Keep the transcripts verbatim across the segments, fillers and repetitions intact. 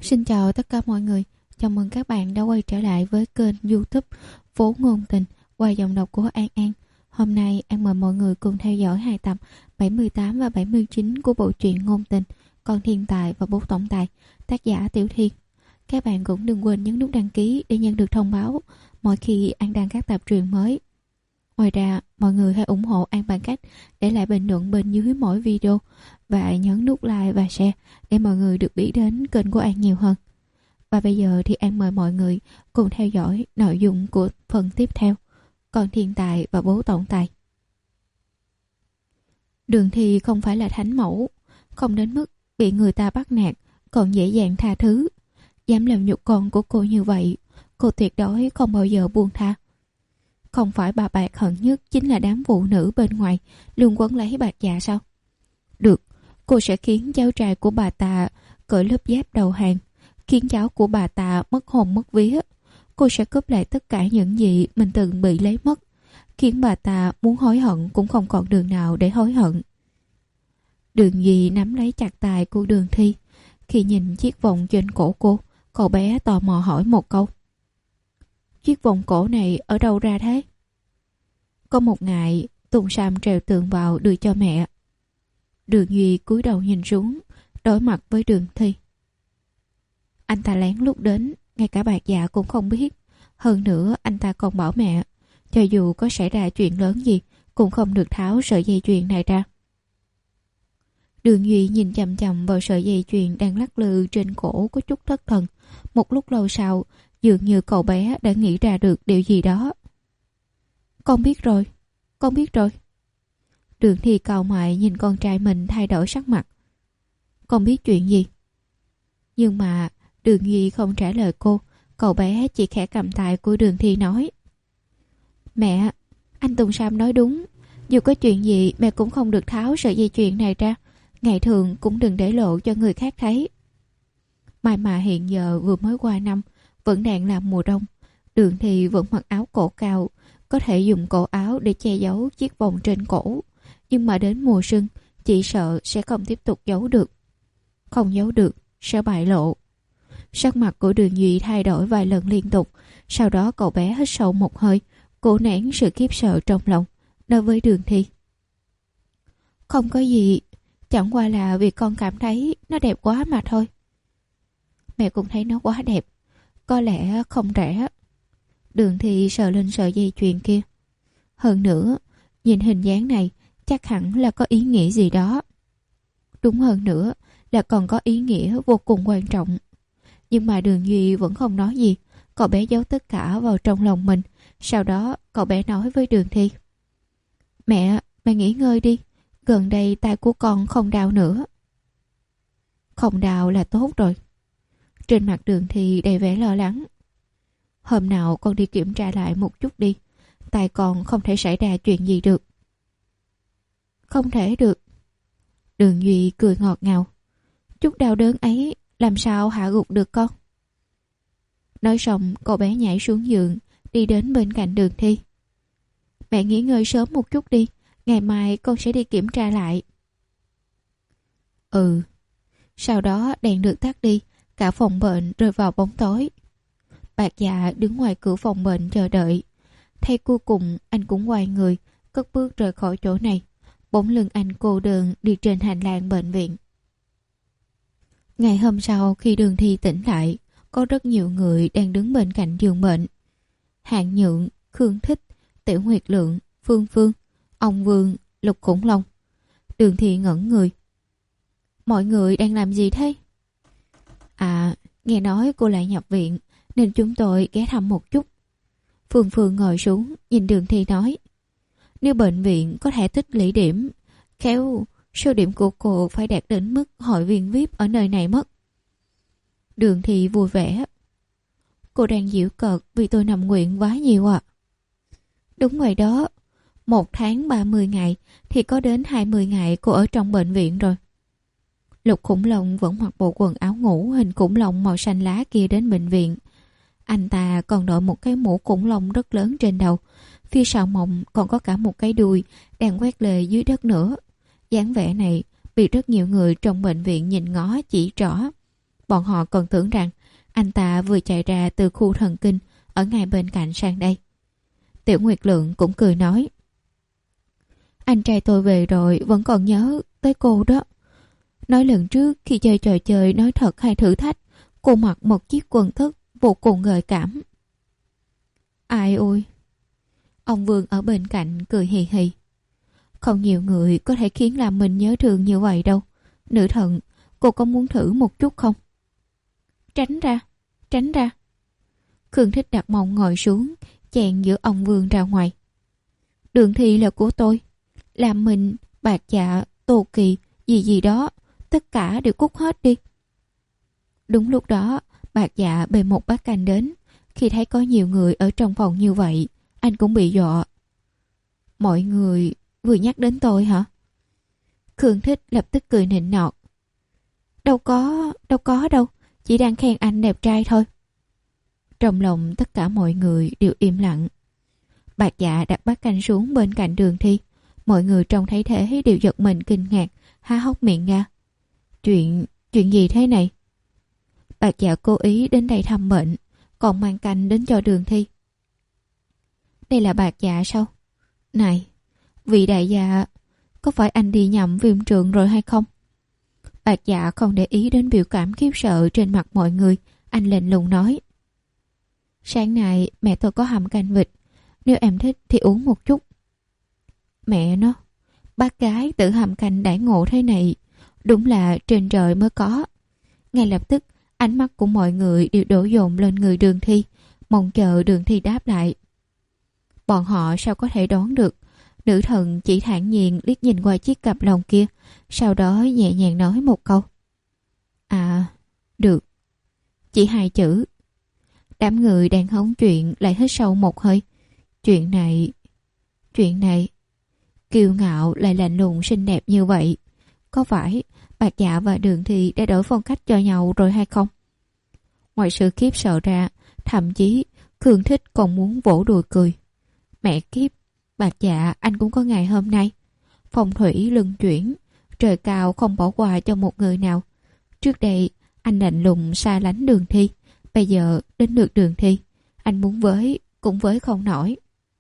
Xin chào tất cả mọi người, chào mừng các bạn đã quay trở lại với kênh YouTube Phố Ngôn Tình qua giọng đọc của An An. Hôm nay An mời mọi người cùng theo dõi hai tập bảy mươi tám và bảy mươi chín của bộ truyện Ngôn Tình, Con Thiên Tài và Bố Tổng Tài, tác giả Tiểu Thiên. Các bạn cũng đừng quên nhấn nút đăng ký để nhận được thông báo mỗi khi An đăng các tập truyện mới. Ngoài ra, mọi người hãy ủng hộ An bằng cách để lại bình luận bên dưới mỗi video và nhấn nút like và share để mọi người được biết đến kênh của An nhiều hơn. Và bây giờ thì An mời mọi người cùng theo dõi nội dung của phần tiếp theo, Con Thiên Tài và Bố Tổng Tài. Đường Thi không phải là thánh mẫu, không đến mức bị người ta bắt nạt, còn dễ dàng tha thứ. Dám làm nhục con của cô như vậy, cô tuyệt đối không bao giờ buông tha. Không phải bà bạc hận nhất chính là đám phụ nữ bên ngoài luôn quấn lấy bạc dạ sao? Được, cô sẽ khiến cháu trai của bà ta cởi lớp giáp đầu hàng, khiến cháu của bà ta mất hồn mất vía. Cô sẽ cướp lại tất cả những gì mình từng bị lấy mất, khiến bà ta muốn hối hận cũng không còn đường nào để hối hận. Đường Duy nắm lấy chặt tay của Đường Thi. Khi nhìn chiếc vòng trên cổ cô, cậu bé tò mò hỏi một câu. Chiếc vòng cổ này ở đâu ra thế? Có một ngày, Tùng Sam trèo tường vào đưa cho mẹ. Đường Duy cúi đầu nhìn xuống, đối mặt với Đường Thi. Anh ta lén lút đến, ngay cả bạc dạ cũng không biết. Hơn nữa, anh ta còn bảo mẹ, cho dù có xảy ra chuyện lớn gì, cũng không được tháo sợi dây chuyền này ra. Đường Duy nhìn chằm chằm vào sợi dây chuyền đang lắc lư trên cổ có chút thất thần. Một lúc lâu sau, dường như cậu bé đã nghĩ ra được điều gì đó. Con biết rồi, con biết rồi. Đường Thi cau mày nhìn con trai mình thay đổi sắc mặt. Con biết chuyện gì? Nhưng mà Đường Duy không trả lời cô. Cậu bé chỉ khẽ cầm tay của Đường Thi nói. Mẹ, anh Tùng Sam nói đúng. Dù có chuyện gì mẹ cũng không được tháo sợi dây chuyền này ra. Ngày thường cũng đừng để lộ cho người khác thấy. Mai mà hiện giờ vừa mới qua năm, vẫn đang làm mùa đông. Đường Thi vẫn mặc áo cổ cao, có thể dùng cổ áo để che giấu chiếc vòng trên cổ. Nhưng mà đến mùa xuân, chỉ sợ sẽ không tiếp tục giấu được. Không giấu được, sẽ bại lộ. Sắc mặt của Đường Duy thay đổi vài lần liên tục. Sau đó cậu bé hít sâu một hơi, cố nén sự khiếp sợ trong lòng, nói với Đường Thi. Không có gì, chẳng qua là vì con cảm thấy nó đẹp quá mà thôi. Mẹ cũng thấy nó quá đẹp, có lẽ không rẻ. Đường Thi sờ lên sợi dây chuyền kia. Hơn nữa, nhìn hình dáng này chắc hẳn là có ý nghĩa gì đó. Đúng hơn nữa là còn có ý nghĩa vô cùng quan trọng. Nhưng mà Đường Duy vẫn không nói gì. Cậu bé giấu tất cả vào trong lòng mình. Sau đó cậu bé nói với Đường Thi. Mẹ, mẹ nghỉ ngơi đi. Gần đây tay của con không đau nữa. Không đau là tốt rồi. Trên mặt Đường Thi đầy vẻ lo lắng. Hôm nào con đi kiểm tra lại một chút đi. Tay con không thể xảy ra chuyện gì được. Không thể được. Đường Duy cười ngọt ngào. Chút đau đớn ấy làm sao hạ gục được con. Nói xong cậu bé nhảy xuống giường, đi đến bên cạnh Đường Thi. Mẹ nghỉ ngơi sớm một chút đi. Ngày mai con sẽ đi kiểm tra lại. Ừ. Sau đó đèn được tắt đi. Cả phòng bệnh rơi vào bóng tối. Bạc dạ đứng ngoài cửa phòng bệnh chờ đợi. Thay cuối cùng anh cũng quay người, cất bước rời khỏi chỗ này. Bóng lưng anh cô đơn đi trên hành lang bệnh viện. Ngày hôm sau khi Đường Thi tỉnh lại, có rất nhiều người đang đứng bên cạnh giường bệnh. Hạng Nhượng, Khương Thích, Tiểu Nguyệt Lượng, Phương Phương, ông Vương, Lục Khủng Long. Đường Thi ngẩn người. Mọi người đang làm gì thế? À, nghe nói cô lại nhập viện nên chúng tôi ghé thăm một chút. Phương Phương ngồi xuống nhìn Đường Thi nói. Nếu bệnh viện có thể tích lũy điểm, khéo số điểm của cô phải đạt đến mức hội viên vi ai pi ở nơi này mất. Đường Thi vui vẻ. Cô đang giễu cợt vì tôi nằm nguyện quá nhiều à? Đúng vậy đó. Một tháng ba mươi ngày thì có đến hai mươi ngày cô ở trong bệnh viện rồi. Lục Khủng Long vẫn mặc bộ quần áo ngủ hình khủng long màu xanh lá kia đến bệnh viện. Anh ta còn đội một cái mũ khủng long rất lớn trên đầu. Phía sau mông còn có cả một cái đuôi đang quét lê dưới đất nữa. Dáng vẻ này bị rất nhiều người trong bệnh viện nhìn ngó chỉ trỏ. bọn họ còn tưởng rằng anh ta vừa chạy ra từ khu thần kinh ở ngay bên cạnh sang đây. Tiểu Nguyệt Lượng cũng cười nói: Anh trai tôi về rồi vẫn còn nhớ tới cô đó. Nói lần trước khi chơi trò chơi nói thật hay thử thách, cô mặc một chiếc quần thất vô cùng gợi cảm. Ai ôi! Ông Vương ở bên cạnh cười hì hì. Không nhiều người có thể khiến làm mình nhớ thương như vậy đâu. Nữ thần, cô có muốn thử một chút không? Tránh ra, tránh ra. Khương Thích đặt mông ngồi xuống, chèn giữa ông Vương ra ngoài. Đường Thi là của tôi. Làm mình, Bạc Dạ, Tô Kỳ, gì gì đó, tất cả đều cút hết đi. Đúng lúc đó, Bạc Dạ bê một bát canh đến. Khi thấy có nhiều người ở trong phòng như vậy, anh cũng bị dọa. Mọi người vừa nhắc đến tôi hả? Khương Thích lập tức cười nịnh nọt. Đâu có, đâu có đâu, chỉ đang khen anh đẹp trai thôi. Trong lòng tất cả mọi người đều im lặng. Bạc Dạ đặt bát canh xuống bên cạnh Đường Thi. Mọi người trông thấy thế đều giật mình kinh ngạc, há hốc miệng ra. Chuyện, chuyện gì thế này? Bạc Dạ cố ý đến đây thăm bệnh, còn mang canh đến cho Đường Thi. Đây là Bạc Dạ sao? Này, vị đại gia, có phải anh đi nhầm viêm trường rồi hay không? Bạc Dạ không để ý đến biểu cảm khiếp sợ trên mặt mọi người, anh lạnh lùng nói. Sáng nay mẹ tôi có hầm canh vịt, nếu em thích thì uống một chút. Mẹ nó, bác gái tự hầm canh đãi ngộ thế này, đúng là trên trời mới có. Ngay lập tức, ánh mắt của mọi người đều đổ dồn lên người Đường Thi, mong chờ Đường Thi đáp lại. Bọn họ sao có thể đoán được? Nữ thần chỉ thản nhiên liếc nhìn qua chiếc cặp lồng kia, sau đó nhẹ nhàng nói một câu. À, được. Chỉ hai chữ. Đám người đang hóng chuyện lại hít sâu một hơi. Chuyện này... Chuyện này... Kiêu ngạo lại lạnh lùng xinh đẹp như vậy. Có phải Bạc Dạ và Đường Thi đã đổi phong cách cho nhau rồi hay không? Ngoài sự khiếp sợ ra, thậm chí Khương Thích còn muốn vỗ đùi cười. Mẹ kiếp, Bạc Dạ anh cũng có ngày hôm nay. Phong thủy luân chuyển, trời cao không bỏ qua cho một người nào. Trước đây anh lạnh lùng xa lánh Đường Thi, bây giờ đến lượt Đường Thi, anh muốn với cũng với không nổi.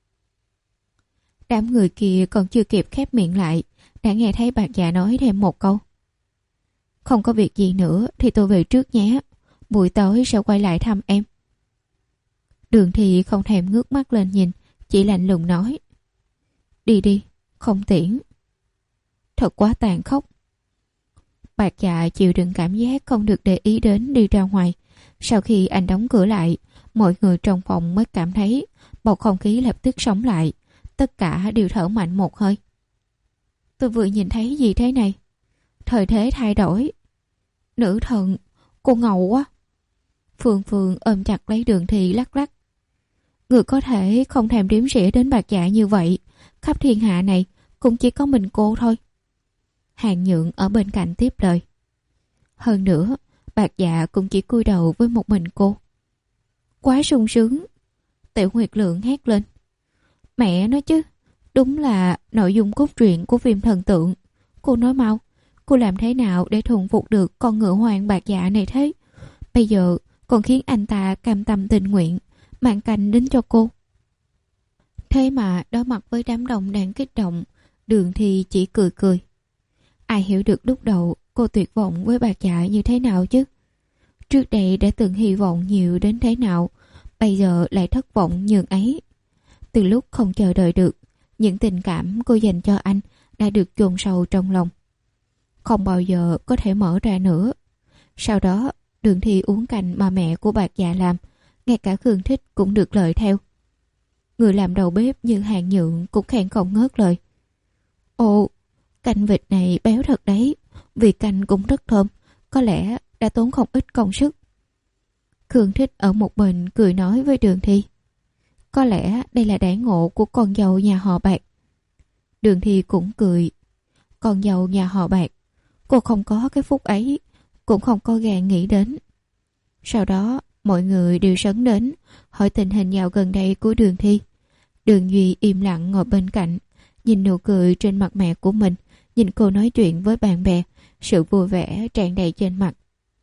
Đám người kia còn chưa kịp khép miệng lại, đã nghe thấy Bạc Dạ nói thêm một câu. Không có việc gì nữa thì tôi về trước nhé, buổi tối sẽ quay lại thăm em. Đường Thi không thèm ngước mắt lên nhìn, chỉ lạnh lùng nói. Đi đi, không tiễn. Thật quá tàn khốc. Bạc Dạ chịu đựng cảm giác không được để ý đến đi ra ngoài. Sau khi anh đóng cửa lại, mọi người trong phòng mới cảm thấy bầu không khí lập tức sống lại. Tất cả đều thở mạnh một hơi. Tôi vừa nhìn thấy gì thế này? Thời thế thay đổi. Nữ thần, cô ngầu quá. Phương Phương ôm chặt lấy Đường Thi lắc lắc. Người có thể không thèm đếm rỉa đến Bạc Dạ như vậy, khắp thiên hạ này cũng chỉ có mình cô thôi. Hàng Nhượng ở bên cạnh tiếp lời. Hơn nữa, Bạc Dạ cũng chỉ cúi đầu với một mình cô. Quá sung sướng. Tiểu Nguyệt Lượng hét lên. Mẹ nói chứ, đúng là nội dung cốt truyện của phim thần tượng. Cô nói mau, cô làm thế nào để thuần phục được con ngựa hoàng Bạc Dạ này thế? Bây giờ còn khiến anh ta cam tâm tình nguyện mang canh đến cho cô. Thế mà đối mặt với đám đông đang kích động, Đường Thi chỉ cười cười. Ai hiểu được lúc đầu cô tuyệt vọng với Bạc Dạ như thế nào chứ? Trước đây đã từng hy vọng nhiều đến thế nào, bây giờ lại thất vọng nhường ấy. Từ lúc không chờ đợi được, những tình cảm cô dành cho anh đã được chôn sâu trong lòng, không bao giờ có thể mở ra nữa. Sau đó, Đường Thi uống canh mà mẹ của Bạc Dạ làm, ngay cả Khương Thích cũng được lợi theo. Người làm đầu bếp như Hàng Nhượng cũng khen không ngớt lời. Ồ, canh vịt này béo thật đấy, vì canh cũng rất thơm, có lẽ đã tốn không ít công sức. Khương Thích ở một bên cười nói với Đường Thi. Có lẽ đây là đãi ngộ của con dâu nhà họ Bạc. Đường Thi cũng cười. Con dâu nhà họ Bạc, cô không có cái phúc ấy, cũng không có gan nghĩ đến. Sau đó, mọi người đều sấn đến, hỏi tình hình dạo gần đây của Đường Thi. Đường Duy im lặng ngồi bên cạnh, nhìn nụ cười trên mặt mẹ của mình, nhìn cô nói chuyện với bạn bè, sự vui vẻ tràn đầy trên mặt.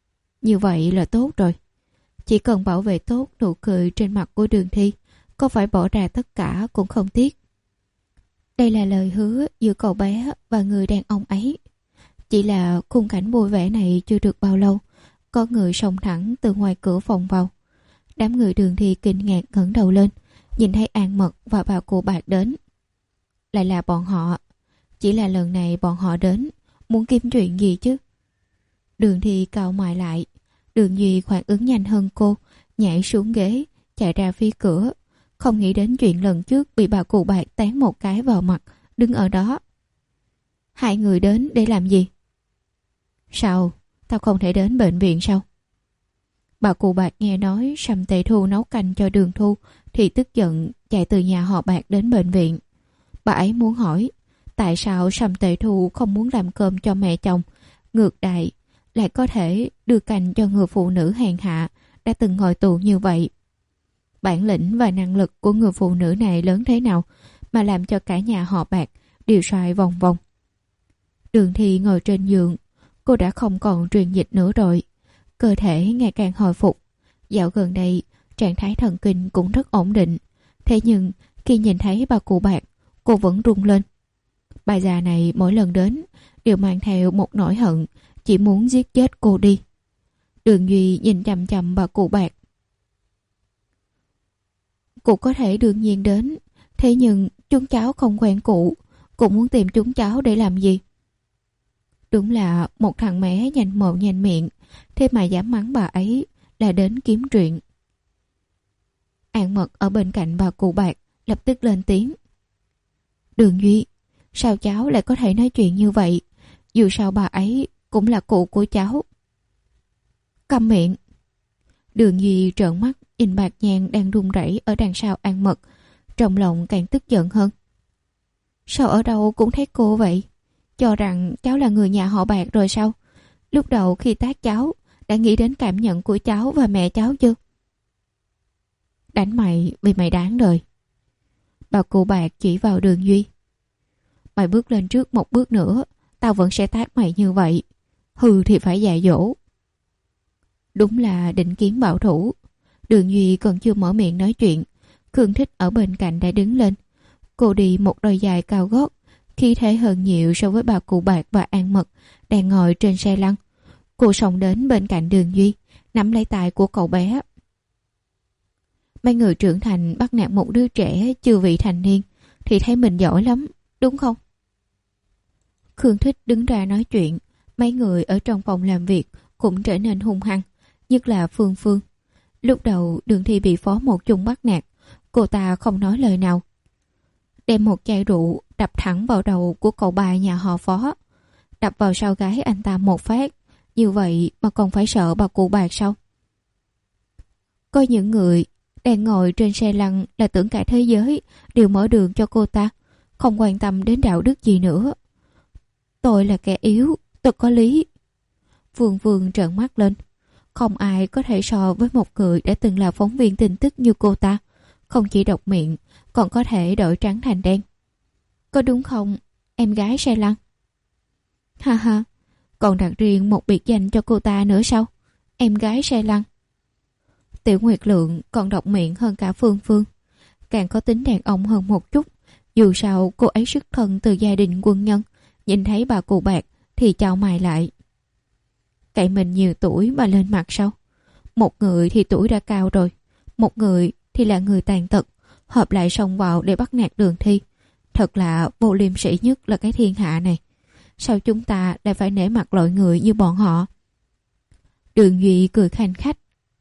Như vậy là tốt rồi. Chỉ cần bảo vệ tốt nụ cười trên mặt của Đường Thi, có phải bỏ ra tất cả cũng không tiếc. Đây là lời hứa giữa cậu bé và người đàn ông ấy. Chỉ là khung cảnh vui vẻ này chưa được bao lâu, có người xông thẳng từ ngoài cửa phòng vào. Đám người Đường Thi kinh ngạc ngẩng đầu lên, nhìn thấy An Mật và bà cụ Bạc đến. Lại là bọn họ. Chỉ là lần này bọn họ đến muốn kiếm chuyện gì chứ? Đường Thi cau mày lại. Đường Duy phản ứng nhanh hơn cô, nhảy xuống ghế, chạy ra phía cửa. Không nghĩ đến chuyện lần trước bị bà cụ Bạc tán một cái vào mặt, đứng ở đó. Hai người đến để làm gì? Sao? Tao không thể đến bệnh viện sao? Bà cụ Bạc nghe nói Sầm Tề Thu nấu canh cho Đường Thu thì tức giận chạy từ nhà họ Bạc đến bệnh viện. Bà ấy muốn hỏi tại sao Sầm Tề Thu không muốn làm cơm cho mẹ chồng, ngược lại lại có thể đưa canh cho người phụ nữ hèn hạ đã từng ngồi tù như vậy. Bản lĩnh và năng lực của người phụ nữ này lớn thế nào mà làm cho cả nhà họ Bạc đều xoay vòng vòng. Đường Thi ngồi trên giường, cô đã không còn truyền dịch nữa rồi, cơ thể ngày càng hồi phục. Dạo gần đây trạng thái thần kinh cũng rất ổn định, thế nhưng khi nhìn thấy bà cụ Bạc, cô vẫn run lên. Bà già này mỗi lần đến đều mang theo một nỗi hận, chỉ muốn giết chết cô đi. Đường Duy nhìn chằm chằm bà cụ Bạc. Cụ có thể đương nhiên đến, thế nhưng chúng cháu không quen cụ, cụ muốn tìm chúng cháu để làm gì? Đúng là một thằng mé nhanh mồm nhanh miệng, thế mà dám mắng bà ấy là đến kiếm chuyện. An Mật ở bên cạnh bà cụ Bạc lập tức lên tiếng. Đường Duy, sao cháu lại có thể nói chuyện như vậy? Dù sao bà ấy cũng là cụ của cháu. Câm miệng. Đường Duy trợn mắt nhìn Bạc Nhàn đang run rẩy ở đằng sau An Mật, trong lòng càng tức giận hơn. Sao ở đâu cũng thấy cô vậy? Cho rằng cháu là người nhà họ Bạc rồi sao? Lúc đầu khi tát cháu đã nghĩ đến cảm nhận của cháu và mẹ cháu chưa? Đánh mày vì mày đáng đời. Bà cụ Bạc chỉ vào Đường Duy. Mày bước lên trước một bước nữa, tao vẫn sẽ tát mày như vậy. Hư thì phải dạy dỗ. Đúng là định kiến bảo thủ. Đường Duy còn chưa mở miệng nói chuyện, Khương Thích ở bên cạnh đã đứng lên. Cô đi một đôi giày cao gót, khí thế hơn nhiều so với bà cụ Bạc và An Mật đang ngồi trên xe lăn. Cô xông đến bên cạnh Đường Duy, nắm lấy tay của cậu bé. Mấy người trưởng thành bắt nạt một đứa trẻ chưa vị thành niên thì thấy mình giỏi lắm, đúng không? Khương Thích đứng ra nói chuyện. Mấy người ở trong phòng làm việc cũng trở nên hung hăng, nhất là Phương Phương. Lúc đầu Đường Thi bị Phó Một Chung bắt nạt, cô ta không nói lời nào, đem một chai rượu đập thẳng vào đầu của cậu bà nhà họ Phó, đập vào sau gáy anh ta một phát. Như vậy mà còn phải sợ bà cụ Bạc sao? Có những người đang ngồi trên xe lăn là tưởng cả thế giới đều mở đường cho cô ta, không quan tâm đến đạo đức gì nữa. Tôi là kẻ yếu, tôi có lý. Vương Vương trợn mắt lên. Không ai có thể so với một người đã từng là phóng viên tin tức như cô ta. Không chỉ độc miệng, còn có thể đổi trắng thành đen. Có đúng không, em gái xe lăn? Ha ha, còn đặt riêng một biệt danh cho cô ta nữa sao? Em gái xe lăn. Tiểu Nguyệt Lượng còn độc miệng hơn cả Phương Phương, càng có tính đàn ông hơn một chút. Dù sao cô ấy xuất thân từ gia đình quân nhân, nhìn thấy bà cụ Bạc thì chau mày lại. Cậy mình nhiều tuổi mà lên mặt sao? Một người thì tuổi đã cao rồi, một người thì là người tàn tật, hợp lại xông vào để bắt nạt Đường Thi. Thật là vô liêm sỉ nhất là cái thiên hạ này. Sao chúng ta lại phải nể mặt loại người như bọn họ? Đường Duy cười khanh khách.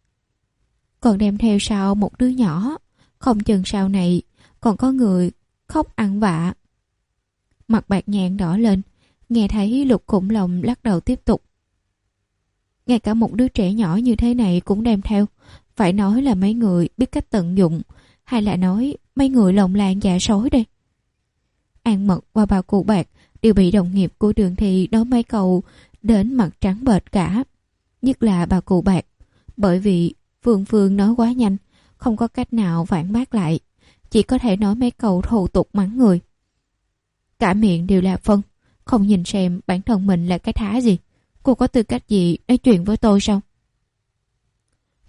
Còn đem theo sau một đứa nhỏ, không chừng sau này còn có người khóc ăn vạ. Mặt Bạc Nhàn đỏ lên, nghe thấy Lục Khủng Long lắc đầu tiếp tục. Ngay cả một đứa trẻ nhỏ như thế này cũng đem theo, phải nói là mấy người biết cách tận dụng, hay là nói mấy người lồng lan dạ sói đây? An Mật và bà cụ Bạc đều bị đồng nghiệp của Đường Thi nói mấy câu đến mặt trắng bệch cả. Nhất là bà cụ Bạc, bởi vì Phương Phương nói quá nhanh, không có cách nào phản bác lại, chỉ có thể nói mấy câu thô tục mắng người. Cả miệng đều là phân, không nhìn xem bản thân mình là cái thá gì. Cô có tư cách gì nói chuyện với tôi sao?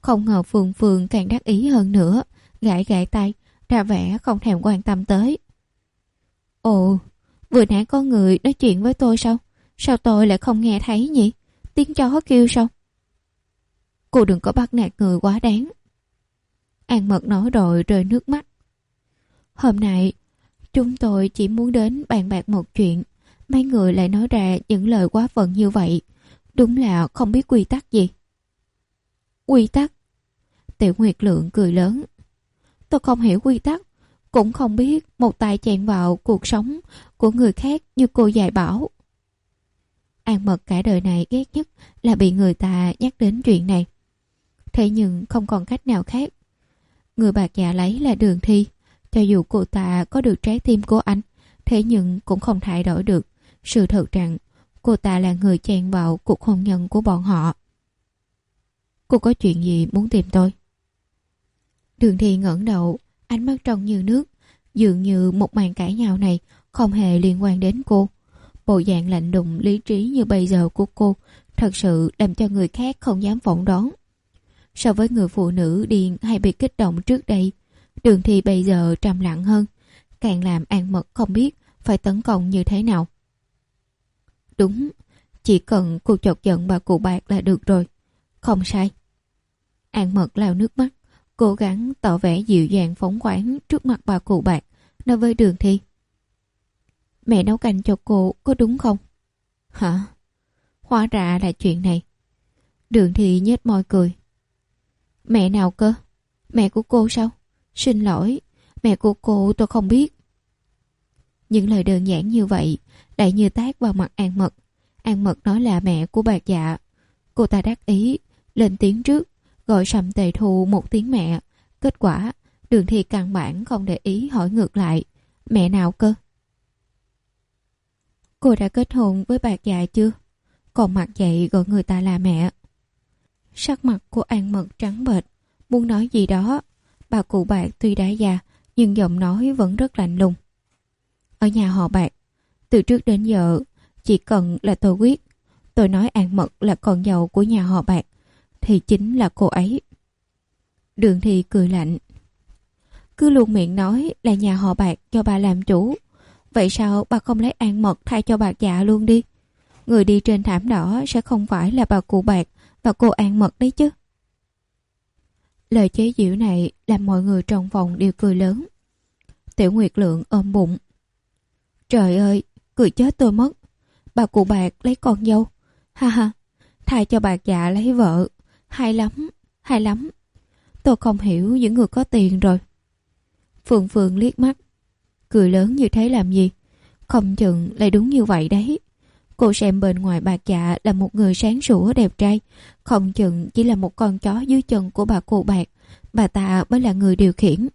Không ngờ Phương Phương càng đắc ý hơn nữa, gãi gãi tay, ra vẻ không thèm quan tâm tới. Ồ, vừa nãy có người nói chuyện với tôi sao? Sao tôi lại không nghe thấy nhỉ? Tiếng chó kêu sao? Cô đừng có bắt nạt người quá đáng. An Mật nói rồi rơi nước mắt. Hôm nay, chúng tôi chỉ muốn đến bàn bạc một chuyện. Mấy người lại nói ra những lời quá phận như vậy. Đúng là không biết quy tắc gì. Quy tắc? Tiểu Nguyệt Lượng cười lớn. Tôi không hiểu quy tắc, cũng không biết một tay chèn vào cuộc sống của người khác như cô dạy bảo. An Mật cả đời này ghét nhất là bị người ta nhắc đến chuyện này. Thế nhưng không còn cách nào khác. Người bạc dạ lấy là Đường Thi. Cho dù cô ta có được trái tim của anh, thế nhưng cũng không thay đổi được sự thật rằng cô ta là người chen vào cuộc hôn nhân của bọn họ. Cô có chuyện gì muốn tìm tôi? Đường Thi ngẩng đầu, ánh mắt trong như nước, dường như một màn cãi nhau này không hề liên quan đến cô. Bộ dạng lạnh lùng lý trí như bây giờ của cô thật sự làm cho người khác không dám phỏng đoán. So với người phụ nữ điên hay bị kích động trước đây, Đường Thi bây giờ trầm lặng hơn, càng làm An Mật không biết phải tấn công như thế nào. Đúng, chỉ cần cô chọc giận bà cụ bạc là được rồi. Không sai. An Mật lau nước mắt, cố gắng tỏ vẻ dịu dàng phóng khoáng trước mặt bà cụ bạc, nói với Đường Thi. Mẹ nấu canh cho cô có đúng không? Hả? Hóa ra là chuyện này. Đường Thi nhếch môi cười. Mẹ nào cơ? Mẹ của cô sao? Xin lỗi, mẹ của cô tôi không biết. Những lời đơn giản như vậy lại như tát vào mặt An Mật. An Mật nói là mẹ của bạc dạ. Cô ta đắc ý, lên tiếng trước, gọi Sầm Tề Thu một tiếng mẹ. Kết quả, Đường Thi căn bản không để ý hỏi ngược lại. Mẹ nào cơ? Cô đã kết hôn với bạc dạ chưa? Còn mặt dậy gọi người ta là mẹ. Sắc mặt của An Mật trắng bệch, muốn nói gì đó. Bà cụ bạc tuy đã già, nhưng giọng nói vẫn rất lạnh lùng. Ở nhà họ Bạc, từ trước đến giờ, chỉ cần là tôi quyết, tôi nói An Mật là con dâu của nhà họ Bạc, thì chính là cô ấy. Đường Thi cười lạnh. Cứ luôn miệng nói là nhà họ Bạc cho bà làm chủ. Vậy sao bà không lấy An Mật thay cho bạc dạ luôn đi? Người đi trên thảm đỏ sẽ không phải là bà cụ Bạc và cô An Mật đấy chứ. Lời chế giễu này làm mọi người trong phòng đều cười lớn. Tiểu Nguyệt Lượng ôm bụng. Trời ơi, cười chết tôi mất. Bà cụ Bạc lấy con dâu. Ha ha, thay cho bạc dạ lấy vợ. Hay lắm, hay lắm. Tôi không hiểu những người có tiền rồi. Phương Phương liếc mắt. Cười lớn như thế làm gì? Không chừng lại đúng như vậy đấy. Cô xem bên ngoài bạc dạ là một người sáng sủa đẹp trai, không chừng chỉ là một con chó dưới chân của bà cụ Bạc. Bà ta mới là người điều khiển.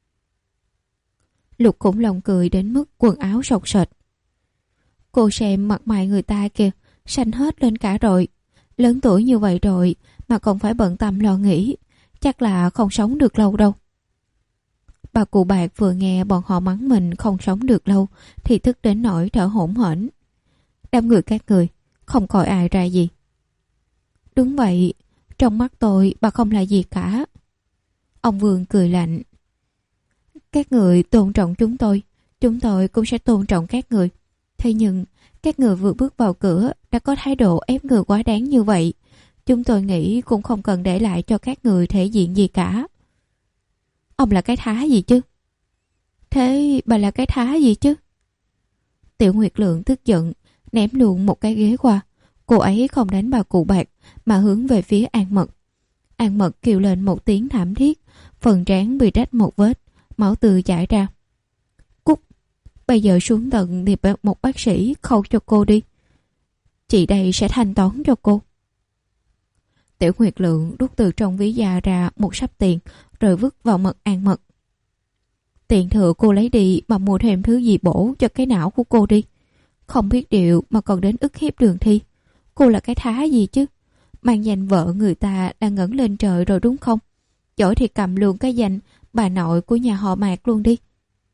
Lục Khủng Long cười đến mức quần áo sọc sệt. Cô xem mặt mày người ta kìa, xanh hết lên cả rồi. Lớn tuổi như vậy rồi mà còn phải bận tâm lo nghĩ, chắc là không sống được lâu đâu. Bà cụ Bạc vừa nghe bọn họ mắng mình không sống được lâu thì tức đến nỗi thở hổn hển. Đám người các người không coi ai ra gì. Đúng vậy, trong mắt tôi bà không là gì cả. Ông Vương cười lạnh. Các người tôn trọng chúng tôi, chúng tôi cũng sẽ tôn trọng các người. Thế nhưng các người vừa bước vào cửa đã có thái độ ép người quá đáng như vậy, chúng tôi nghĩ cũng không cần để lại cho các người thể diện gì cả. Ông là cái thá gì chứ? Thế bà là cái thá gì chứ? Tiểu Nguyệt Lượng tức giận, ném luôn một cái ghế qua. Cô ấy không đánh bà cụ Bạc mà hướng về phía An Mật. An Mật kêu lên một tiếng thảm thiết, phần trán bị rách một vết, máu tươi chảy ra. Cút, bây giờ xuống tận tìm một bác sĩ khâu cho cô đi. Chị đây sẽ thanh toán cho cô. Tiểu Nguyệt Lượng rút từ trong ví da ra một sắp tiền rồi vứt vào mặt An Mật. Tiền thừa cô lấy đi mà mua thêm thứ gì bổ cho cái não của cô đi. Không biết điều mà còn đến ức hiếp Đường Thi. Cô là cái thá gì chứ? Mang danh vợ người ta đang ngẩng lên trời rồi đúng không? Giỏi thì cầm luôn cái danh bà nội của nhà họ Mạc luôn đi.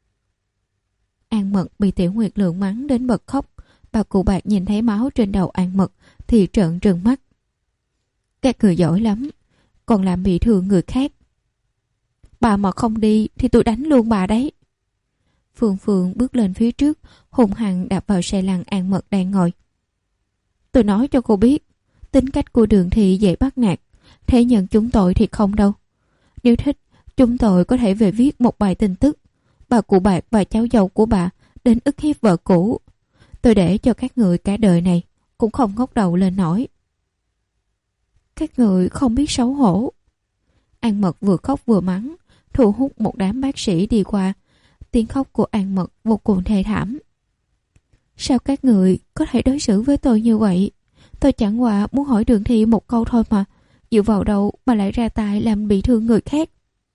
An Mật bị Tiểu Nguyệt Lượng mắng đến bật khóc. Bà cụ Bạc nhìn thấy máu trên đầu An Mật thì trợn trừng mắt. Các người giỏi lắm. còn làm bị thương người khác. Bà mà không đi thì tôi đánh luôn bà đấy. Phương Phương bước lên phía trước, hung hăng đạp vào xe lăn An Mật đang ngồi. Tôi nói cho cô biết, tính cách của Đường Thị dễ bắt nạt, thế nhưng chúng tôi thì không đâu. Nếu thích, chúng tôi có thể về viết một bài tin tức. Bà cụ Bạc và cháu dâu của bà đến ức hiếp vợ cũ. Tôi để cho các người cả đời này cũng không ngóc đầu lên nổi. Các người không biết xấu hổ. An Mật vừa khóc vừa mắng, thu hút một đám bác sĩ đi qua. Tiếng khóc của An Mật vô cùng thê thảm. Sao các người có thể đối xử với tôi như vậy? Tôi chẳng qua muốn hỏi Đường Thị một câu thôi mà. Dựa vào đâu mà lại ra tay làm bị thương người khác?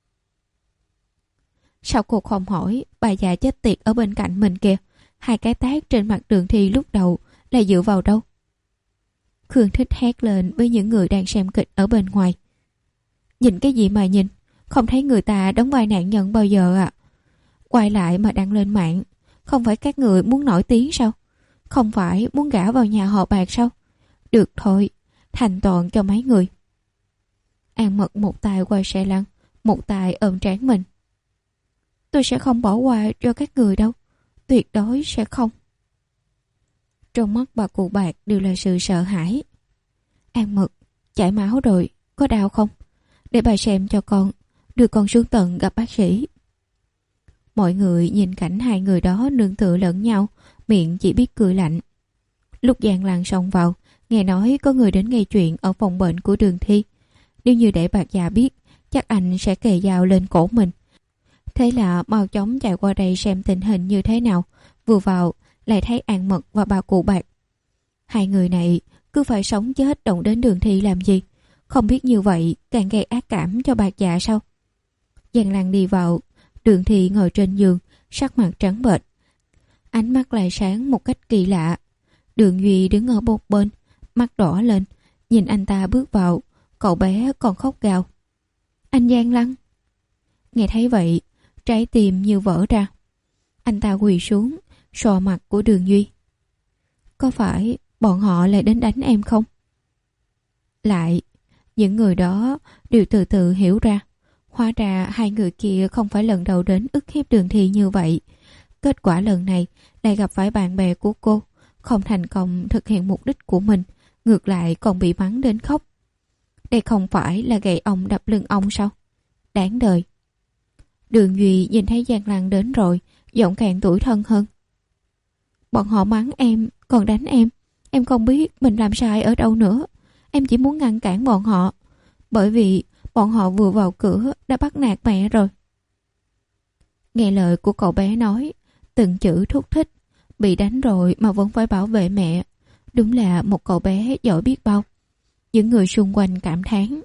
Sao cô không hỏi? Bà già chết tiệt ở bên cạnh mình kìa. Hai cái tát trên mặt Đường Thị lúc đầu là dựa vào đâu? Khương Thích hét lên với những người đang xem kịch ở bên ngoài. Nhìn cái gì mà nhìn? Không thấy người ta đóng vai nạn nhân bao giờ à? Quay lại mà đăng lên mạng. Không phải các người muốn nổi tiếng sao? Không phải muốn gả vào nhà họ Bạc sao? Được thôi, thành toàn cho mấy người. An Mật một tay quay xe lăn, một tay ôm trán mình. Tôi sẽ không bỏ qua cho các người đâu. Tuyệt đối sẽ không. Trong mắt bà cụ Bạc đều là sự sợ hãi. An Mật, chảy máu rồi, có đau không? Để bà xem cho con, đưa con xuống tận gặp bác sĩ. Mọi người nhìn cảnh hai người đó nương tựa lẫn nhau, miệng chỉ biết cười lạnh. Lúc Giang Lan xông vào, nghe nói có người đến gây chuyện ở phòng bệnh của Đường Thi. Nếu như để Bạc già biết, chắc anh sẽ kề dao lên cổ mình. Thế là mau chóng chạy qua đây xem tình hình như thế nào. Vừa vào lại thấy An Mật và bà cụ Bạc. Hai người này cứ phải sống chết động đến Đường Thi làm gì? Không biết như vậy càng gây ác cảm cho Bạc già sao? Giang Lan đi vào, Đường Thi ngồi trên giường, sắc mặt trắng bệch, ánh mắt lại sáng một cách kỳ lạ. Đường Duy đứng ở một bên, mắt đỏ lên, nhìn anh ta bước vào, cậu bé còn khóc gào. Anh Giang Lan. Nghe thấy vậy, trái tim như vỡ ra. Anh ta quỳ xuống, sò mặt của Đường Duy. Có phải bọn họ lại đến đánh em không? Lại, những người đó đều từ từ hiểu ra. Hóa ra hai người kia không phải lần đầu đến ức hiếp Đường Thi như vậy. Kết quả lần này lại gặp phải bạn bè của cô, không thành công thực hiện mục đích của mình, ngược lại còn bị mắng đến khóc. Đây không phải là gậy ông đập lưng ông sao? Đáng đời. Đường Duy nhìn thấy Giang Lan đến rồi, giọng càng tủi thân hơn. Bọn họ mắng em, còn đánh em. Em không biết mình làm sai ở đâu nữa. Em chỉ muốn ngăn cản bọn họ. Bởi vì bọn họ vừa vào cửa đã bắt nạt mẹ rồi. Nghe lời của cậu bé nói, từng chữ thúc thích. Bị đánh rồi mà vẫn phải bảo vệ mẹ. Đúng là một cậu bé giỏi biết bao. Những người xung quanh cảm thán.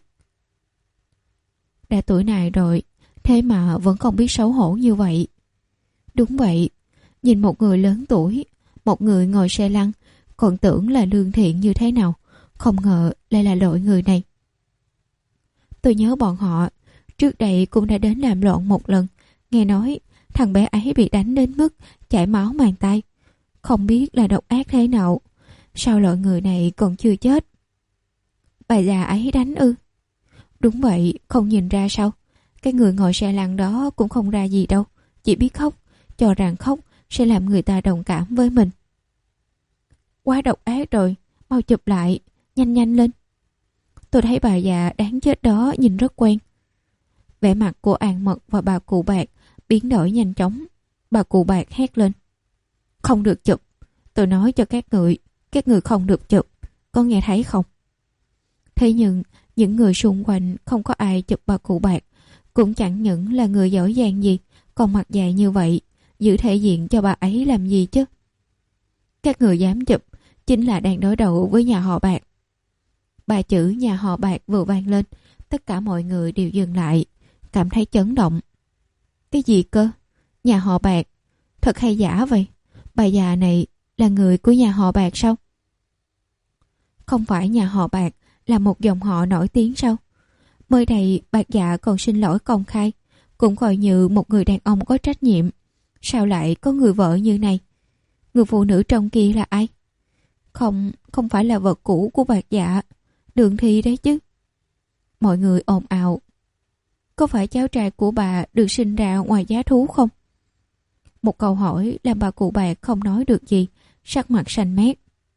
Đã tuổi này rồi, thế mà vẫn không biết xấu hổ như vậy. Đúng vậy, nhìn một người lớn tuổi, một người ngồi xe lăn, còn tưởng là lương thiện như thế nào, không ngờ lại là loại người này. Tôi nhớ bọn họ, trước đây cũng đã đến làm loạn một lần, nghe nói thằng bé ấy bị đánh đến mức chảy máu màng tay. Không biết là độc ác thế nào, sao loại người này còn chưa chết? Bà già ấy đánh ư? Đúng vậy, không nhìn ra sao? Cái người ngồi xe lăn đó cũng không ra gì đâu, chỉ biết khóc, cho rằng khóc sẽ làm người ta đồng cảm với mình. Quá độc ác rồi, mau chụp lại, nhanh nhanh lên. Tôi thấy bà già đáng chết đó nhìn rất quen. Vẻ mặt của An Mật và bà cụ Bạc biến đổi nhanh chóng. Bà cụ Bạc hét lên. Không được chụp, tôi nói cho các người, các người không được chụp, có nghe thấy không? Thế nhưng những người xung quanh không có ai chụp bà cụ Bạc, cũng chẳng những là người giỏi giang gì, còn mặt dài như vậy, giữ thể diện cho bà ấy làm gì chứ? Các người dám chụp chính là đang đối đầu với nhà họ Bạc. Ba chữ nhà họ Bạc vừa vang lên, tất cả mọi người đều dừng lại, cảm thấy chấn động. Cái gì cơ? Nhà họ Bạc? Thật hay giả vậy? Bà già này là người của nhà họ Bạc sao? Không phải nhà họ Bạc là một dòng họ nổi tiếng sao? Mới đây Bạc già còn xin lỗi công khai, cũng coi như một người đàn ông có trách nhiệm. Sao lại có người vợ như này? Người phụ nữ trong kia là ai? Không, không phải là vợ cũ của Bạc dạ, Đường Thi đấy chứ. Mọi người ồn ào. Có phải cháu trai của bà được sinh ra ngoài giá thú không? Một câu hỏi làm bà cụ Bạc không nói được gì, sắc mặt xanh mét.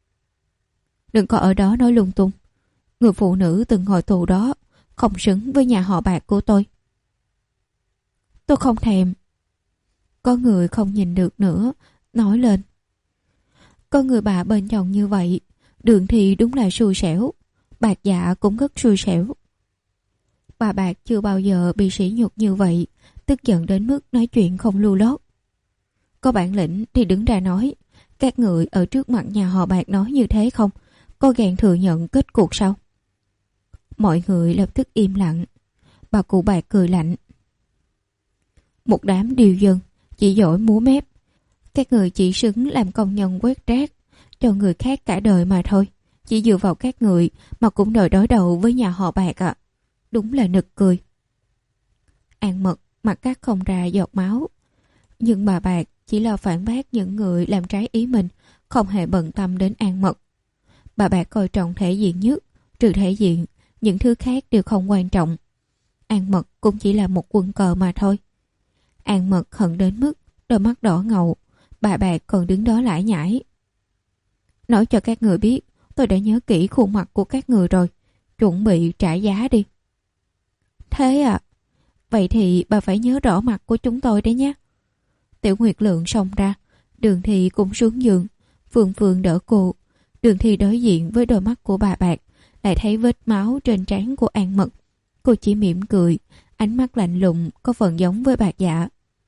Đừng có ở đó nói lung tung. Người phụ nữ từng ngồi tù đó không xứng với nhà họ Bạc của tôi. Tôi không thèm. Có người không nhìn được nữa, nói lên. Có người bà bên chồng như vậy, Đường thì đúng là xui xẻo. Bạc dạ cũng rất xui xẻo. Bà Bạc chưa bao giờ bị sỉ nhục như vậy, tức giận đến mức nói chuyện không lưu lót. Có bản lĩnh thì đứng ra nói. Các người ở trước mặt nhà họ Bạc nói như thế không? Có gạn thừa nhận kết cuộc sao? Mọi người lập tức im lặng. Bà cụ Bạc cười lạnh. Một đám điều dân, chỉ giỏi múa mép. Các người chỉ xứng làm công nhân quét rác cho người khác cả đời mà thôi. Chỉ dựa vào các người mà cũng đòi đối đầu với nhà họ Bạc ạ. À. Đúng là nực cười. An Mật mặt cắt không ra giọt máu. Nhưng bà Bạc chỉ lo phản bác những người làm trái ý mình, không hề bận tâm đến An Mật. Bà Bạc coi trọng thể diện nhất, trừ thể diện, những thứ khác đều không quan trọng. An Mật cũng chỉ là một quân cờ mà thôi. An Mật hận đến mức đôi mắt đỏ ngầu, bà Bạc còn đứng đó lải nhải. Nói cho các người biết, tôi đã nhớ kỹ khuôn mặt của các người rồi, chuẩn bị trả giá đi. Thế à? Vậy thì bà phải nhớ rõ mặt của chúng tôi đấy nhé. Tiểu Nguyệt Lượng xông ra, Đường Thị cũng xuống giường, Phương Phương đỡ cô. Đường Thị đối diện với đôi mắt của bà Bạc, lại thấy vết máu trên trán của An Mật. Cô chỉ mỉm cười, ánh mắt lạnh lùng có phần giống với Bạc Dạ.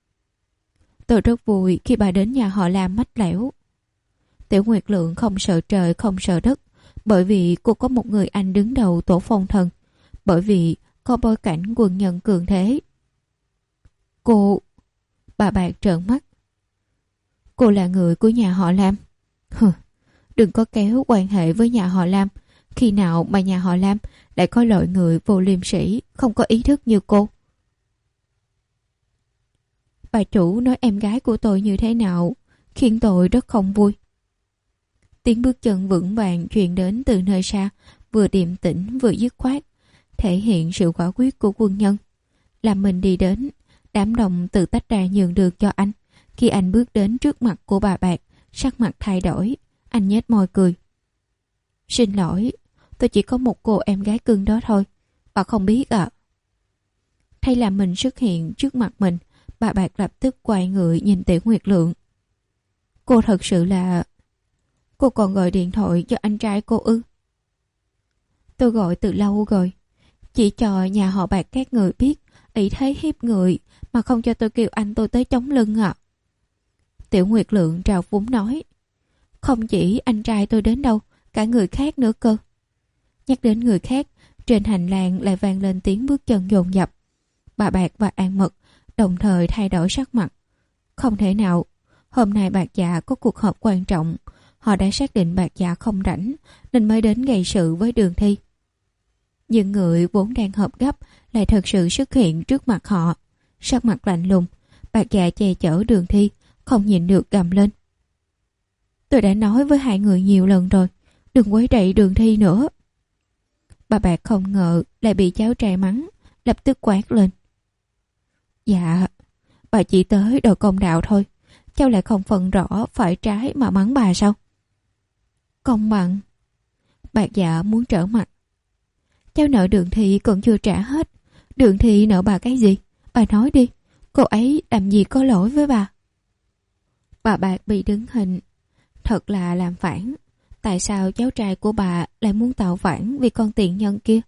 Tôi rất vui khi bà đến nhà họ Lam mách lẻo. Tiểu Nguyệt Lượng không sợ trời không sợ đất, bởi vì cô có một người anh đứng đầu tổ phong thần, bởi vì có bối cảnh quân nhân cường thế. Cô... Bà Bạc trợn mắt. Cô là người của nhà họ Lam. Hừ, đừng có kéo quan hệ với nhà họ Lam. Khi nào mà nhà họ Lam lại có loại người vô liêm sỉ, không có ý thức như cô. Bà chủ nói em gái của tôi như thế nào, khiến tôi rất không vui. Tiếng bước chân vững vàng truyền đến từ nơi xa, vừa điềm tĩnh vừa dứt khoát, thể hiện sự quả quyết của quân nhân. Làm mình đi đến, đám đông tự tách ra nhường đường cho anh. Khi anh bước đến trước mặt của bà Bạc, sắc mặt thay đổi, anh nhếch môi cười. Xin lỗi, tôi chỉ có một cô em gái cưng đó thôi, bà không biết ạ. À? Thay làm mình xuất hiện trước mặt mình, bà Bạc lập tức quay người nhìn Tiểu Nguyệt Lượng. Cô thật sự là... Cô còn gọi điện thoại cho anh trai cô ư? Tôi gọi từ lâu rồi, chỉ cho nhà họ Bạc các người biết, ý thế hiếp người mà không cho tôi kêu anh tôi tới chống lưng ạ. À. Tiểu Nguyệt Lượng trào phúng nói. Không chỉ anh trai tôi đến đâu, cả người khác nữa cơ. Nhắc đến người khác, trên hành lang lại vang lên tiếng bước chân dồn dập. Bà Bạc và An Mật đồng thời thay đổi sắc mặt. Không thể nào, hôm nay Bạc Dạ có cuộc họp quan trọng. Họ đã xác định Bạc Dạ không rảnh nên mới đến gây sự với Đường Thi. Nhưng người vốn đang họp gấp lại thật sự xuất hiện trước mặt họ. Sắc mặt lạnh lùng, Bạc Dạ che chở Đường Thi, không nhịn được gầm lên. Tôi đã nói với hai người nhiều lần rồi, đừng quấy rầy Đường Thi nữa. Bà Bạc không ngờ lại bị cháu trai mắng, lập tức quát lên. Dạ, bà chỉ tới đòi công đạo thôi, cháu lại không phân rõ phải trái mà mắng bà sao? Công bằng. Bạc Dạ muốn trở mặt. Cháu nợ Đường Thị còn chưa trả hết. Đường Thị nợ bà cái gì? Bà nói đi, cô ấy làm gì có lỗi với bà? Bà Bạc bị đứng hình. Thật là làm phản. Tại sao cháu trai của bà lại muốn tạo phản vì con tiện nhân kia?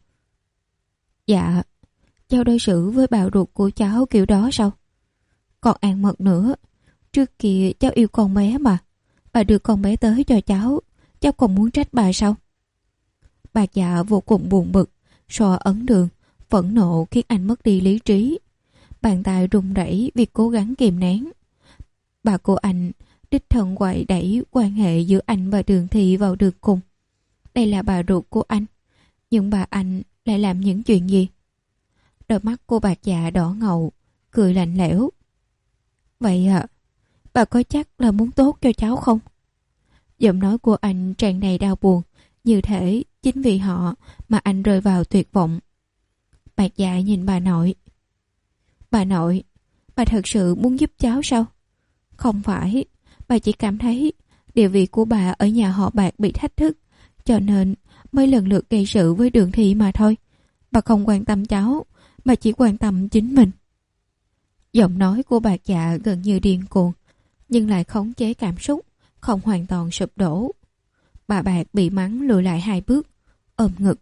Dạ, cháu đối xử với bà ruột của cháu kiểu đó sao? Còn An Mật nữa. Trước kia cháu yêu con bé mà. Bà đưa con bé tới cho cháu, cháu còn muốn trách bà sao? Bạc Dạ vô cùng buồn bực, so ấn đường, phẫn nộ khiến anh mất đi lý trí. Bàn tay run rẩy vì cố gắng kìm nén. Bà cô anh đích thân quậy đẩy quan hệ giữa anh và Đường Thị vào đường cùng. Đây là bà ruột của anh, nhưng bà anh lại làm những chuyện gì? Đôi mắt cô Bạc Dạ đỏ ngầu, cười lạnh lẽo. Vậy à, bà có chắc là muốn tốt cho cháu không? Giọng nói của anh tràn đầy đau buồn, như thể chính vì họ mà anh rơi vào tuyệt vọng. Bạc Dạ nhìn bà nội. Bà nội, bà thật sự muốn giúp cháu sao? Không phải, bà chỉ cảm thấy địa vị của bà ở nhà họ Bạc bị thách thức, cho nên mới lần lượt gây sự với Đường Thị mà thôi. Bà không quan tâm cháu, bà chỉ quan tâm chính mình. Giọng nói của Bạc Dạ gần như điên cuồng, nhưng lại khống chế cảm xúc, không hoàn toàn sụp đổ. Bà Bạc bị mắng lùi lại hai bước, ôm ngực.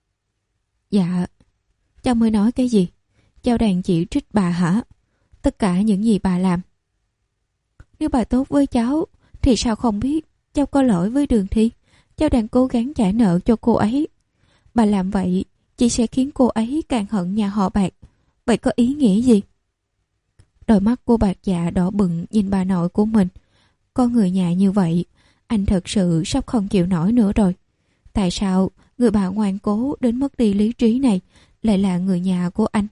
Dạ, cháu mới nói cái gì? Cháu đang chỉ trích bà hả? Tất cả những gì bà làm. Nếu bà tốt với cháu, thì sao không biết cháu có lỗi với Đường Thi? Cháu đang cố gắng trả nợ cho cô ấy. Bà làm vậy chỉ sẽ khiến cô ấy càng hận nhà họ Bạc. Vậy có ý nghĩa gì? Đôi mắt của Bạc Dạ đỏ bừng nhìn bà nội của mình. Có người nhà như vậy, anh thật sự sắp không chịu nổi nữa rồi. Tại sao người bà ngoan cố đến mất đi lý trí này lại là người nhà của anh?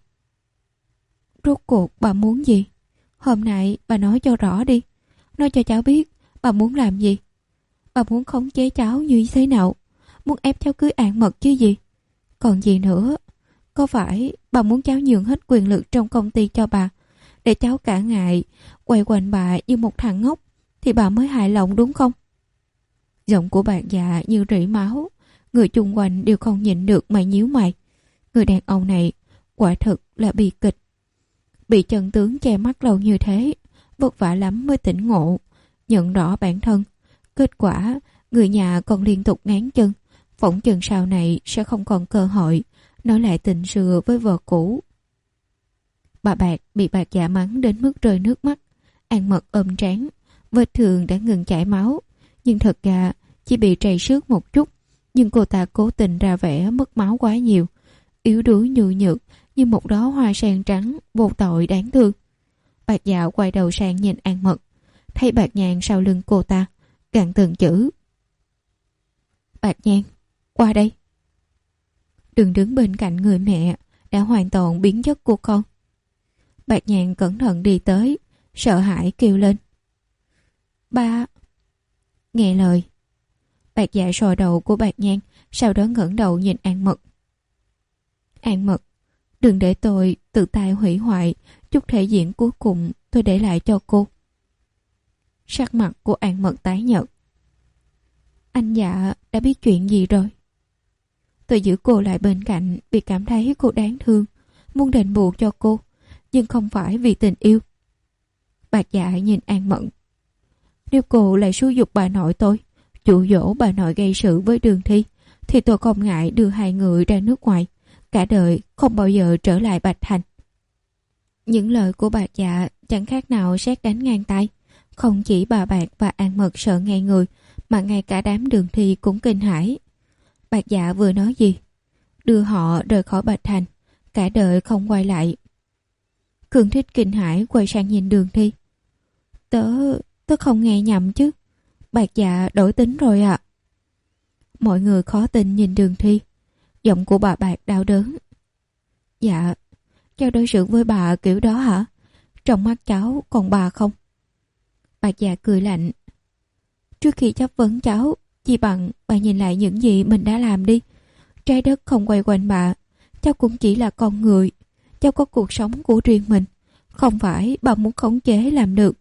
Rốt cuộc bà muốn gì? Hôm nay bà nói cho rõ đi. Nói cho cháu biết bà muốn làm gì. Bà muốn khống chế cháu như thế nào? Muốn ép cháu cưới An Mật chứ gì? Còn gì nữa? Có phải bà muốn cháu nhường hết quyền lực trong công ty cho bà, để cháu cả ngày quay quanh bà như một thằng ngốc, thì bà mới hài lòng đúng không? Giọng của Bạc Dạ như rỉ máu. Người chung quanh đều không nhịn được mà nhíu mày. Người đàn ông này quả thực là bi kịch. Bị chân tướng che mắt lâu như thế, vất vả lắm mới tỉnh ngộ, nhận rõ bản thân. Kết quả người nhà còn liên tục ngán chân, phỏng chừng sau này sẽ không còn cơ hội nói lại tình xưa với vợ cũ. Bà Bạc bị Bạc Dạ mắng đến mức rơi nước mắt. An Mật ôm trán, vết thương đã ngừng chảy máu, nhưng thật ra chỉ bị trầy xước một chút. Nhưng cô ta cố tình ra vẻ mất máu quá nhiều, yếu đuối nhu nhược như một đóa hoa sen trắng vô tội đáng thương. Bạc Dạ quay đầu sang nhìn An Mật, thấy Bạc Nhàn sau lưng cô ta, gằn từng chữ. Bạc Nhàn, qua đây. Đừng đứng bên cạnh người mẹ đã hoàn toàn biến chất của con. Bạc Nhàn cẩn thận đi tới, sợ hãi kêu lên. Ba. Nghe lời. Bạc Dạ sờ đầu của Bạc Nhàn, sau đó ngẩng đầu nhìn An Mật. An Mật, đừng để tôi tự tay hủy hoại chút thể diện cuối cùng tôi để lại cho cô. Sắc mặt của An Mật tái nhợt. Anh Dạ đã biết chuyện gì rồi? Tôi giữ cô lại bên cạnh vì cảm thấy cô đáng thương, muốn đền bù cho cô, nhưng không phải vì tình yêu. Bạc Dạ nhìn An Mận. Nếu cô lại xúi giục bà nội tôi, dụ dỗ bà nội gây sự với Đường Thi, thì tôi không ngại đưa hai người ra nước ngoài, cả đời không bao giờ trở lại Bạch Thành. Những lời của Bạc Dạ chẳng khác nào sét đánh ngang tay. Không chỉ bà Bạc và An Mật sợ ngay người, mà ngay cả đám Đường Thi cũng kinh hãi. Bạc Dạ vừa nói gì? Đưa họ rời khỏi Bạch Thành, cả đời không quay lại. Cường Thích kinh hãi quay sang nhìn Đường Thi. Tớ, tớ không nghe nhầm chứ? Bạc Dạ đổi tính rồi ạ. À? Mọi người khó tin nhìn Đường Thi. Giọng của bà Bạc đau đớn. Dạ, cháu đối xử với bà kiểu đó hả? Trong mắt cháu còn bà không? Bạc Dạ cười lạnh. Trước khi chất vấn cháu, chỉ bằng bà nhìn lại những gì mình đã làm đi. Trái đất không quay quanh bà, cháu cũng chỉ là con người. Cháu có cuộc sống của riêng mình, không phải bà muốn khống chế làm được.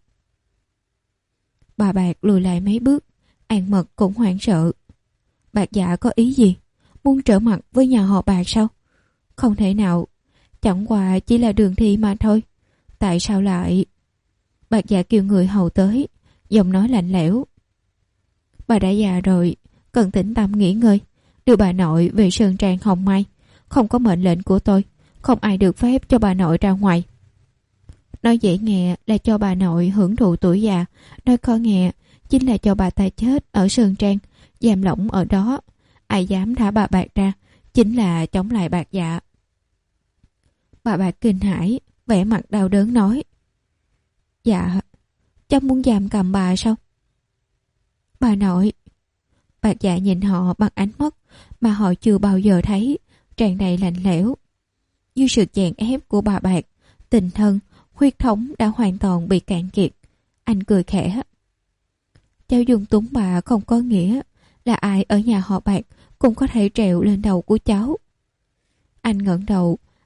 Bà Bạc lùi lại mấy bước, An Mật cũng hoảng sợ. Bạc Dạ có ý gì? Muốn trở mặt với nhà họ Bạc sao? Không thể nào, chẳng qua chỉ là Đường Thi mà thôi. Tại sao lại... Bạc Dạ kêu người hầu tới, giọng nói lạnh lẽo. Bà đã già rồi, cần tĩnh tâm nghỉ ngơi. Đưa bà nội về Sơn Trang Hồng Mai. Không có mệnh lệnh của tôi, không ai được phép cho bà nội ra ngoài. Nói dễ nghe là cho bà nội hưởng thụ tuổi già, nói khó nghe chính là cho bà ta chết ở Sơn Trang, giam lỏng ở đó. Ai dám thả bà Bạc ra chính là chống lại Bạc Dạ. Bà Bạc kinh hãi, vẻ mặt đau đớn nói. Dạ, cháu muốn giam cầm bà sao? Bà nội. Bạc Dạ nhìn họ bằng ánh mắt mà họ chưa bao giờ thấy, tràn đầy lạnh lẽo. Dưới sự chèn ép của bà Bạc, tình thân, huyết thống đã hoàn toàn bị cạn kiệt. Anh cười khẽ. Cháu dung túng bà không có nghĩa là ai ở nhà họ Bạc cũng có thể trèo lên đầu của cháu. Anh ngẩng đầu,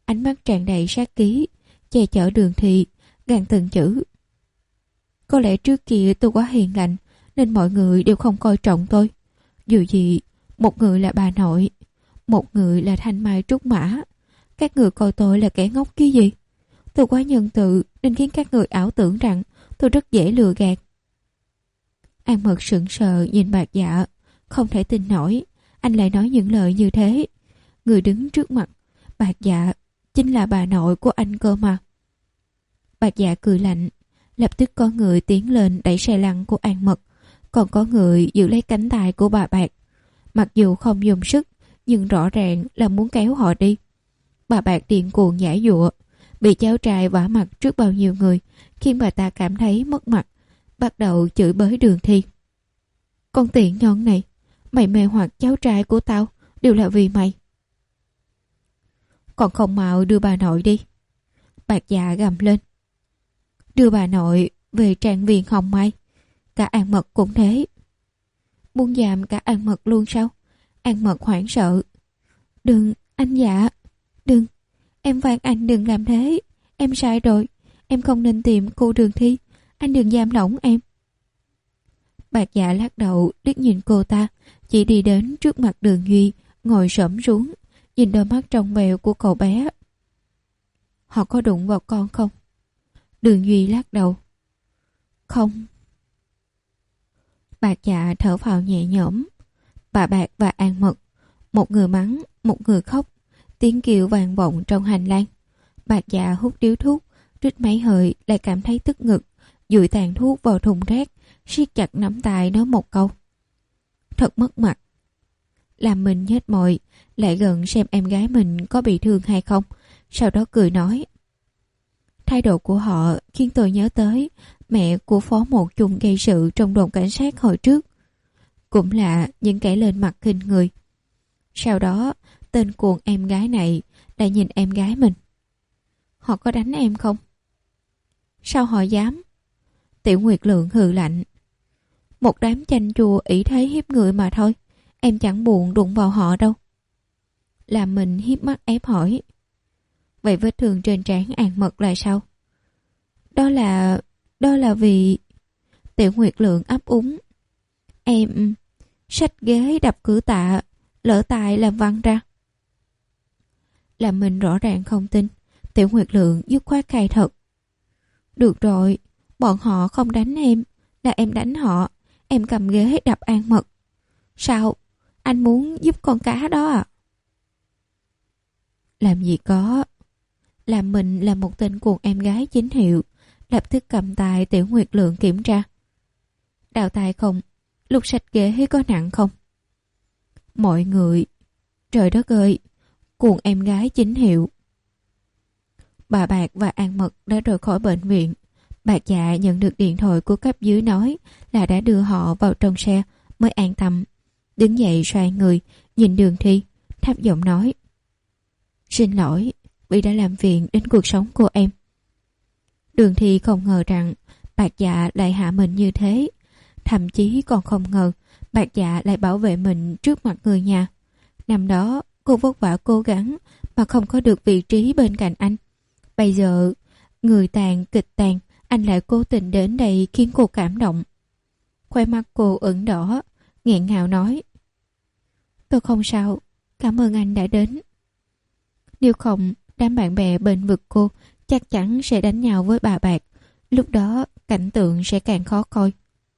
ánh mắt tràn đầy sát khí, che chở Đường Thi, gàn từng chữ. Có lẽ trước kia tôi quá hiền lành nên mọi người đều không coi trọng tôi. Dù gì, một người là bà nội, một người là thanh mai trúc mã. Các người coi tôi là kẻ ngốc kia gì? Tôi quá nhân từ nên khiến các người ảo tưởng rằng tôi rất dễ lừa gạt. An Mật sững sờ nhìn Bạc Dạ, không thể tin nổi anh lại nói những lời như thế. Người đứng trước mặt Bạc Dạ chính là bà nội của anh cơ mà. Bạc Dạ cười lạnh, lập tức có người tiến lên đẩy xe lăn của An Mật, còn có người giữ lấy cánh tay của bà Bạc. Mặc dù không dùng sức, nhưng rõ ràng là muốn kéo họ đi. Bà Bạc điên cuồng nhảy dụa, bị cháu trai vả mặt trước bao nhiêu người, khiến bà ta cảm thấy mất mặt, bắt đầu chửi bới Đường Thi. Con tiện nhân này, mày mê hoặc cháu trai của tao đều là vì mày. Còn không mau đưa bà nội đi. Bạc Dạ gầm lên. Đưa bà nội về trang viên Hồng Mai. Cả An Mật cũng thế. Buông giam cả An Mật luôn sao? An Mật hoảng sợ. Đừng, anh Dạ. Đừng, em van anh đừng làm thế. Em sai rồi. Em không nên tìm cô Đường Thi. Anh đừng giam lỏng em. Bạc Dạ lắc đầu liếc nhìn cô ta, chỉ đi đến trước mặt Đường Duy, ngồi xổm xuống, nhìn đôi mắt trong veo của cậu bé. Họ có đụng vào con không? Đường Duy lắc đầu. Không. Bạc Dạ thở phào nhẹ nhõm. Bà Bạc và An Mật, một người mắng, một người khóc, tiếng kêu vang vọng trong hành lang. Bạc Dạ hút điếu thuốc, rít mấy hơi lại cảm thấy tức ngực, dụi tàn thuốc vào thùng rác, siết chặt nắm tay nói một câu. Thật mất mặt. Làm mình nhếch môi, lại gần xem em gái mình có bị thương hay không, sau đó cười nói. Thái độ của họ khiến tôi nhớ tới mẹ của Phó Một Chung gây sự trong đồn cảnh sát hồi trước. Cũng là những kẻ lên mặt khinh người. Sau đó, tên cuồng em gái này đã nhìn em gái mình. Họ có đánh em không? Sao họ dám? Tiểu Nguyệt Lượng hừ lạnh. Một đám chanh chua ỷ thế hiếp người mà thôi. Em chẳng buồn đụng vào họ đâu. Làm mình hiếp mắt ép hỏi. Vậy vết thương trên trán An Mật là sao? Đó là... Đó là vì... Tiểu Nguyệt Lượng ấp úng. Em... Xách ghế đập cửa tạ, lỡ tài làm văng ra. Làm mình rõ ràng không tin. Tiểu Nguyệt Lượng dứt khoát khai thật. Được rồi, bọn họ không đánh em, là em đánh họ. Em cầm ghế đập An Mật. Sao? Anh muốn giúp con cá đó à? Làm gì có. Làm mình là một tên cuồng em gái chính hiệu, lập tức cầm tay Tiểu Nguyệt Lượng kiểm tra. Đào tay không? Lúc sạch ghế có nặng không? Mọi người... Trời đất ơi! Cuồng em gái chính hiệu. Bà Bạc và An Mật đã rời khỏi bệnh viện. Bạc Dạ nhận được điện thoại của cấp dưới nói là đã đưa họ vào trong xe mới an tâm. Đứng dậy xoay người, nhìn Đường Thi, thấp giọng nói. Xin lỗi, vì đã làm phiền đến cuộc sống của em. Đường Thi không ngờ rằng Bạc Dạ lại hạ mình như thế. Thậm chí còn không ngờ Bạc Dạ lại bảo vệ mình trước mặt người nhà. Năm đó cô vất vả cố gắng mà không có được vị trí bên cạnh anh. Bây giờ người tàn kịch tàn, anh lại cố tình đến đây khiến cô cảm động. Khoe mắt cô ửng đỏ, nghẹn ngào nói. Tôi không sao, cảm ơn anh đã đến. Nếu không, đám bạn bè bên vực cô chắc chắn sẽ đánh nhau với bà Bạc. Lúc đó cảnh tượng sẽ càng khó coi.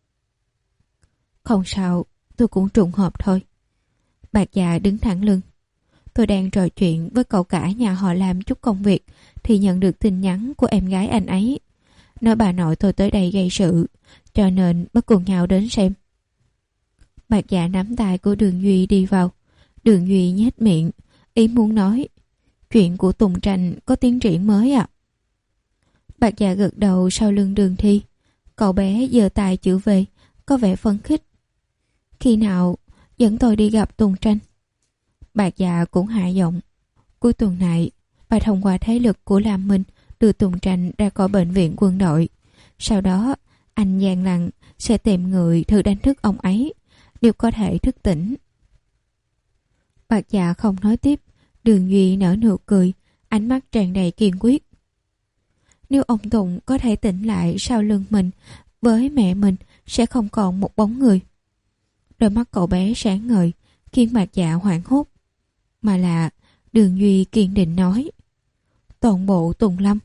Không sao, tôi cũng trùng hợp thôi. Bạc Dạ đứng thẳng lưng. Tôi đang trò chuyện với cậu cả nhà họ làm chút công việc thì nhận được tin nhắn của em gái anh ấy. Nói bà nội tôi tới đây gây sự, cho nên mới cùng nhau đến xem. Bạc Dạ nắm tay của Đường Duy đi vào. Đường Duy nhếch miệng, ý muốn nói. Chuyện của Tùng Tranh có tiến triển mới à? Bạc Dạ gật đầu sau lưng Đường Thi. Cậu bé giơ tay chữ về, có vẻ phấn khích. Khi nào dẫn tôi đi gặp Tùng Tranh? Bạc Dạ cũng hạ giọng. Cuối tuần này, bà thông qua thế lực của Lam Minh đưa Tùng Tranh ra khỏi bệnh viện quân đội. Sau đó, anh Giang Lăng sẽ tìm người thử đánh thức ông ấy, nếu có thể thức tỉnh. Bạc Dạ không nói tiếp. Đường Duy nở nụ cười, ánh mắt tràn đầy kiên quyết. Nếu ông Tùng có thể tỉnh lại sau lưng mình với mẹ mình sẽ không còn một bóng người. Đôi mắt cậu bé sáng ngời khiến Bạch Dạ hoảng hốt. Mà là Đường Duy kiên định nói, toàn bộ Tùng Lâm.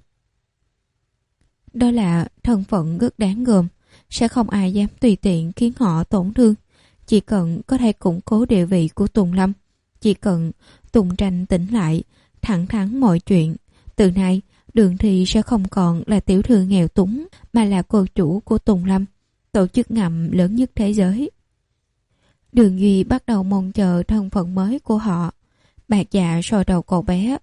Đó là thân phận rất đáng gờm, sẽ không ai dám tùy tiện khiến họ tổn thương. Chỉ cần có thể củng cố địa vị của Tùng Lâm, chỉ cần Tùng Tranh tỉnh lại, thẳng thắn mọi chuyện, từ nay Đường Thị sẽ không còn là tiểu thư nghèo túng mà là cô chủ của Tùng Lâm, tổ chức ngầm lớn nhất thế giới. Đường Duy bắt đầu mong chờ thân phận mới của họ. Bạch Dạ soi đầu cậu bé.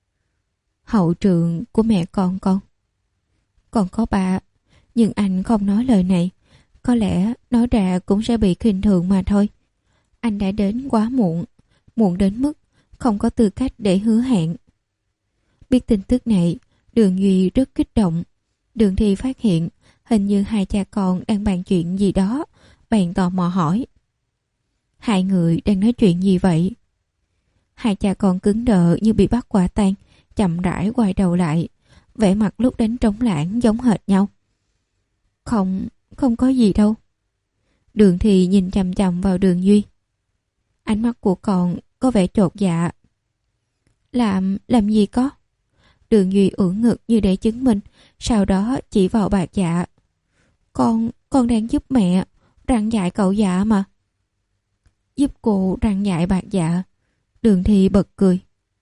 Hậu trường của mẹ con con. Còn có bà, nhưng anh không nói lời này. Có lẽ nói ra cũng sẽ bị khinh thường mà thôi. Anh đã đến quá muộn, muộn đến mức không có tư cách để hứa hẹn. Biết tin tức này, Đường Duy rất kích động. Đường Thi phát hiện hình như hai cha con đang bàn chuyện gì đó, bèn tò mò hỏi. Hai người đang nói chuyện gì vậy? Hai cha con cứng đờ như bị bắt quả tang, chậm rãi quay đầu lại, vẻ mặt lúc đánh trống lãng giống hệt nhau. Không, không có gì đâu. Đường Thì nhìn chằm chằm vào Đường Duy. Ánh mắt của con có vẻ chột dạ. Làm, làm gì có? Đường Duy ưỡn ngực như để chứng minh, sau đó chỉ vào Bạch Dạ. Con, con đang giúp mẹ, răng dạy cậu Dạ mà. Giúp cô răng dạy Bạch Dạ. Đường Thì bật cười.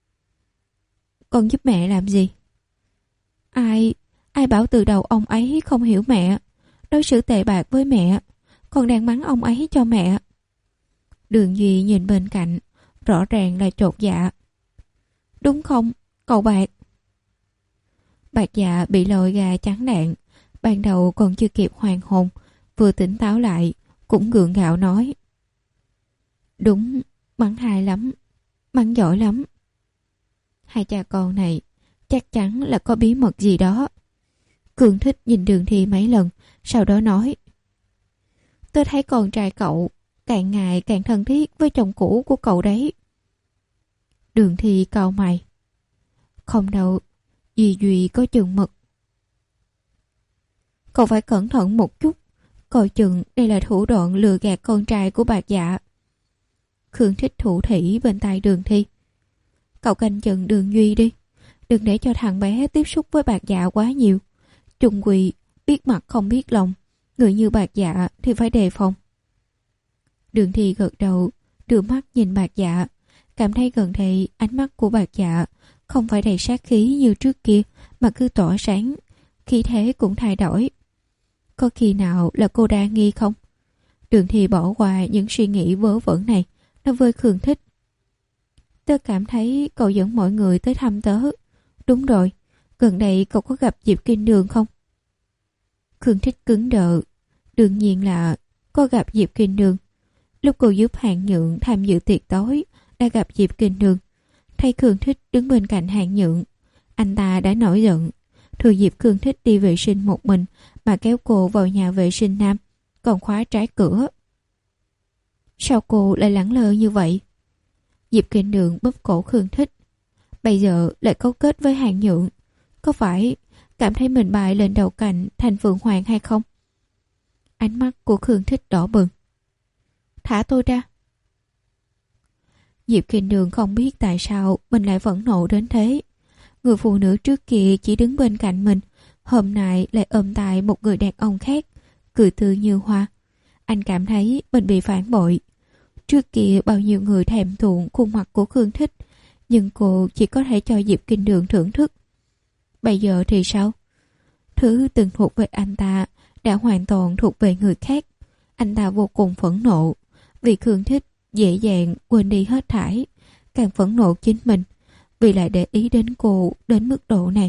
Con giúp mẹ làm gì? Ai, ai bảo từ đầu ông ấy không hiểu mẹ, đối xử tệ bạc với mẹ, con đang mắng ông ấy cho mẹ. Đường Duy nhìn bên cạnh, rõ ràng là chột dạ. Đúng không, cậu Bạc? Bạch Dạ bị lôi gà chán đạn, ban đầu còn chưa kịp hoàn hồn, vừa tỉnh táo lại, cũng gượng gạo nói. Đúng, mắng hay lắm, mắng giỏi lắm. Hai cha con này chắc chắn là có bí mật gì đó. Cường Thích nhìn Đường Thi mấy lần, sau đó nói. Tôi thấy con trai cậu càng ngày càng thân thiết với chồng cũ của cậu đấy. Đường Thi cau mày. Không đâu, Duy Duy có chừng mực. Cậu phải cẩn thận một chút, coi chừng đây là thủ đoạn lừa gạt con trai của Bạch Dạ. Khương Thích thủ thỉ bên tai Đường Thi. Cậu canh chừng Đường Duy đi, đừng để cho thằng bé tiếp xúc với Bạch Dạ quá nhiều. Trung quy biết mặt không biết lòng, người như Bạch Dạ thì phải đề phòng. Đường Thi gật đầu, đưa mắt nhìn Bạch Dạ, cảm thấy gần đây ánh mắt của Bạch Dạ không phải đầy sát khí như trước kia mà cứ tỏa sáng, khí thế cũng thay đổi. Có khi nào là cô đa nghi không? Đường Thi bỏ qua những suy nghĩ vớ vẩn này, nói với Khương Thích. Tớ cảm thấy cậu dẫn mọi người tới thăm tớ. Đúng rồi, gần đây cậu có gặp Diệp Kinh Đường không? Khương Thích cứng đờ. Đương nhiên là có gặp Diệp Kinh Đường. Lúc cô giúp Hạng Nhượng tham dự tiệc tối đã gặp Diệp Kinh Đường. Thấy Khương Thích đứng bên cạnh Hạng Nhượng, anh ta đã nổi giận, thừa dịp Khương Thích đi vệ sinh một mình mà kéo cô vào nhà vệ sinh nam, còn khóa trái cửa. Sao cô lại lẳng lơ như vậy? Diệp Kinh Đường bóp cổ Khương Thích. Bây giờ lại cấu kết với Hạng Nhượng, có phải cảm thấy mình bại lên đầu cành thành Phượng Hoàng hay không? Ánh mắt của Khương Thích đỏ bừng. Thả tôi ra. Diệp Kinh Đường không biết tại sao mình lại phẫn nộ đến thế. Người phụ nữ trước kia chỉ đứng bên cạnh mình, hôm nay lại ôm tay một người đàn ông khác, cười tươi như hoa. Anh cảm thấy mình bị phản bội. Trước kia bao nhiêu người thèm thuồng khuôn mặt của Khương Thích, nhưng cô chỉ có thể cho Diệp Kinh Đường thưởng thức. Bây giờ thì sao? Thứ từng thuộc về anh ta đã hoàn toàn thuộc về người khác. Anh ta vô cùng phẫn nộ vì Khương Thích dễ dàng quên đi hết thảy, càng phẫn nộ chính mình vì lại để ý đến cô đến mức độ này.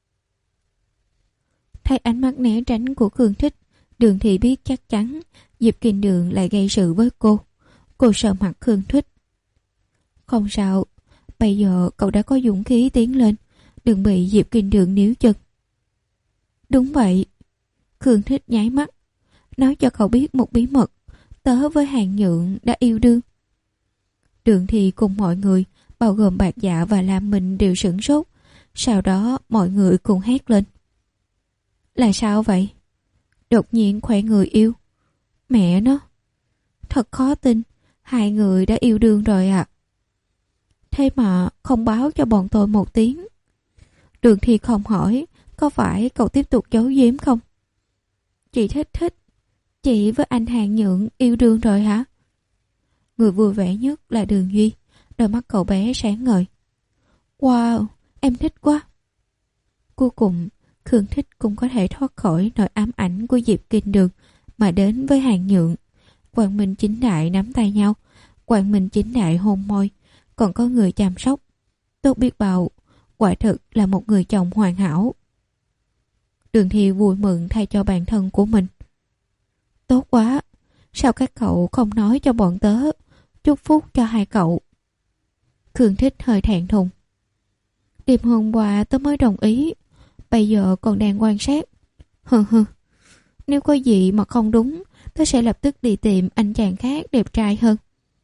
Thấy ánh mắt né tránh của Khương Thích, Đường Thị biết chắc chắn Diệp Kinh Đường lại gây sự với cô. Cô sợ mặt Khương Thích. Không sao, bây giờ cậu đã có dũng khí tiến lên, đừng bị Diệp Kinh Đường níu chân. Đúng vậy. Khương Thích nháy mắt. Nói cho cậu biết một bí mật, tớ với Hạng Nhượng đã yêu đương. Đường Thì cùng mọi người, bao gồm Bạch Dạ và Lam Minh đều sửng sốt. Sau đó mọi người cùng hét lên. Là sao vậy? Đột nhiên khoe người yêu. Mẹ nó, thật khó tin, hai người đã yêu đương rồi à. Thế mà không báo cho bọn tôi một tiếng. Đường Thi không hỏi, có phải cậu tiếp tục giấu giếm không? Chị thích thích. Chị với anh Hàng Nhượng yêu đương rồi hả? Người vui vẻ nhất là Đường Duy. Đôi mắt cậu bé sáng ngời. Wow, em thích quá. Cuối cùng, Khương Thích cũng có thể thoát khỏi nỗi ám ảnh của Diệp Kinh Đường mà đến với Hàng Nhượng. Quang Minh chính đại nắm tay nhau, Quang Minh chính đại hôn môi, còn có người chăm sóc. Tốt biết bao, quả thực là một người chồng hoàn hảo. Đường Thi vui mừng thay cho bản thân của mình. Tốt quá, sao các cậu không nói cho bọn tớ, chúc phúc cho hai cậu. Khương Thích hơi thẹn thùng. Đêm hôm qua tớ mới đồng ý, bây giờ còn đang quan sát. Hừ hừ, nếu có gì mà không đúng, tớ sẽ lập tức đi tìm anh chàng khác đẹp trai hơn.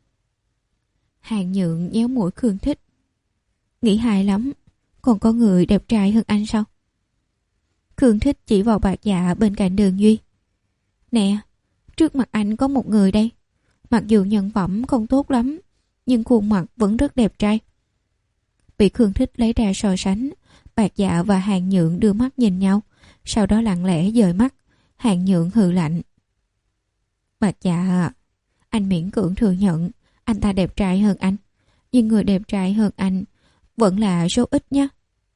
Hàng Nhượng nhéo mũi Khương Thích. Nghĩ hài lắm, còn có người đẹp trai hơn anh sao? Khương Thích chỉ vào Bạc Dạ bên cạnh Đường Duy. Nè, trước mặt anh có một người đây. Mặc dù nhân phẩm không tốt lắm, nhưng khuôn mặt vẫn rất đẹp trai. Bị Khương Thích lấy ra so sánh, Bạc Dạ và Hàng Nhượng đưa mắt nhìn nhau, sau đó lặng lẽ dời mắt. Hàng Nhượng hừ lạnh. Bạc Dạ, anh miễn cưỡng thừa nhận anh ta đẹp trai hơn anh, nhưng người đẹp trai hơn anh vẫn là số ít nhé.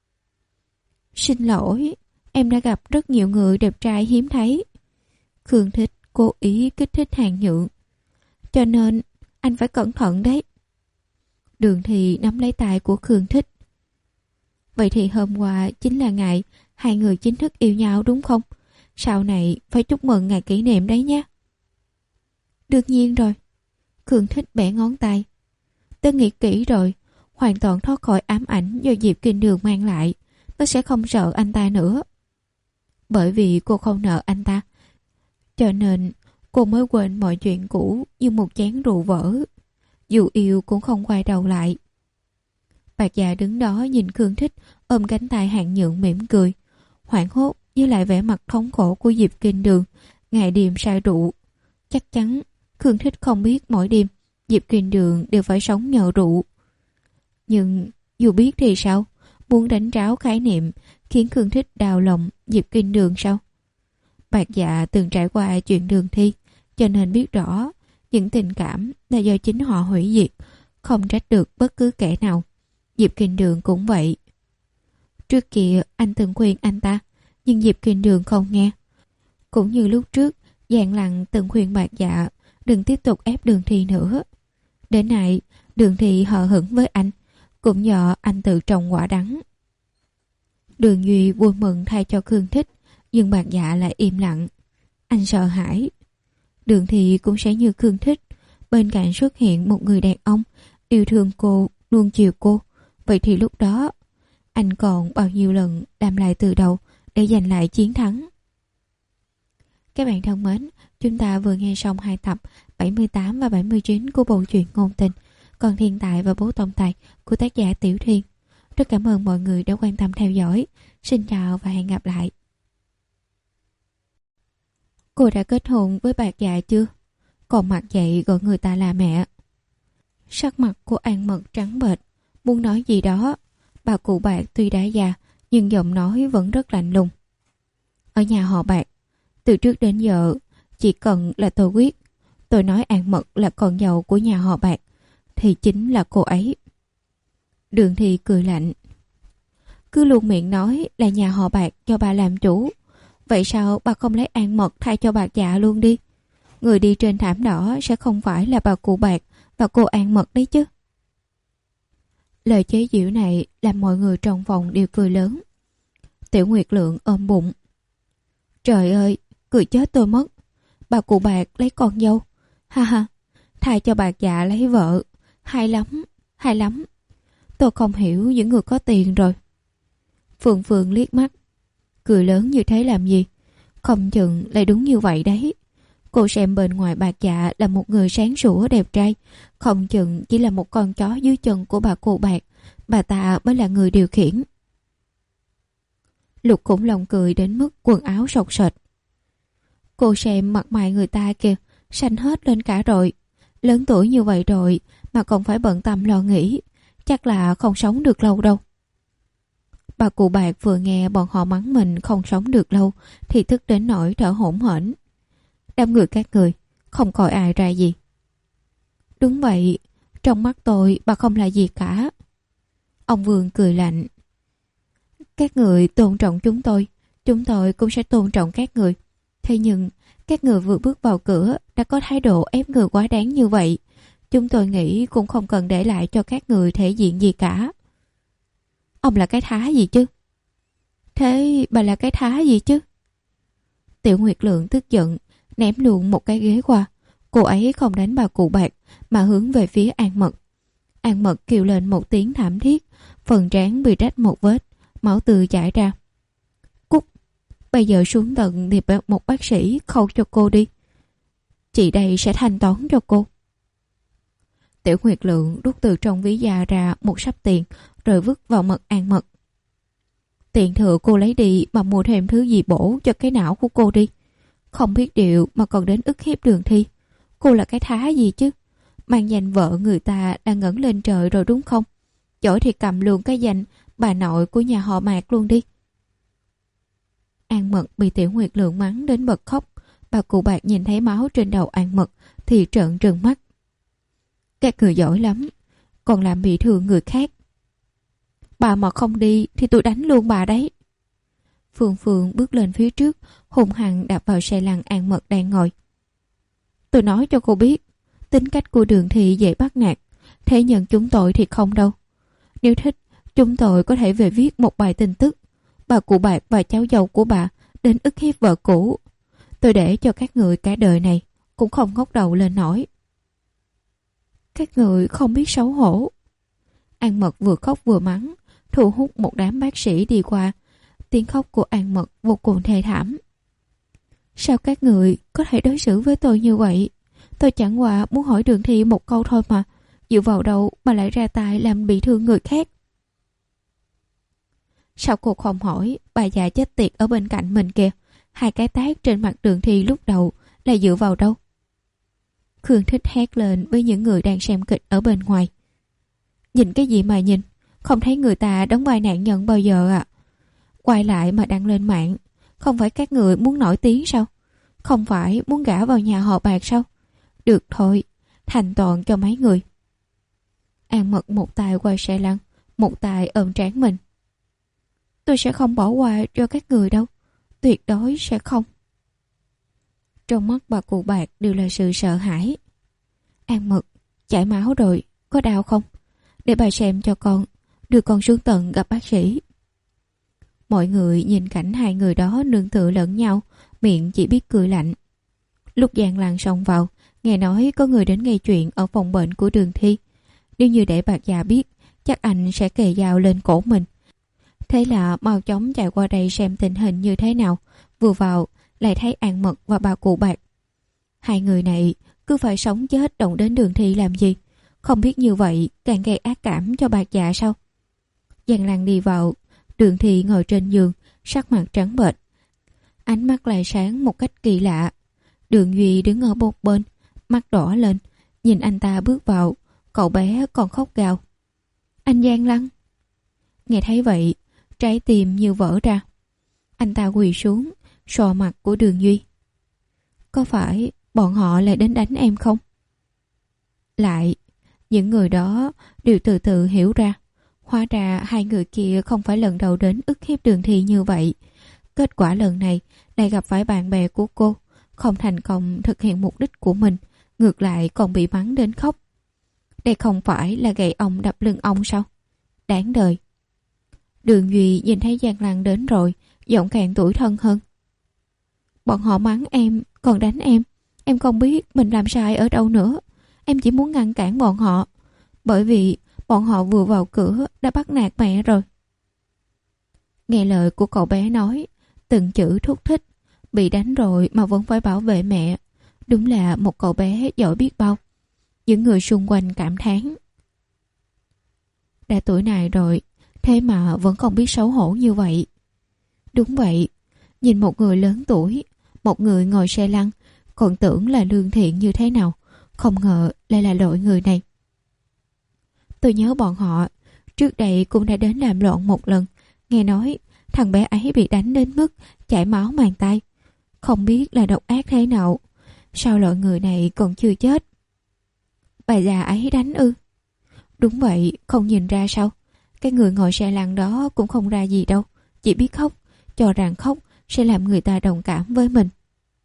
Xin lỗi, em đã gặp rất nhiều người đẹp trai hiếm thấy. Khương Thích cố ý kích thích Hàng Nhượng. Cho nên anh phải cẩn thận đấy. Đường Thì nắm lấy tay của Khương Thích. Vậy thì hôm qua chính là ngày hai người chính thức yêu nhau đúng không? Sau này phải chúc mừng ngày kỷ niệm đấy nhé. Đương nhiên rồi. Khương Thích bẻ ngón tay. Tớ nghĩ kỹ rồi, hoàn toàn thoát khỏi ám ảnh do Diệp Kinh Đường mang lại. Tớ sẽ không sợ anh ta nữa. Bởi vì cô không nợ anh ta, cho nên cô mới quên mọi chuyện cũ như một chén rượu vỡ. Dù yêu cũng không quay đầu lại. Bạc Dạ đứng đó nhìn Khương Thích ôm cánh tay Hàng Nhượng mỉm cười. Hoảng hốt với lại vẻ mặt thống khổ của Diệp Kinh Đường ngày đêm say rượu. Chắc chắn Khương Thích không biết mỗi đêm Diệp Kinh Đường đều phải sống nhờ rượu. Nhưng dù biết thì sao? Muốn đánh tráo khái niệm khiến Khương Thích đau lòng Diệp Kinh Đường sao? Bạc Dạ từng trải qua chuyện Đường Thi, cho nên biết rõ những tình cảm là do chính họ hủy diệt, không trách được bất cứ kẻ nào. Diệp Kinh Đường cũng vậy. Trước kia anh từng khuyên anh ta, nhưng Diệp Kinh Đường không nghe. Cũng như lúc trước, Giang Lăng từng khuyên Bạc Dạ đừng tiếp tục ép Đường Thi nữa. Đến nay, Đường Thi hờ hững với anh, cũng do anh tự trồng quả đắng. Đường Duy vui mừng thay cho Khương Thích, nhưng Bạc Dạ lại im lặng. Anh sợ hãi. Đường Thi cũng sẽ như Khương Thích, bên cạnh xuất hiện một người đàn ông yêu thương cô, nuông chiều cô. Vậy thì lúc đó anh còn bao nhiêu lần làm lại từ đầu để giành lại chiến thắng. Các bạn thân mến, chúng ta vừa nghe xong hai tập bảy mươi tám và bảy mươi chín của bộ truyện Ngôn Tình, Còn Thiên Tài và Bố Tổng Tài của tác giả Tiểu Thuyên. Rất cảm ơn mọi người đã quan tâm theo dõi. Xin chào và hẹn gặp lại. Cô đã kết hôn với Bạc Dạ chưa? Còn mặt dậy gọi người ta là mẹ. Sắc mặt của An Mật trắng bệch, muốn nói gì đó. Bà cụ Bạc tuy đã già, nhưng giọng nói vẫn rất lạnh lùng. Ở nhà họ Bạc, từ trước đến giờ, chỉ cần là tôi quyết, tôi nói An Mật là con dâu của nhà họ Bạc, thì chính là cô ấy. Đường Thi cười lạnh. Cứ luôn miệng nói là nhà họ Bạc cho bà làm chủ. Vậy sao bà không lấy An Mật thay cho Bạc Dạ luôn đi? Người đi trên thảm đỏ sẽ không phải là bà cụ Bạc và cô An Mật đấy chứ. Lời chế giễu này làm mọi người trong phòng đều cười lớn. Tiểu Nguyệt Lượng ôm bụng. Trời ơi, cười chết tôi mất. Bà cụ Bạc lấy con dâu. Ha ha, thay cho Bạc Dạ lấy vợ. Hay lắm, hay lắm. Tôi không hiểu những người có tiền rồi. Phương Phương liếc mắt. Cười lớn như thế làm gì? Không chừng lại đúng như vậy đấy. Cô xem bên ngoài Bạc Dạ là một người sáng sủa đẹp trai, không chừng chỉ là một con chó dưới chân của bà cụ Bạc. Bà ta mới là người điều khiển. Lục Khủng Long cười đến mức quần áo sột sệt. Cô xem mặt mày người ta kìa, xanh hết lên cả rồi. Lớn tuổi như vậy rồi mà còn phải bận tâm lo nghĩ, chắc là không sống được lâu đâu. Bà cụ Bạc vừa nghe bọn họ mắng mình không sống được lâu thì tức đến nỗi thở hổn hển. Đám người các người không coi ai ra gì. Đúng vậy, trong mắt tôi bà không là gì cả. Ông Vương cười lạnh. Các người tôn trọng chúng tôi, chúng tôi cũng sẽ tôn trọng các người. Thế nhưng các người vừa bước vào cửa đã có thái độ ép người quá đáng như vậy, chúng tôi nghĩ cũng không cần để lại cho các người thể diện gì cả. Ông là cái thá gì chứ? Thế bà là cái thá gì chứ? Tiểu Nguyệt Lượng tức giận ném luôn một cái ghế qua. Cô ấy không đánh bà cụ Bạc mà hướng về phía An Mật. An Mật kêu lên một tiếng thảm thiết, phần trán bị rách một vết, máu tươi chảy ra. Cút, bây giờ xuống tận thì một bác sĩ khâu cho cô đi. Chị đây sẽ thanh toán cho cô. Tiểu Nguyệt Lượng rút từ trong ví da ra một sắp tiền rồi vứt vào mặt An Mật. Tiền thừa cô lấy đi mà mua thêm thứ gì bổ cho cái não của cô đi. Không biết điều mà còn đến ức hiếp Đường Thi. Cô là cái thá gì chứ? Mang danh vợ người ta đang ngẩng lên trời rồi đúng không? Giỏi thì cầm luôn cái danh bà nội của nhà họ Mạc luôn đi. An Mật bị Tiểu Nguyệt Lượng mắng đến bật khóc. Bà cụ Bạc nhìn thấy máu trên đầu An Mật thì trợn trừng mắt. Các người giỏi lắm, còn làm bị thương người khác. Bà mà không đi thì tôi đánh luôn bà đấy. Phương Phương bước lên phía trước, hùng hăng đạp vào xe lăn An Mật đang ngồi. Tôi nói cho cô biết, tính cách của Đường Thị dễ bắt nạt, thế nhưng chúng tôi thì không đâu. Nếu thích, chúng tôi có thể về viết một bài tin tức. Bà cụ Bạc và cháu dâu của bà đến ức hiếp vợ cũ. Tôi để cho các người cả đời này cũng không ngóc đầu lên nổi. Các người không biết xấu hổ. An Mật vừa khóc vừa mắng, thu hút một đám bác sĩ đi qua. Tiếng khóc của An Mật vô cùng thê thảm. Sao các người có thể đối xử với tôi như vậy? Tôi chẳng qua muốn hỏi Đường Thi một câu thôi mà. Dựa vào đâu mà lại ra tay làm bị thương người khác? Sao cô không hỏi? Bà già chết tiệt ở bên cạnh mình kìa. Hai cái tát trên mặt Đường Thi lúc đầu là dựa vào đâu? Khương Thích hét lên với những người đang xem kịch ở bên ngoài. Nhìn cái gì mà nhìn? Không thấy người ta đóng vai nạn nhân bao giờ à? Quay lại mà đăng lên mạng. Không phải các người muốn nổi tiếng sao? Không phải muốn gả vào nhà họ Bạc sao? Được thôi, thành toàn cho mấy người. An Mật một tay quay xe lăn, một tay ôm trán mình. Tôi sẽ không bỏ qua cho các người đâu. Tuyệt đối sẽ không. Trong mắt bà cụ Bạc đều là sự sợ hãi. An Mật, chảy máu rồi, có đau không? Để bà xem cho con, đưa con xuống tận gặp bác sĩ. Mọi người nhìn cảnh hai người đó nương tựa lẫn nhau, miệng chỉ biết cười lạnh. Lúc Giang Lan xông vào, nghe nói có người đến gây chuyện ở phòng bệnh của Đường Thi. Nếu như để bà già biết, chắc anh sẽ kề dao lên cổ mình. Thế là mau chóng chạy qua đây xem tình hình như thế nào. Vừa vào lại thấy An Mật và bà cụ Bạc. Hai người này cứ phải sống chết động đến Đường Thi làm gì? Không biết như vậy càng gây ác cảm cho bà già sao? Giang Lan đi vào, Đường Thi ngồi trên giường, sắc mặt trắng bệch, ánh mắt lại sáng một cách kỳ lạ. Đường Duy đứng ở một bên, mắt đỏ lên, nhìn anh ta bước vào, cậu bé còn khóc gào. Anh Giang Lan. Nghe thấy vậy, trái tim như vỡ ra. Anh ta quỳ xuống, sò mặt của Đường Duy. Có phải bọn họ lại đến đánh em không? Lại, những người đó đều từ từ hiểu ra. Hóa ra hai người kia không phải lần đầu đến ức hiếp Đường Thi như vậy. Kết quả lần này lại gặp phải bạn bè của cô, không thành công thực hiện mục đích của mình, ngược lại còn bị mắng đến khóc. Đây không phải là gậy ông đập lưng ông sao? Đáng đời. Đường Duy nhìn thấy Giang Lan đến rồi, giọng càng tủi thân hơn. Bọn họ mắng em, còn đánh em. Em không biết mình làm sai ở đâu nữa. Em chỉ muốn ngăn cản bọn họ, bởi vì bọn họ vừa vào cửa đã bắt nạt mẹ rồi. Nghe lời của cậu bé nói, từng chữ thúc thích. Bị đánh rồi mà vẫn phải bảo vệ mẹ. Đúng là một cậu bé giỏi biết bao. Những người xung quanh cảm thán. Đã tuổi này rồi, thế mà vẫn không biết xấu hổ như vậy. Đúng vậy, nhìn một người lớn tuổi, một người ngồi xe lăn, còn tưởng là lương thiện như thế nào, không ngờ lại là loại người này. Tôi nhớ bọn họ, trước đây cũng đã đến làm loạn một lần, nghe nói thằng bé ấy bị đánh đến mức chảy máu màng tay. Không biết là độc ác thế nào, sao loại người này còn chưa chết? Bà già ấy đánh ư? Đúng vậy, không nhìn ra sao? Cái người ngồi xe lăn đó cũng không ra gì đâu, chỉ biết khóc, cho rằng khóc sẽ làm người ta đồng cảm với mình.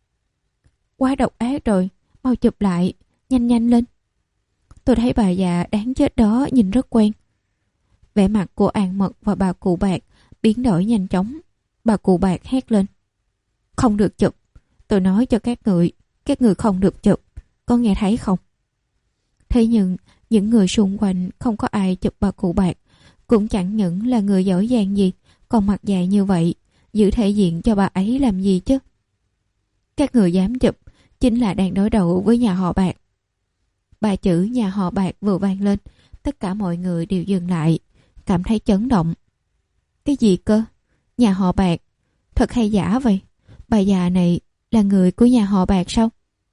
Quá độc ác rồi, mau chụp lại, nhanh nhanh lên. Tôi thấy bà già đáng chết đó nhìn rất quen. Vẻ mặt của An Mật và bà cụ Bạc biến đổi nhanh chóng. Bà cụ Bạc hét lên. Không được chụp, tôi nói cho các người, các người không được chụp, có nghe thấy không? Thế nhưng những người xung quanh không có ai chụp bà cụ Bạc, cũng chẳng những là người giỏi giang gì, còn mặt dài như vậy, giữ thể diện cho bà ấy làm gì chứ? Các người dám chụp chính là đang đối đầu với nhà họ Bạc. Ba chữ nhà họ Bạc vừa vang lên, tất cả mọi người đều dừng lại, cảm thấy chấn động. Cái gì cơ? Nhà họ Bạc? Thật hay giả vậy? Bà già này là người của nhà họ Bạc sao?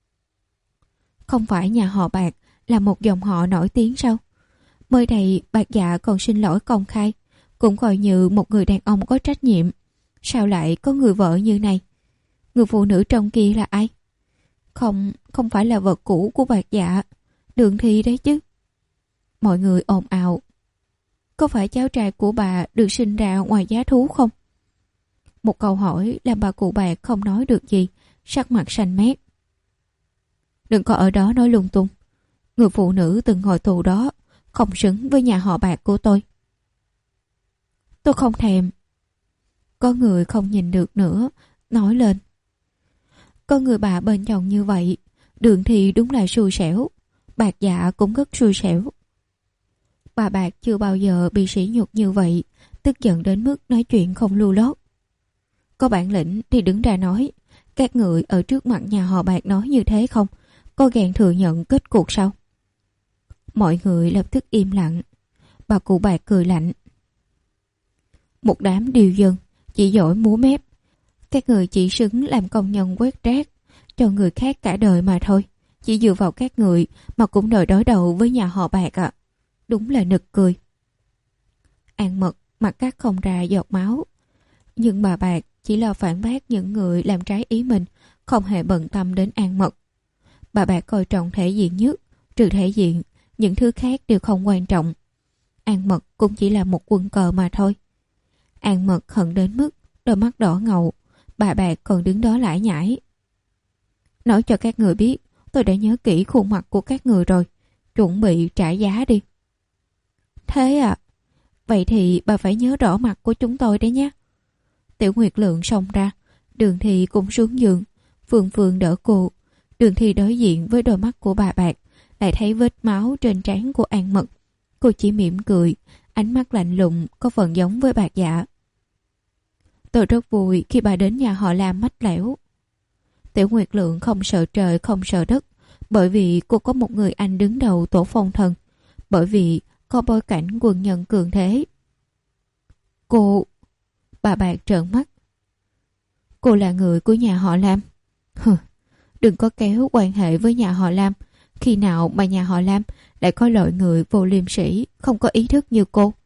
Không phải nhà họ Bạc là một dòng họ nổi tiếng sao? Mới đây Bạc Dạ còn xin lỗi công khai, cũng coi như một người đàn ông có trách nhiệm. Sao lại có người vợ như này? Người phụ nữ trong kia là ai? Không, không phải là vợ cũ của Bạc Dạ, Đường Thi đấy chứ. Mọi người ồn ào. Có phải cháu trai của bà được sinh ra ngoài giá thú không? Một câu hỏi làm bà cụ Bạc không nói được gì, sắc mặt xanh mét. Đừng có ở đó nói lung tung. Người phụ nữ từng ngồi tù đó không xứng với nhà họ Bạc của tôi. Tôi không thèm. Có người không nhìn được nữa, nói lên. Có người bà bên chồng như vậy, Đường Thi đúng là xui xẻo. Bạc Dạ cũng rất xui xẻo. Bà Bạc chưa bao giờ bị sỉ nhục như vậy, tức giận đến mức nói chuyện không lưu lót. Có bản lĩnh thì đứng ra nói. Các người ở trước mặt nhà họ Bạc nói như thế không? Có gàn thừa nhận kết cuộc sao? Mọi người lập tức im lặng. Bà cụ Bạc cười lạnh. Một đám điều dân, chỉ giỏi múa mép. Các người chỉ xứng làm công nhân quét rác cho người khác cả đời mà thôi. Chỉ dựa vào các người mà cũng đòi đối đầu với nhà họ Bạc ạ. À. Đúng là nực cười. An Mật mặt cắt không ra giọt máu. Nhưng bà Bạc chỉ lo phản bác những người làm trái ý mình, không hề bận tâm đến An Mật. Bà Bạc coi trọng thể diện nhất, trừ thể diện, những thứ khác đều không quan trọng. An Mật cũng chỉ là một quân cờ mà thôi. An Mật hận đến mức đôi mắt đỏ ngầu, bà Bạc còn đứng đó lải nhải. Nói cho các người biết, tôi đã nhớ kỹ khuôn mặt của các người rồi, chuẩn bị trả giá đi. Thế à? Vậy thì bà phải nhớ rõ mặt của chúng tôi đấy nhé. Tiểu Nguyệt Lượng xông ra, Đường Thi cũng xuống giường, Phương Phương đỡ cô. Đường Thi đối diện với đôi mắt của bà Bạc, lại thấy vết máu trên trán của An Mật. Cô chỉ mỉm cười, ánh mắt lạnh lùng có phần giống với Bạc Dạ. Tôi rất vui khi bà đến nhà họ làm mách lẻo. Tiểu Nguyệt Lượng không sợ trời không sợ đất, bởi vì cô có một người anh đứng đầu tổ phong thần, bởi vì có bối cảnh quân nhân cường thế. Cô... Bà Bạc trợn mắt. Cô là người của nhà họ Lam. Hừ, đừng có kéo quan hệ với nhà họ Lam. Khi nào mà nhà họ Lam lại có loại người vô liêm sỉ, không có ý thức như cô.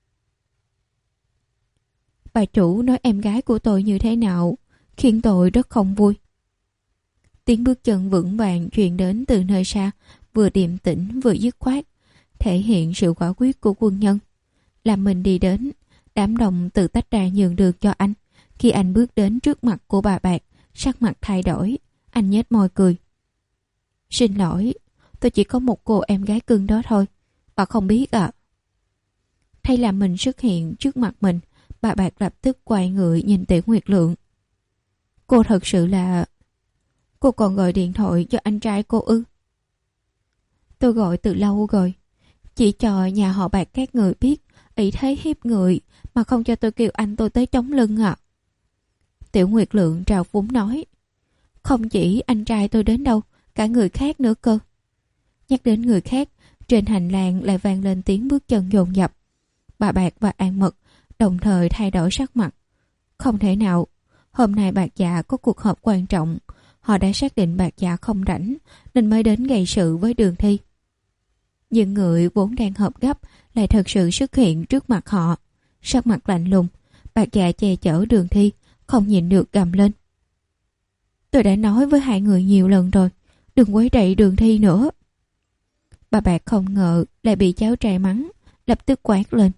Bà chủ nói em gái của tôi như thế nào, khiến tôi rất không vui. Tiếng bước chân vững vàng truyền đến từ nơi xa, vừa điềm tĩnh vừa dứt khoát, thể hiện sự quả quyết của quân nhân. Làm mình đi đến, đám đông tự tách ra nhường đường cho anh. Khi anh bước đến trước mặt của bà Bạc, sắc mặt thay đổi, anh nhếch môi cười. Xin lỗi, tôi chỉ có một cô em gái cưng đó thôi, bà không biết à? Thay làm mình xuất hiện trước mặt mình, bà Bạc lập tức quay người nhìn Tiểu Nguyệt Lượng. Cô thật sự là... Cô còn gọi điện thoại cho anh trai cô ư? Tôi gọi từ lâu rồi, chỉ cho nhà họ Bạc các người biết, ý thế hiếp người mà không cho tôi kêu anh tôi tới chống lưng à? Tiểu Nguyệt Lượng trào phúng nói. Không chỉ anh trai tôi đến đâu, cả người khác nữa cơ. Nhắc đến người khác, trên hành lang lại vang lên tiếng bước chân dồn dập. Bà Bạc và An Mật đồng thời thay đổi sắc mặt. Không thể nào. Hôm nay Bạc Dạ có cuộc họp quan trọng. Họ đã xác định Bạc Dạ không rảnh nên mới đến gây sự với Đường Thi. Những người vốn đang họp gấp lại thật sự xuất hiện trước mặt họ. Sắc mặt lạnh lùng, Bạc Dạ che chở Đường Thi, không nhịn được gầm lên. Tôi đã nói với hai người nhiều lần rồi, đừng quấy rầy Đường Thi nữa. Bà Bạc không ngờ lại bị cháu trai mắng, lập tức quát lên.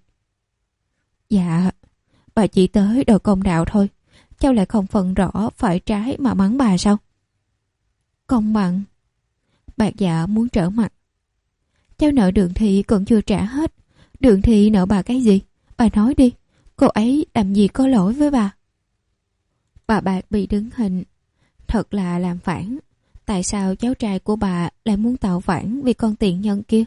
Dạ, bà chỉ tới đòi công đạo thôi, cháu lại không phân rõ phải trái mà mắng bà sao? Công bằng. Bạc Dạ muốn trở mặt. Cháu nợ Đường Thi còn chưa trả hết. Đường Thi nợ bà cái gì? Bà nói đi, cô ấy làm gì có lỗi với bà? Bà Bạc bị đứng hình. Thật là làm phản. Tại sao cháu trai của bà lại muốn tạo phản vì con tiện nhân kia?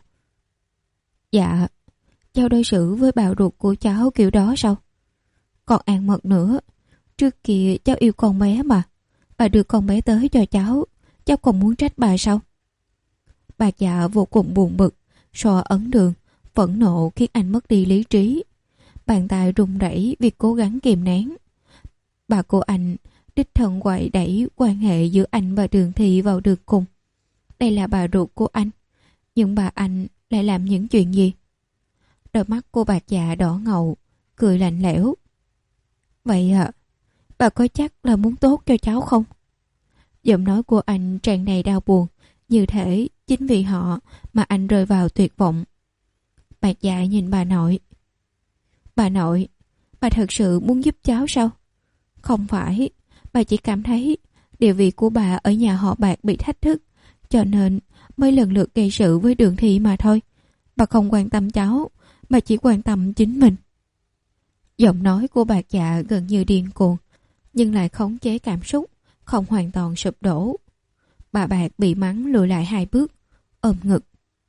Dạ, cháu đối xử với bào ruột của cháu kiểu đó sao? Còn ăn mật nữa. Trước kia cháu yêu con bé mà. Bà đưa con bé tới cho cháu, cháu còn muốn trách bà sao? Bạc Dạ vô cùng buồn bực, so ấn đường, phẫn nộ khiến anh mất đi lý trí. Bàn tay run rẩy vì cố gắng kìm nén. Bà của anh đích thân quậy đẩy quan hệ giữa anh và Đường Thi vào đường cùng. Đây là bà ruột của anh, nhưng bà anh lại làm những chuyện gì? Đôi mắt của Bạc Dạ đỏ ngầu, cười lạnh lẽo. Vậy ạ, à, bà có chắc là muốn tốt cho cháu không? Giọng nói của anh tràn đầy đau buồn, như thể chính vì họ mà anh rơi vào tuyệt vọng. Bạc Dạ nhìn bà nội. Bà nội, bà thật sự muốn giúp cháu sao? Không phải, bà chỉ cảm thấy địa vị của bà ở nhà họ Bạc bị thách thức, cho nên mới lần lượt gây sự với Đường Thi mà thôi. Bà không quan tâm cháu, bà chỉ quan tâm chính mình. Giọng nói của Bạc Dạ gần như điên cuồng, nhưng lại khống chế cảm xúc, không hoàn toàn sụp đổ. Bà Bạc bị mắng lùi lại hai bước, ôm ngực.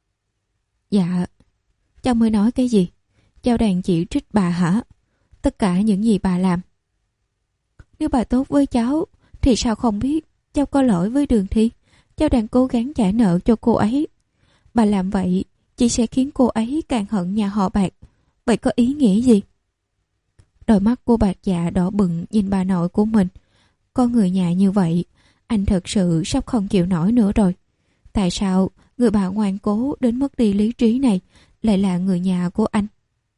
Dạ, cháu mới nói cái gì? Cháu đang chỉ trích bà hả? Tất cả những gì bà làm. Nếu bà tốt với cháu, thì sao không biết cháu có lỗi với Đường Thi? Cháu đang cố gắng trả nợ cho cô ấy. Bà làm vậy chỉ sẽ khiến cô ấy càng hận nhà họ Bạc. Vậy có ý nghĩa gì? Đôi mắt của Bạc Dạ đỏ bừng nhìn bà nội của mình. Con người nhà như vậy, anh thật sự sắp không chịu nổi nữa rồi. Tại sao người bà ngoan cố đến mất đi lý trí này lại là người nhà của anh?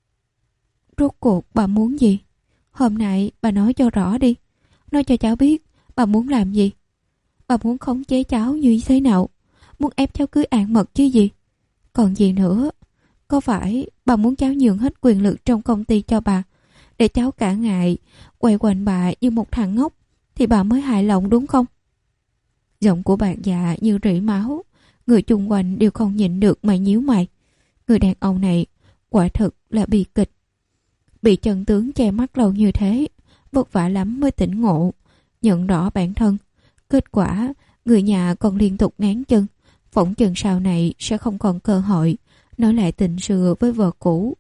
Rốt cuộc bà muốn gì? Hôm nay bà nói cho rõ đi. Nói cho cháu biết bà muốn làm gì. Bà muốn khống chế cháu như thế nào? Muốn ép cháu cưới An Mật chứ gì? Còn gì nữa? Có phải bà muốn cháu nhường hết quyền lực trong công ty cho bà, để cháu cả ngày quay quanh bà như một thằng ngốc, thì bà mới hài lòng đúng không? Giọng của Bạc Dạ như rỉ máu. Người chung quanh đều không nhịn được mà nhíu mày. Người đàn ông này quả thực là bi kịch. Bị chân tướng che mắt lâu như thế, vất vả lắm mới tỉnh ngộ, nhận rõ bản thân. Kết quả người nhà còn liên tục ngán chân, phỏng chừng sau này sẽ không còn cơ hội nói lại tình xưa với vợ cũ.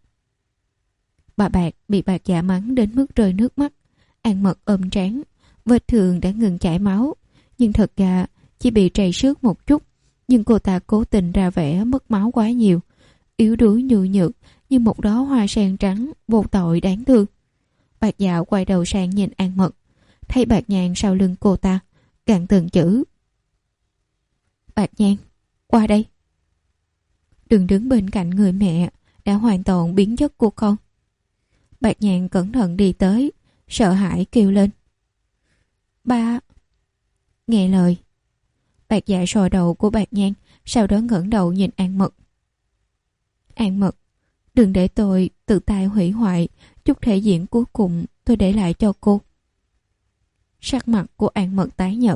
Bà Bạc bị Bạc Dạ mắng đến mức rơi nước mắt. An Mật ôm trán, vết thương đã ngừng chảy máu, nhưng thật ra chỉ bị trầy xước một chút. Nhưng cô ta cố tình ra vẻ mất máu quá nhiều, yếu đuối nhu nhược như một đóa hoa sen trắng vô tội đáng thương. Bạc Dạ quay đầu sang nhìn An Mật, thấy Bạc Nhàn sau lưng cô ta, gằn từng chữ. Bạc Nhàn, qua đây. Đừng đứng bên cạnh người mẹ đã hoàn toàn biến chất của con. Bạc Nhàn cẩn thận đi tới, sợ hãi kêu lên. Ba. Nghe lời. Bạc Dạ sờ đầu của Bạc Nhàn, sau đó ngẩng đầu nhìn An Mật. An Mật, đừng để tôi tự tay hủy hoại chút thể diện cuối cùng tôi để lại cho cô. Sắc mặt của An Mật tái nhợt.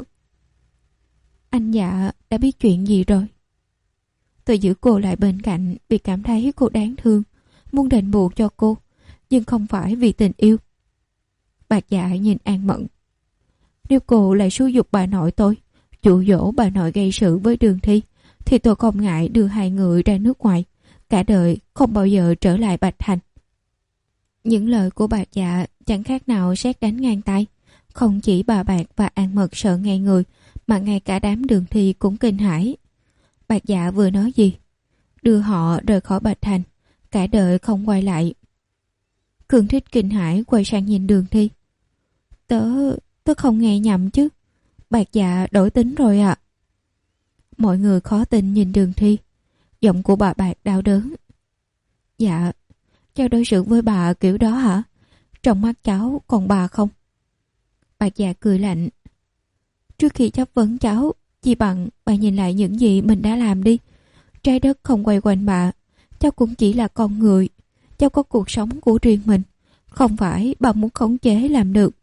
Anh Dạ đã biết chuyện gì rồi? Tôi giữ cô lại bên cạnh vì cảm thấy cô đáng thương, muốn đền bù cho cô, nhưng không phải vì tình yêu. Bạc Dạ nhìn An Mận. Nếu cô lại xúi giục bà nội tôi, dụ dỗ bà nội gây sự với Đường Thi, thì tôi không ngại đưa hai người ra nước ngoài, cả đời không bao giờ trở lại Bạch Thành. Những lời của Bạc Dạ chẳng khác nào sét đánh ngang tay. Không chỉ bà Bạc và An Mật sợ ngay người, mà ngay cả đám Đường Thi cũng kinh hãi. Bạc Dạ vừa nói gì? Đưa họ rời khỏi Bạch Thành, cả đời không quay lại. Cường Thích kinh hãi quay sang nhìn Đường Thi. Tớ, tớ không nghe nhầm chứ. Bạc Dạ đổi tính rồi ạ. À. Mọi người khó tin nhìn Đường Thi. Giọng của bà Bạc đau đớn. Dạ, cháu đối xử với bà kiểu đó hả? Trong mắt cháu còn bà không? Bạc Dạ cười lạnh. Trước khi chất vấn cháu, chỉ bằng bà nhìn lại những gì mình đã làm đi. Trái đất không quay quanh bà. Cháu cũng chỉ là con người. Cháu có cuộc sống của riêng mình. Không phải bà muốn khống chế làm được.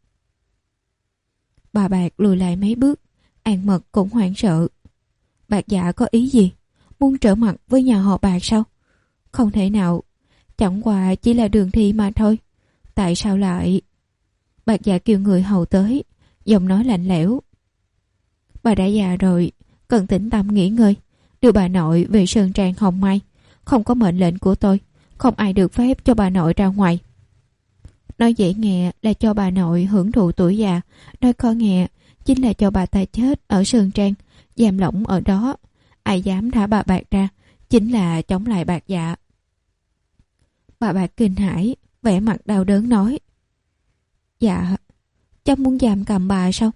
Bà Bạc lùi lại mấy bước. An Mật cũng hoảng sợ. Bạc Dạ có ý gì? Muốn trở mặt với nhà họ Bạc sao? Không thể nào. Chẳng qua chỉ là Đường Thi mà thôi. Tại sao lại... Bạc Dạ kêu người hầu tới. Giọng nói lạnh lẽo. Bà đã già rồi, cần tĩnh tâm nghỉ ngơi. Đưa bà nội về Sơn Trang Hồng Mai. Không có mệnh lệnh của tôi, không ai được phép cho bà nội ra ngoài. Nói dễ nghe là cho bà nội hưởng thụ tuổi già. Nói khó nghe chính là cho bà ta chết ở Sơn Trang, giam lỏng ở đó. Ai dám thả bà Bạc ra chính là chống lại Bạc Dạ. Bà Bạc kinh hãi, vẻ mặt đau đớn nói. Dạ, cháu muốn giam cầm bà sao?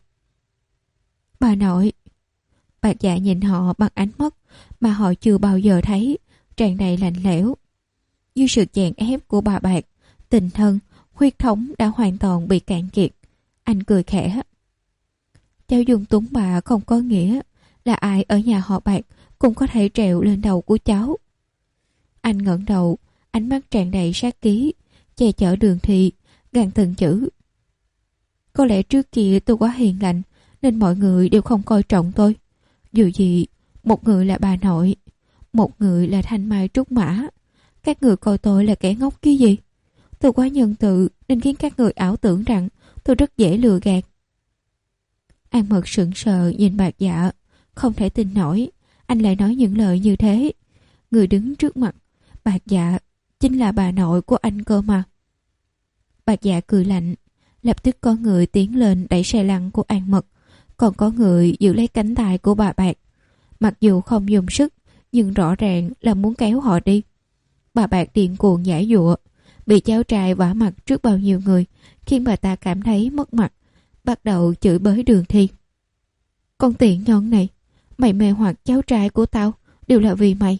Bà nội. Bạc Dạ nhìn họ bằng ánh mắt mà họ chưa bao giờ thấy, tràn đầy lạnh lẽo. Dưới sự chèn ép của bà Bạc, tình thân, huyết thống đã hoàn toàn bị cạn kiệt. Anh cười khẽ. Cháu dung túng bà không có nghĩa là ai ở nhà họ Bạc cũng có thể trèo lên đầu của cháu. Anh ngẩng đầu, ánh mắt tràn đầy sát khí, che chở Đường Thi, gàn từng chữ. Có lẽ trước kia tôi quá hiền lành nên mọi người đều không coi trọng tôi. Dù gì, một người là bà nội, một người là Thanh Mai Trúc Mã. Các người coi tôi là kẻ ngốc cái gì? Tôi quá nhân từ nên khiến các người ảo tưởng rằng tôi rất dễ lừa gạt. An Mật sững sờ nhìn Bạc Dạ, không thể tin nổi anh lại nói những lời như thế. Người đứng trước mặt Bạc Dạ chính là bà nội của anh cơ mà. Bạc Dạ cười lạnh. Lập tức có người tiến lên đẩy xe lăn của An Mật, còn có người giữ lấy cánh tay của bà Bạc. Mặc dù không dùng sức, nhưng rõ ràng là muốn kéo họ đi. Bà Bạc điên cuồng giải dụa, bị cháu trai vả mặt trước bao nhiêu người, khiến bà ta cảm thấy mất mặt, bắt đầu chửi bới Đường Thi. Con tiện nhân này, mày mê hoặc cháu trai của tao, đều là vì mày.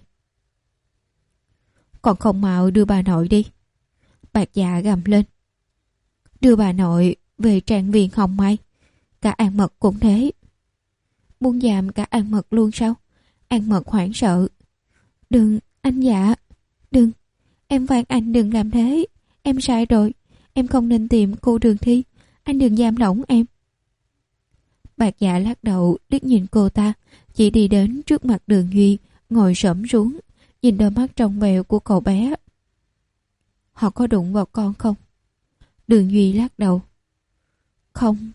Còn không mau đưa bà nội đi. Bạc Dạ gầm lên. Đưa bà nội về trang viên Hồng Mai. Cả An Mật cũng thế. Muốn giam cả An Mật luôn sao? An Mật hoảng sợ. Đừng, anh Dạ. Đừng, em van anh đừng làm thế. Em sai rồi. Em không nên tìm cô Đường Thi. Anh đừng giam lỏng em. Bạc Dạ lắc đầu liếc nhìn cô ta, chỉ đi đến trước mặt Đường Duy, ngồi xổm xuống, nhìn đôi mắt trong veo của cậu bé. Họ có đụng vào con không? Đường Duy lắc đầu. Không.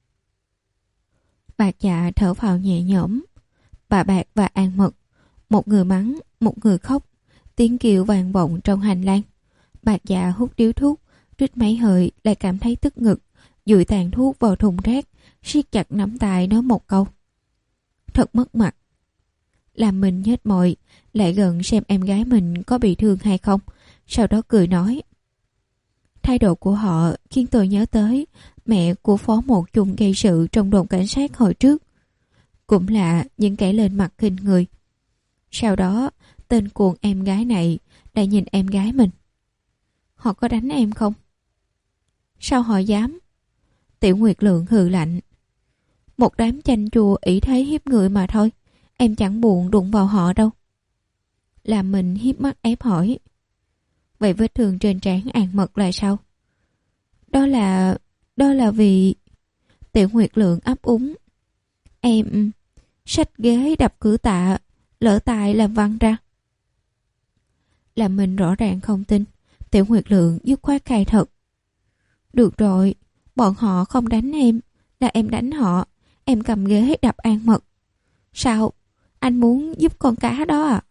Bạc Dạ thở phào nhẹ nhõm. Bà Bạc và An Mật, một người mắng, một người khóc, tiếng kêu vang vọng trong hành lang. Bạc Dạ hút điếu thuốc, rít mấy hơi lại cảm thấy tức ngực, dụi tàn thuốc vào thùng rác, siết chặt nắm tay nói một câu. Thật mất mặt. Làm mình nhếch môi, lại gần xem em gái mình có bị thương hay không, sau đó cười nói. Thái độ của họ khiến tôi nhớ tới mẹ của Phó Một Chung gây sự trong đồn cảnh sát hồi trước. Cũng là những kẻ lên mặt khinh người. Sau đó, tên cuồng em gái này lại nhìn em gái mình. Họ có đánh em không? Sao họ dám? Tiểu Nguyệt Lượng hừ lạnh. Một đám chanh chua ỷ thế hiếp người mà thôi. Em chẳng buồn đụng vào họ đâu. Làm mình hiếp mắt ép hỏi. Vậy vết thương trên trán An Mật là sao? Đó là... Đó là vì... Tiểu Nguyệt Lượng ấp úng. Em... Xách ghế đập cửa tạ, lỡ tài làm văng ra. Làm mình rõ ràng không tin. Tiểu Nguyệt Lượng dứt khoát khai thật. Được rồi, bọn họ không đánh em, là em đánh họ. Em cầm ghế đập An Mật. Sao? Anh muốn giúp con cá đó à?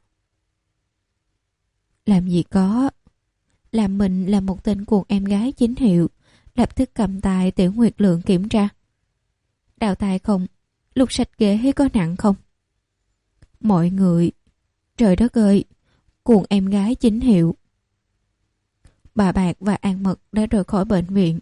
Làm gì có. Làm mình là một tên cuồng em gái chính hiệu, lập tức cầm tay Tiểu Nguyệt Lượng kiểm tra. Đào tài không? Lúc sạch ghế có nặng không? Mọi người... Trời đất ơi! Cuồng em gái chính hiệu. Bà Bạc và An Mật đã rời khỏi bệnh viện.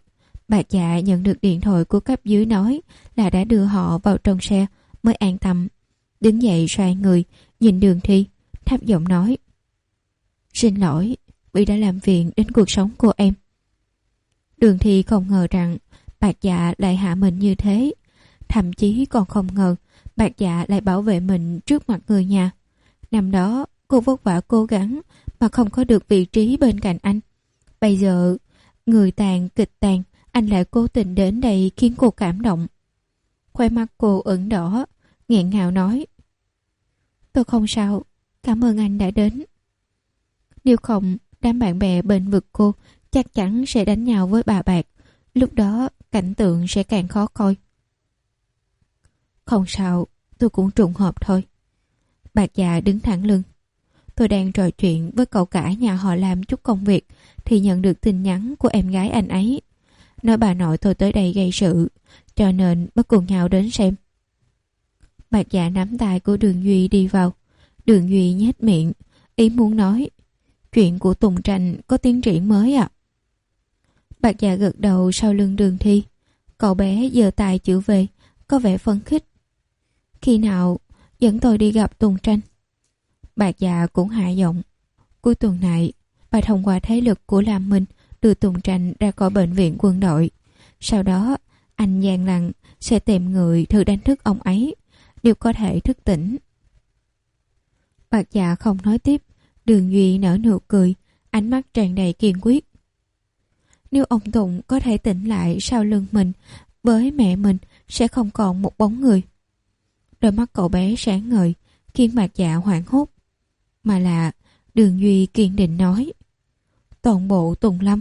Bà già nhận được điện thoại của cấp dưới nói là đã đưa họ vào trong xe mới an tâm. Đứng dậy xoay người, nhìn Đường Thi, thấp giọng nói: Xin lỗi, vì đã làm phiền đến cuộc sống của em. Đường Thi không ngờ rằng bạc dạ lại hạ mình như thế. Thậm chí còn không ngờ bạc dạ lại bảo vệ mình trước mặt người nhà. Năm đó cô vất vả cố gắng mà không có được vị trí bên cạnh anh. Bây giờ người tàn kịch tàn, anh lại cố tình đến đây khiến cô cảm động. Khóe mắt cô ửng đỏ, nghẹn ngào nói: Tôi không sao, cảm ơn anh đã đến. Nếu không, đám bạn bè bên vực cô chắc chắn sẽ đánh nhau với bà Bạc. Lúc đó cảnh tượng sẽ càng khó coi. Không sao, tôi cũng trùng hợp thôi. Bạc già đứng thẳng lưng. Tôi đang trò chuyện với cậu cả nhà họ làm chút công việc thì nhận được tin nhắn của em gái anh ấy. Nói bà nội tôi tới đây gây sự, cho nên mới cùng nhau đến xem. Bạc già nắm tay của Đường Duy đi vào. Đường Duy nhếch miệng, ý muốn nói: Chuyện của Tùng Tranh có tiến triển mới à? Bạc già gật đầu sau lưng Đường Thi. Cậu bé giơ tay chữ V, có vẻ phấn khích. Khi nào dẫn tôi đi gặp Tùng Tranh? Bạc già cũng hạ giọng. Cuối tuần này, bà thông qua thế lực của Lam Minh đưa Tùng Tranh ra khỏi bệnh viện quân đội. Sau đó, anh gian lặng sẽ tìm người thử đánh thức ông ấy, nếu có thể thức tỉnh. Bạc già không nói tiếp. Đường Duy nở nụ cười, ánh mắt tràn đầy kiên quyết. Nếu ông Tùng có thể tỉnh lại sau lưng mình, với mẹ mình sẽ không còn một bóng người. Đôi mắt cậu bé sáng ngời, khiến Bạc dạ hoảng hốt. Mà là Đường Duy kiên định nói: Toàn bộ Tùng Lâm.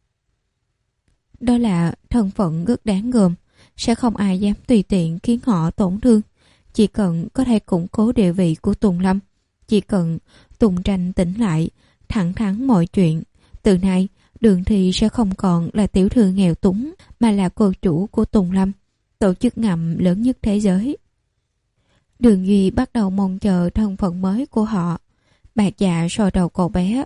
Đó là thân phận rất đáng gờm, sẽ không ai dám tùy tiện khiến họ tổn thương. Chỉ cần có thể củng cố địa vị của Tùng Lâm, chỉ cần Tùng Tranh tỉnh lại, thẳng thắn mọi chuyện, từ nay Đường Thi sẽ không còn là tiểu thư nghèo túng, mà là cô chủ của Tùng Lâm, tổ chức ngầm lớn nhất thế giới. Đường Duy bắt đầu mong chờ thân phận mới của họ. Bạc dạ soi đầu cậu bé.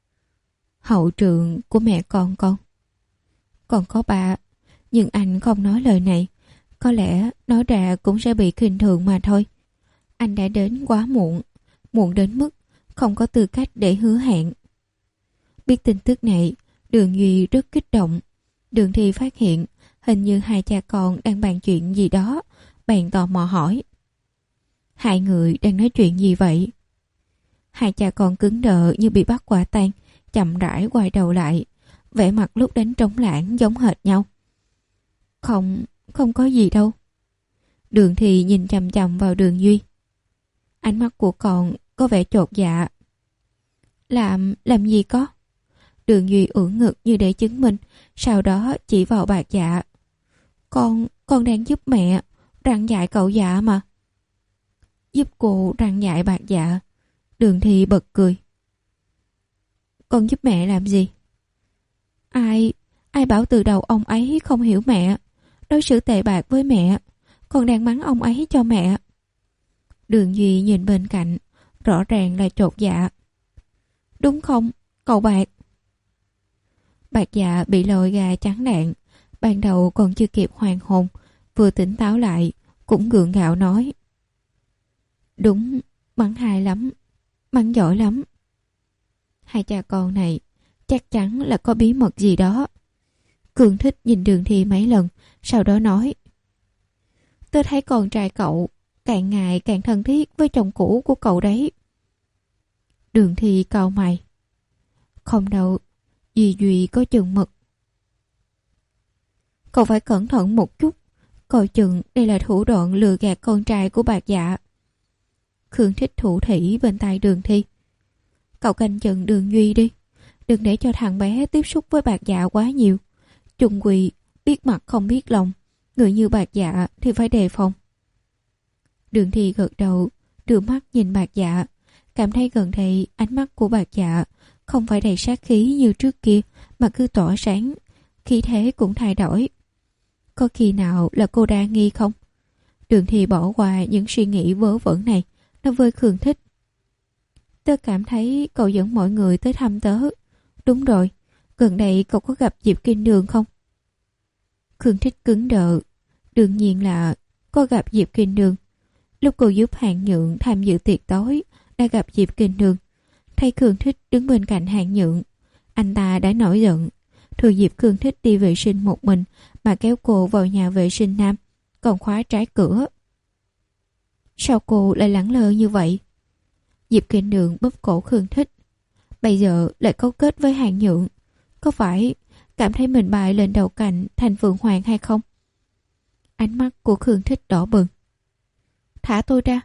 Hậu trường của mẹ con con. Còn có ba, nhưng anh không nói lời này. Có lẽ nói ra cũng sẽ bị khinh thường mà thôi. Anh đã đến quá muộn, muộn đến mức không có tư cách để hứa hẹn. Biết tin tức này, Đường Duy rất kích động. Đường Thi phát hiện hình như hai cha con đang bàn chuyện gì đó, bèn tò mò hỏi: Hai người đang nói chuyện gì vậy? Hai cha con cứng đờ như bị bắt quả tang, chậm rãi quay đầu lại, vẻ mặt lúc đánh trống lãng giống hệt nhau. Không, không có gì đâu. Đường Thi nhìn chằm chằm vào Đường Duy. Ánh mắt của con có vẻ chột dạ. Làm, làm gì có? Đường Duy ưỡn ngực như để chứng minh, sau đó chỉ vào Bạc dạ. Con, con đang giúp mẹ, răn dạy cậu dạ mà. Giúp cô răn dạy Bạc dạ? Đường Thi bật cười. Con giúp mẹ làm gì? Ai, ai bảo từ đầu ông ấy không hiểu mẹ, đối xử tệ bạc với mẹ, con đang mắng ông ấy cho mẹ. Đường Duy nhìn bên cạnh, rõ ràng là chột dạ. Đúng không, cậu Bạc? Bạc dạ bị lôi gà trắng đạn, ban đầu còn chưa kịp hoàn hồn, vừa tỉnh táo lại, cũng gượng gạo nói: Đúng, mắng hay lắm, mắng giỏi lắm. Hai cha con này chắc chắn là có bí mật gì đó. Cường Thích nhìn Đường Thi mấy lần, sau đó nói: Tôi thấy con trai cậu càng ngày càng thân thiết với chồng cũ của cậu đấy. Đường Thi cau mày: Không đâu, dì Duy có chừng mực. Cậu phải cẩn thận một chút, coi chừng đây là thủ đoạn lừa gạt con trai của Bạc dạ. Khương Thích thủ thỉ bên tai Đường Thi: Cậu canh chừng Đường Duy đi, đừng để cho thằng bé tiếp xúc với Bạc dạ quá nhiều. Chung quy biết mặt không biết lòng, người như Bạc dạ thì phải đề phòng. Đường Thi gật đầu, đưa mắt nhìn Bạc dạ, cảm thấy gần đây ánh mắt của Bạc dạ không phải đầy sát khí như trước kia, mà cứ tỏa sáng, khí thế cũng thay đổi. Có khi nào là cô đa nghi không? Đường Thi bỏ qua những suy nghĩ vớ vẩn này, nói với Khương Thích: Tớ cảm thấy cậu dẫn mọi người tới thăm tớ. Đúng rồi, gần đây cậu có gặp Diệp Kinh Đường không? Khương Thích cứng đờ. Đương nhiên là có gặp Diệp Kinh Nương. Lúc cô giúp Hàn Nhượng tham dự tiệc tối đã gặp Diệp Kinh Nương. Thấy Khương Thích đứng bên cạnh Hàn Nhượng, anh ta đã nổi giận. Thừa dịp Khương Thích đi vệ sinh một mình mà kéo cô vào nhà vệ sinh nam, còn khóa trái cửa. Sao cô lại lẳng lơ như vậy? Diệp Kinh Nương bóp cổ Khương Thích. Bây giờ lại cấu kết với Hàn Nhượng, có phải cảm thấy mình bại lên đầu cành thành Phượng Hoàng hay không? Ánh mắt của Khương Thích đỏ bừng. Thả tôi ra.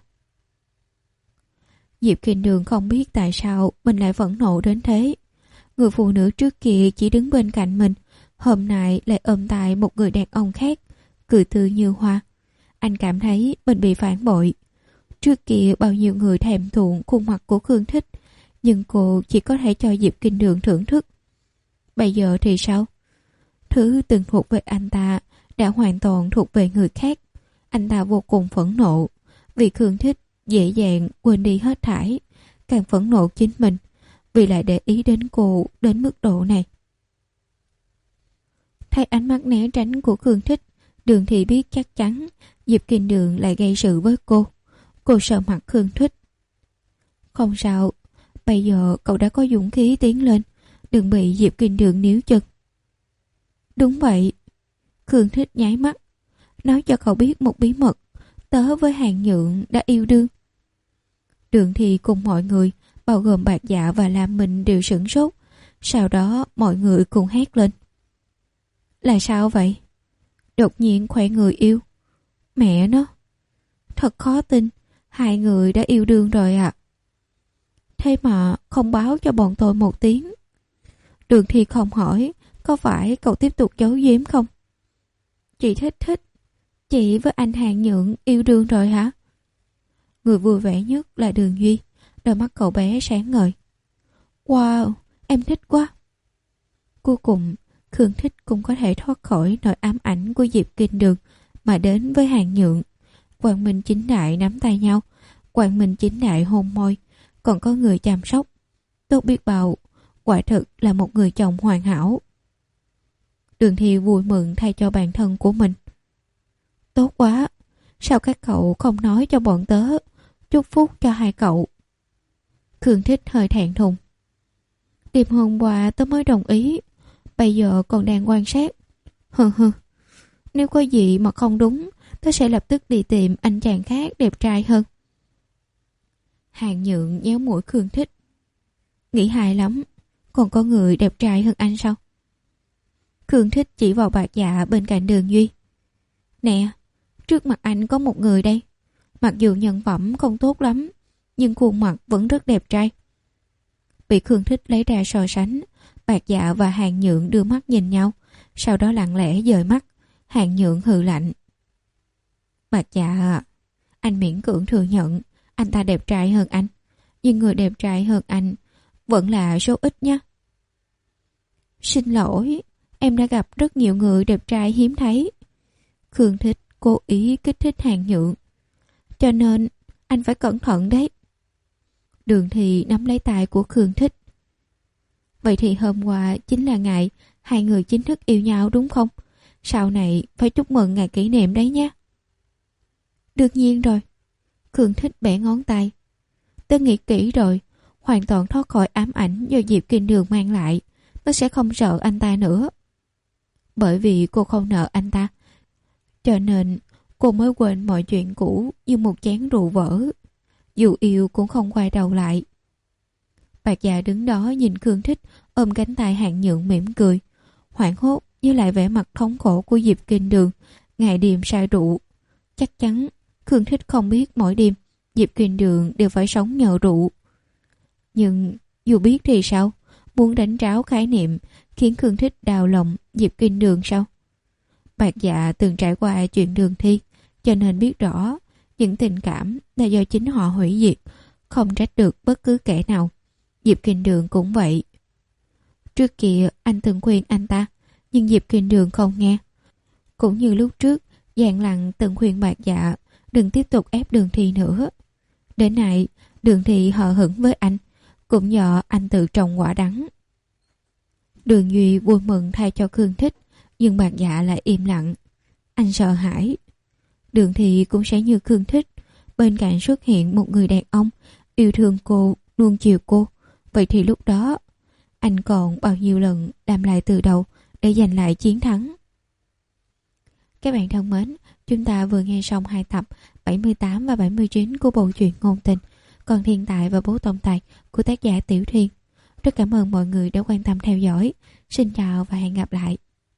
Diệp Kinh Nương không biết tại sao mình lại phẫn nộ đến thế. Người phụ nữ trước kia chỉ đứng bên cạnh mình, hôm nay lại ôm tay một người đàn ông khác, cười tươi như hoa. Anh cảm thấy mình bị phản bội. Trước kia bao nhiêu người thèm thuồng khuôn mặt của Khương Thích, nhưng cô chỉ có thể cho Diệp Kinh Nương thưởng thức. Bây giờ thì sao? Thứ từng thuộc về anh ta đã hoàn toàn thuộc về người khác. Anh ta vô cùng phẫn nộ vì Khương Thích dễ dàng quên đi hết thảy, càng phẫn nộ chính mình vì lại để ý đến cô đến mức độ này. Thấy ánh mắt né tránh của Khương Thích, Đường Thị biết chắc chắn Diệp Kinh Nương lại gây sự với cô. Cô sợ mặt Khương Thích. Không sao, bây giờ cậu đã có dũng khí tiến lên, đừng bị Diệp Kinh Nương níu chân. Đúng vậy. Khương Thích nháy mắt. Nói cho cậu biết một bí mật, tớ với Hàn Nhượng đã yêu đương. Đường Thị cùng mọi người, bao gồm Bạc Dạ và Lam Minh đều sửng sốt. Sau đó mọi người cùng hét lên. Là sao vậy? Đột nhiên khoe người yêu. Mẹ nó, thật khó tin, hai người đã yêu đương rồi ạ. À. Thế mà không báo cho bọn tôi một tiếng. Đường Thị không hỏi, có phải cậu tiếp tục giấu giếm không? Chị thích thích, chị với anh Hàn Nhượng yêu đương rồi hả? Người vui vẻ nhất là Đường Duy, đôi mắt cậu bé sáng ngời. Wow, em thích quá. Cuối cùng, Khương Thích cũng có thể thoát khỏi nỗi ám ảnh của Diệp Kinh Nương mà đến với Hàn Nhượng. Quang Minh chính đại nắm tay nhau, Quang Minh chính đại hôn môi, còn có người chăm sóc. Tốt biết bao, quả thực là một người chồng hoàn hảo. Đường Thị vui mừng thay cho bản thân của mình. Tốt quá, sao các cậu không nói cho bọn tớ, chúc phúc cho hai cậu. Khương Thích hơi thẹn thùng. Đêm hôm qua tớ mới đồng ý, bây giờ còn đang quan sát. Hừ hừ, nếu có gì mà không đúng, tớ sẽ lập tức đi tìm anh chàng khác đẹp trai hơn. Hàn Nhượng nhéo mũi Khương Thích. Nghĩ hài lắm, còn có người đẹp trai hơn anh sao? Khương Thích chỉ vào Bạc Dạ bên cạnh Đường Duy. Nè, trước mặt anh có một người đây. Mặc dù nhân phẩm không tốt lắm, nhưng khuôn mặt vẫn rất đẹp trai. Bị Khương Thích lấy ra so sánh, Bạc Dạ và Hàn Nhượng đưa mắt nhìn nhau, sau đó lặng lẽ dời mắt. Hàn Nhượng hừ lạnh. Bạc Dạ, anh miễn cưỡng thừa nhận anh ta đẹp trai hơn anh, nhưng người đẹp trai hơn anh vẫn là số ít nhé. Xin lỗi, em đã gặp rất nhiều người đẹp trai hiếm thấy. Khương Thích cố ý kích thích Hàn Nhượng. Cho nên anh phải cẩn thận đấy. Đường Thị nắm lấy tay của Khương Thích. Vậy thì hôm qua chính là ngày hai người chính thức yêu nhau đúng không? Sau này phải chúc mừng ngày kỷ niệm đấy nhé. Đương nhiên rồi. Khương Thích bẻ ngón tay. Tớ nghĩ kỹ rồi, hoàn toàn thoát khỏi ám ảnh do Diệp Kinh Nương mang lại. Tớ sẽ không sợ anh ta nữa. Bởi vì cô không nợ anh ta, cho nên cô mới quên mọi chuyện cũ như một chén rượu vỡ. Dù yêu cũng không quay đầu lại. Bạc Dạ đứng đó nhìn Khương Thích ôm cánh tay Hàn Nhượng mỉm cười, hoảng hốt với lại vẻ mặt thống khổ của Diệp Kinh Nương ngày đêm say rượu. Chắc chắn Khương Thích không biết mỗi đêm Diệp Kinh Nương đều phải sống nhờ rượu. Nhưng dù biết thì sao? Muốn đánh tráo khái niệm khiến Khương Thích đau lòng Diệp Kinh Nương sao? Bạc Dạ từng trải qua chuyện Đường Thi, cho nên biết rõ những tình cảm là do chính họ hủy diệt, không trách được bất cứ kẻ nào. Diệp Kinh Nương cũng vậy. Trước kia anh từng khuyên anh ta, nhưng Diệp Kinh Nương không nghe. Cũng như lúc trước, Giang Lăng từng khuyên Bạc Dạ đừng tiếp tục ép Đường Thi nữa. Đến nay, Đường Thi hờ hững với anh, cũng do anh tự trồng quả đắng. Đường Duy vui mừng thay cho Khương Thích, Nhưng Bạc Dạ lại im lặng. Anh sợ hãi. Đường Thị cũng sẽ như Khương Thích, bên cạnh xuất hiện một người đàn ông yêu thương cô, nuông chiều cô. Vậy thì lúc đó anh còn bao nhiêu lần làm lại từ đầu để giành lại chiến thắng. Các bạn thân mến, chúng ta vừa nghe xong hai tập bảy mươi tám và bảy mươi chín của bộ truyện ngôn tình Còn Thiên Tài và Bố Tổng Tài của tác giả Tiểu Thiên. Rất cảm ơn mọi người đã quan tâm theo dõi. Xin chào và hẹn gặp lại.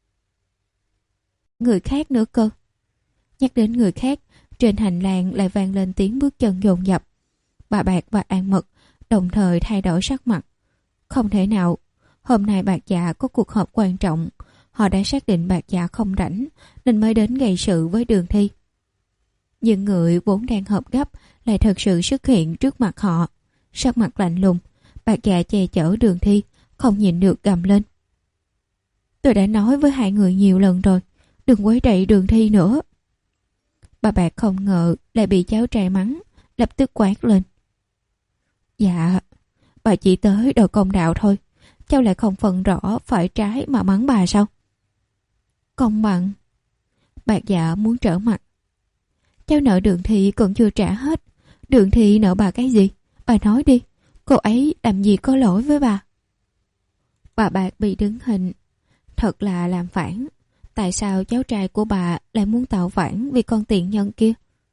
Người khác nữa cơ. Nhắc đến người khác, trên hành lang lại vang lên tiếng bước chân dồn dập. Bà Bạc và An Mật đồng thời thay đổi sắc mặt. Không thể nào, hôm nay Bạc Dạ có cuộc họp quan trọng. Họ đã xác định Bạc Dạ không rảnh nên mới đến gây sự với Đường Thi. Nhưng người vốn đang họp gấp lại thật sự xuất hiện trước mặt họ. Sắc mặt lạnh lùng, Bạc Dạ che chở Đường Thi, không nhịn được gầm lên. Tôi đã nói với hai người nhiều lần rồi, đừng quấy rầy Đường Thi nữa. Bà Bạc không ngờ lại bị cháu trai mắng, lập tức quát lên. Dạ, bà chỉ tới đòi công đạo thôi, cháu lại không phân rõ phải trái mà mắng bà sao? Công bằng. Bạc Dạ muốn trở mặt. Cháu nợ Đường Thị còn chưa trả hết. Đường Thị nợ bà cái gì? Bà nói đi, cô ấy làm gì có lỗi với bà? Bà Bạc bị đứng hình. Thật là làm phản. Tại sao cháu trai của bà lại muốn tạo phản vì con tiện nhân kia?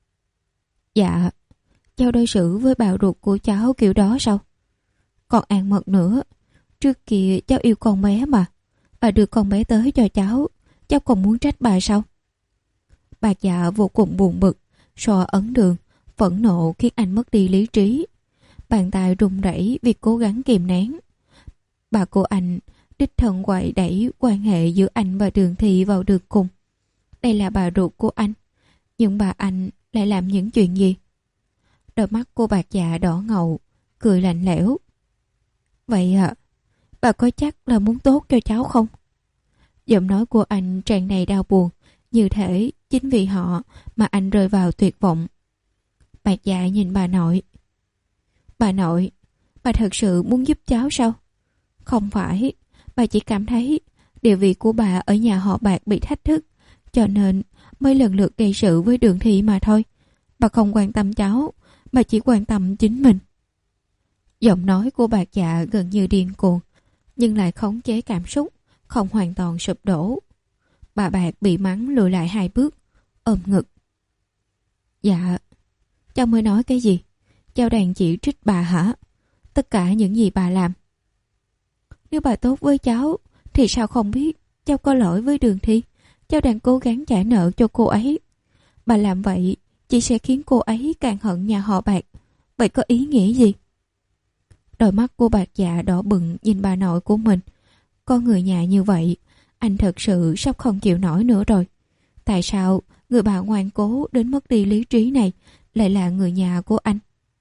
Dạ, cháu đối xử với bà ruột của cháu kiểu đó sao? Còn An Mật nữa. Trước kia cháu yêu con bé mà. Bà đưa con bé tới cho cháu, cháu còn muốn trách bà sao? Bạc Dạ vô cùng buồn bực, so ấn đường, phẫn nộ khiến anh mất đi lý trí. Bàn tay run rẩy vì cố gắng kìm nén. Bà cô anh đích thân quậy đẩy quan hệ giữa anh và Đường Thị vào đường cùng. Đây là bà ruột của anh, nhưng bà anh lại làm những chuyện gì? Đôi mắt cô Bạc Dạ đỏ ngầu, cười lạnh lẽo. Vậy ạ, à, bà có chắc là muốn tốt cho cháu không? Giọng nói của anh tràn đầy đau buồn, như thể chính vì họ mà anh rơi vào tuyệt vọng. Bạc Dạ nhìn bà nội. Bà nội, bà thật sự muốn giúp cháu sao? Không phải, bà chỉ cảm thấy địa vị của bà ở nhà họ Bạc bị thách thức, cho nên mới lần lượt gây sự với Đường Thị mà thôi. Bà không quan tâm cháu, bà chỉ quan tâm chính mình. Giọng nói của Bạc Dạ gần như điên cuồng, nhưng lại khống chế cảm xúc, không hoàn toàn sụp đổ. Bà Bạc bị mắng lùi lại hai bước, ôm ngực. Dạ, cháu mới nói cái gì? Cháu đang chỉ trích bà hả? Tất cả những gì bà làm. Nếu bà tốt với cháu, thì sao không biết cháu có lỗi với Đường Thi? Cháu đang cố gắng trả nợ cho cô ấy. Bà làm vậy chỉ sẽ khiến cô ấy càng hận nhà họ Bạc. Vậy có ý nghĩa gì? Đôi mắt của Bạc Dạ đỏ bừng nhìn bà nội của mình. Có người nhà như vậy, anh thật sự sắp không chịu nổi nữa rồi. Tại sao người bà ngoan cố đến mất đi lý trí này lại là người nhà của anh?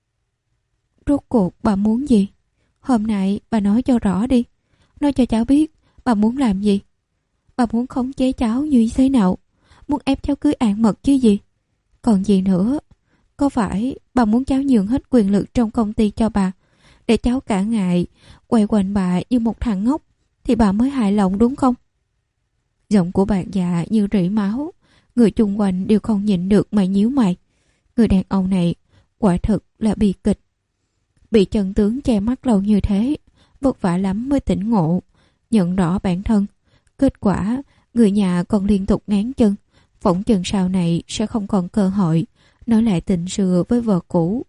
Rốt cuộc bà muốn gì? Hôm nay bà nói cho rõ đi. Nói cho cháu biết bà muốn làm gì. Bà muốn khống chế cháu như thế nào? Muốn ép cháu cưới An Mật chứ gì? Còn gì nữa? Có phải bà muốn cháu nhường hết quyền lực trong công ty cho bà, để cháu cả ngày quay quanh bà như một thằng ngốc, thì bà mới hài lòng đúng không? Giọng của Bạc Dạ như rỉ máu. Người chung quanh đều không nhịn được mà nhíu mày. Người đàn ông này quả thực là bi kịch. Bị chân tướng che mắt lâu như thế, vất vả lắm mới tỉnh ngộ, nhận rõ bản thân. Kết quả, người nhà còn liên tục ngán chân, phỏng chừng sau này sẽ không còn cơ hội nói lại tình xưa với vợ cũ.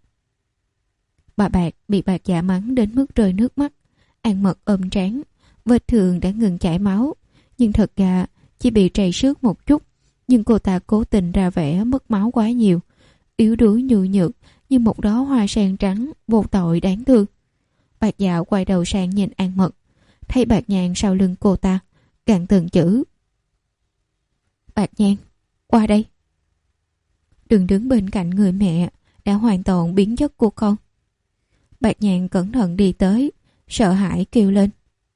Bà Bạc bị Bạc Dạ mắng đến mức rơi nước mắt. An Mật ôm trán, vết thương đã ngừng chảy máu, nhưng thật ra chỉ bị trầy xước một chút. Nhưng cô ta cố tình ra vẻ mất máu quá nhiều, yếu đuối nhu nhược như một đóa hoa sen trắng vô tội đáng thương. Bạc Dạ quay đầu sang nhìn An Mật, thấy Bạc Nhàn sau lưng cô ta, gằn từng chữ. Bạc Nhàn, qua đây. Đừng đứng bên cạnh người mẹ đã hoàn toàn biến chất của con. Bạc Nhàn cẩn thận đi tới, sợ hãi kêu lên.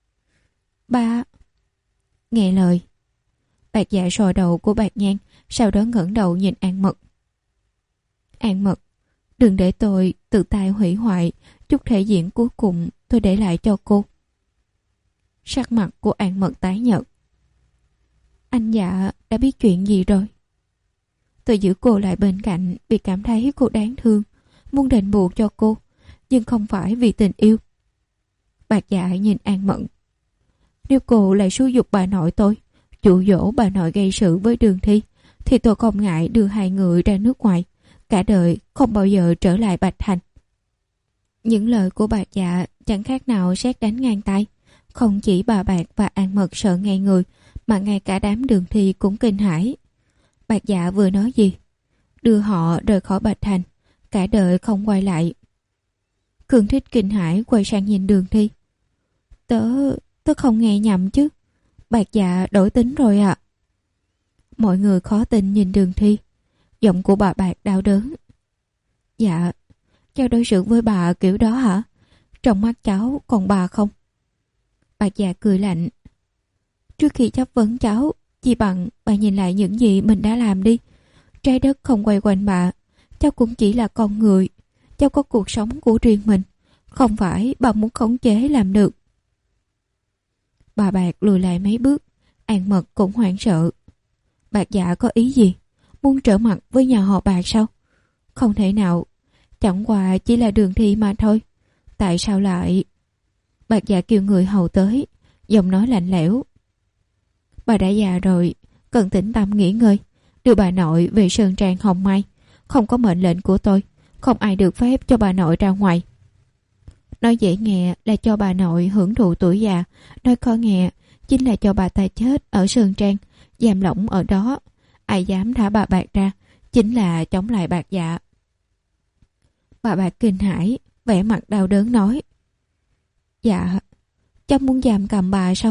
Ba. Nghe lời. Bạc Dạ sờ đầu của Bạc Nhàn, sau đó ngẩng đầu nhìn An Mật. An Mật, đừng để tôi tự tay hủy hoại chút thể diện cuối cùng tôi để lại cho cô. Sắc mặt của An Mật tái nhợt. Anh Dạ đã biết chuyện gì rồi? Tôi giữ cô lại bên cạnh vì cảm thấy cô đáng thương, muốn đền bù cho cô, nhưng không phải vì tình yêu. Bạc Dạ nhìn An Mẫn. Nếu cô lại xúi giục bà nội tôi, dụ dỗ bà nội gây sự với Đường Thi, thì tôi không ngại đưa hai người ra nước ngoài, cả đời không bao giờ trở lại Bạch Thành. Những lời của Bạc Dạ chẳng khác nào sét đánh ngang tay. Không chỉ bà Bạc và An Mật sợ ngay người, mà ngay cả đám Đường Thi cũng kinh hãi. Bạc Dạ vừa nói gì? Đưa họ rời khỏi Bạch Thành, cả đời không quay lại. Cường Thích kinh hãi quay sang nhìn Đường Thi. Tớ, tớ không nghe nhầm chứ? Bạc Dạ đổi tính rồi ạ. À. Mọi người khó tin nhìn Đường Thi. Giọng của bà Bạc đau đớn. Dạ, cháu đối xử với bà kiểu đó hả? Trong mắt cháu còn bà không? Bạc Dạ cười lạnh. Trước khi chất vấn cháu, chỉ bằng bà nhìn lại những gì mình đã làm đi. Trái đất không quay quanh bà. Cháu cũng chỉ là con người. Cháu có cuộc sống của riêng mình. Không phải bà muốn khống chế làm được. Bà Bạc lùi lại mấy bước. An Mật cũng hoảng sợ. Bạc Dạ có ý gì? Muốn trở mặt với nhà họ Bạc sao? Không thể nào. Chẳng qua chỉ là Đường Thi mà thôi. Tại sao lại... Bạc Dạ kêu người hầu tới, giọng nói lạnh lẽo. Bà đã già rồi, cần tĩnh tâm nghỉ ngơi. Đưa bà nội về Sơn Trang Hồng Mai. Không có mệnh lệnh của tôi, không ai được phép cho bà nội ra ngoài. Nói dễ nghe là cho bà nội hưởng thụ tuổi già, nói khó nghe chính là cho bà ta chết ở Sơn Trang, giam lỏng ở đó. Ai dám thả bà Bạc ra chính là chống lại Bạc Dạ. Bà Bạc kinh hãi, vẻ mặt đau đớn nói. Dạ, cháu muốn giam cầm bà sao?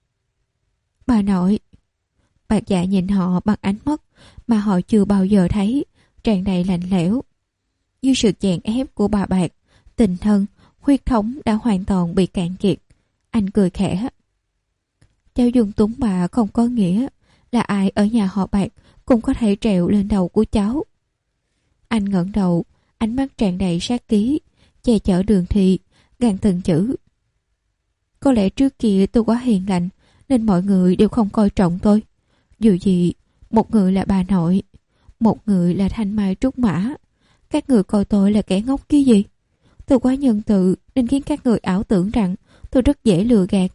Bà nội. Bạc Dạ nhìn họ bằng ánh mắt mà họ chưa bao giờ thấy, tràn đầy lạnh lẽo. Dưới sự chèn ép của bà Bạc, tình thân, huyết thống đã hoàn toàn bị cạn kiệt. Anh cười khẽ. Cháu dung túng bà không có nghĩa là ai ở nhà họ Bạc cũng có thể trèo lên đầu của cháu. Anh ngẩng đầu, ánh mắt tràn đầy sát khí, che chở Đường Thi, gàn từng chữ. Có lẽ trước kia tôi quá hiền lành nên mọi người đều không coi trọng tôi. Dù gì, một người là bà nội, một người là Thanh Mai Trúc Mã. Các người coi tôi là kẻ ngốc chứ gì. Tôi quá nhân từ nên khiến các người ảo tưởng rằng tôi rất dễ lừa gạt.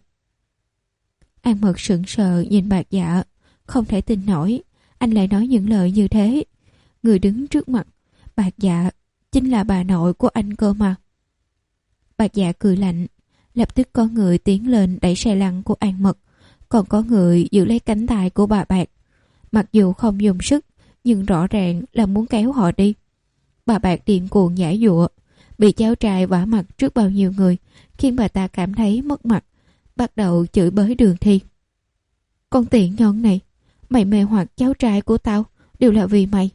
An Mật sững sờ nhìn Bạc Dạ, không thể tin nổi anh lại nói những lời như thế. Người đứng trước mặt Bạc Dạ chính là bà nội của anh cơ mà. Bạc Dạ cười lạnh. Lập tức có người tiến lên đẩy xe lăn của An Mật, còn có người giữ lấy cánh tay của bà Bạc. Mặc dù không dùng sức, nhưng rõ ràng là muốn kéo họ đi. Bà Bạc điên cuồng giãy giụa, bị cháu trai vả mặt trước bao nhiêu người, khiến bà ta cảm thấy mất mặt, bắt đầu chửi bới Đường Thi. Con tiện nhân này, mày mê hoặc cháu trai của tao đều là vì mày.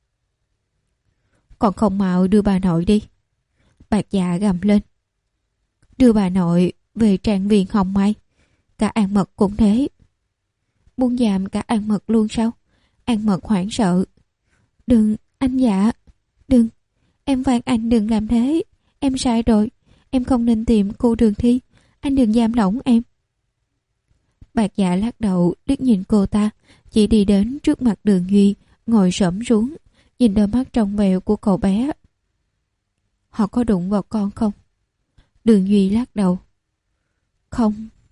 Còn không mau đưa bà nội đi. Bạc Dạ gầm lên. Đưa bà nội về trang viện Hồng Mai. Cả An Mật cũng thế. Muốn giam cả An Mật luôn sao? An Mật hoảng sợ. Đừng, anh Dạ. Đừng, em van anh đừng làm thế. Em sai rồi. Em không nên tìm cô Đường Thi. Anh đừng giam lỏng em. Bạc Dạ lắc đầu liếc nhìn cô ta, chỉ đi đến trước mặt Đường Duy, ngồi xổm xuống, nhìn đôi mắt trong veo của cậu bé. Họ có đụng vào con không? Đường Duy lắc đầu. Không.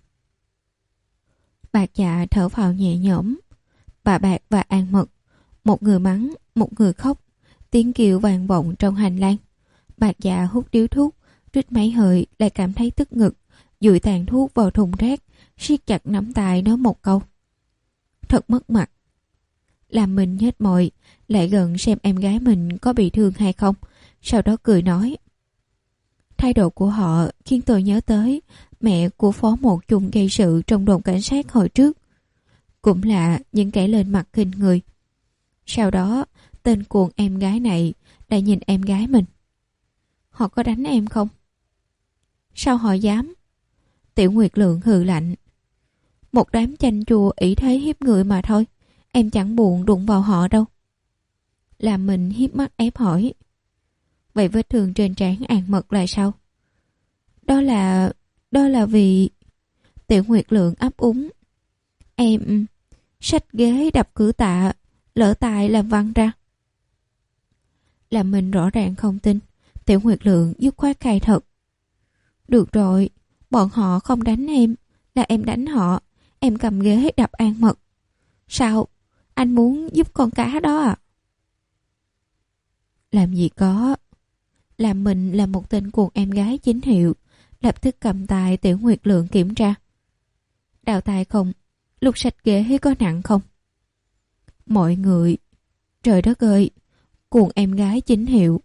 Bạc Dạ thở phào nhẹ nhõm. Bà Bạc và An Mật, một người mắng, một người khóc, tiếng kêu vang vọng trong hành lang. Bạc Dạ hút điếu thuốc, rít mấy hơi lại cảm thấy tức ngực, dụi tàn thuốc vào thùng rác, siết chặt nắm tay nói một câu. Thật mất mặt. Làm mình nhếch môi, lại gần xem em gái mình có bị thương hay không, sau đó cười nói. Thái độ của họ khiến tôi nhớ tới mẹ của Phó Một Chung gây sự trong đồn cảnh sát hồi trước. Cũng là những kẻ lên mặt khinh người. Sau đó, tên cuồng em gái này lại nhìn em gái mình. Họ có đánh em không? Sao họ dám? Tiểu Nguyệt Lượng hừ lạnh. Một đám chanh chua ỷ thế hiếp người mà thôi. Em chẳng buồn đụng vào họ đâu. Làm mình hiếp mắt ép hỏi. Vậy vết thương trên trán An Mật là sao? Đó là... đó là vì... Tiểu Nguyệt Lượng ấp úng. Em... xách ghế đập cửa tạ, lỡ tài làm văng ra. Làm mình rõ ràng không tin. Tiểu Nguyệt Lượng dứt khoát khai thật. Được rồi, bọn họ không đánh em, là em đánh họ. Em cầm ghế đập An Mật. Sao? Anh muốn giúp con cá đó à? Làm gì có. Làm mình là một tên cuồng em gái chính hiệu, lập tức cầm tay Tiểu Nguyệt Lượng kiểm tra. Đau tay không? Lúc xách ghế có nặng không? Mọi người, trời đất ơi, cuồng em gái chính hiệu.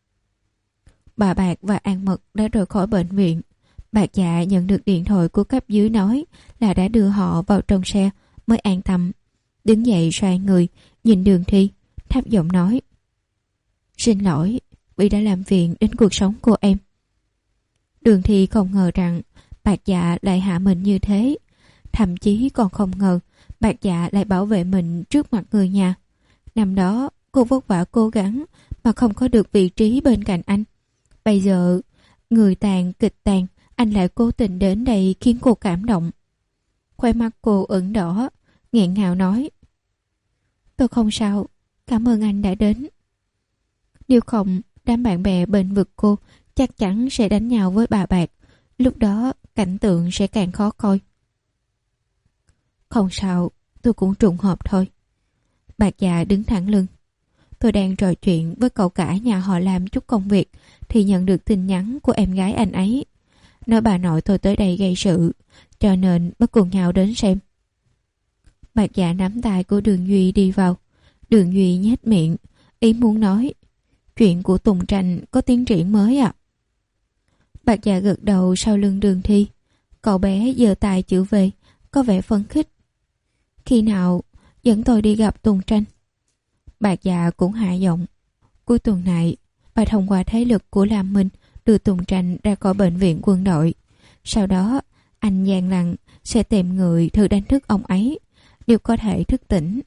Bà Bạc và An Mật đã rời khỏi bệnh viện. Bạc Dạ nhận được điện thoại của cấp dưới nói là đã đưa họ vào trong xe mới an tâm. Đứng dậy xoay người, nhìn Đường Thi, thấp giọng nói: Xin lỗi, vì đã làm phiền đến cuộc sống của em. Đường Thi không ngờ rằng Bạc Dạ lại hạ mình như thế. Thậm chí còn không ngờ Bạc Dạ lại bảo vệ mình trước mặt người nhà. Năm đó cô vất vả cố gắng mà không có được vị trí bên cạnh anh. Bây giờ người tàn kịch tàn, anh lại cố tình đến đây khiến cô cảm động. Khóe mắt cô ửng đỏ, nghẹn ngào nói: Tôi không sao, cảm ơn anh đã đến. Nếu không, đám bạn bè bên vực cô chắc chắn sẽ đánh nhau với bà Bạc. Lúc đó cảnh tượng sẽ càng khó coi. Không sao, tôi cũng trùng hợp thôi. Bạc Dạ đứng thẳng lưng. Tôi đang trò chuyện với cậu cả nhà họ làm chút công việc thì nhận được tin nhắn của em gái anh ấy. Nói bà nội tôi tới đây gây sự, cho nên mới cùng nhau đến xem. Bạc Dạ nắm tay của Đường Duy đi vào. Đường Duy nhếch miệng, ý muốn nói: Chuyện của Tùng Tranh có tiến triển mới à? Bạc Dạ gật đầu sau lưng Đường Thi. Cậu bé giơ tay chữ V, có vẻ phấn khích. Khi nào dẫn tôi đi gặp Tùng Tranh? Bạc Dạ cũng hạ giọng. Cuối tuần này, bà thông qua thế lực của Lam Minh đưa Tùng Tranh ra khỏi bệnh viện quân đội. Sau đó, anh Giang Lăng sẽ tìm người thử đánh thức ông ấy, nếu có thể thức tỉnh.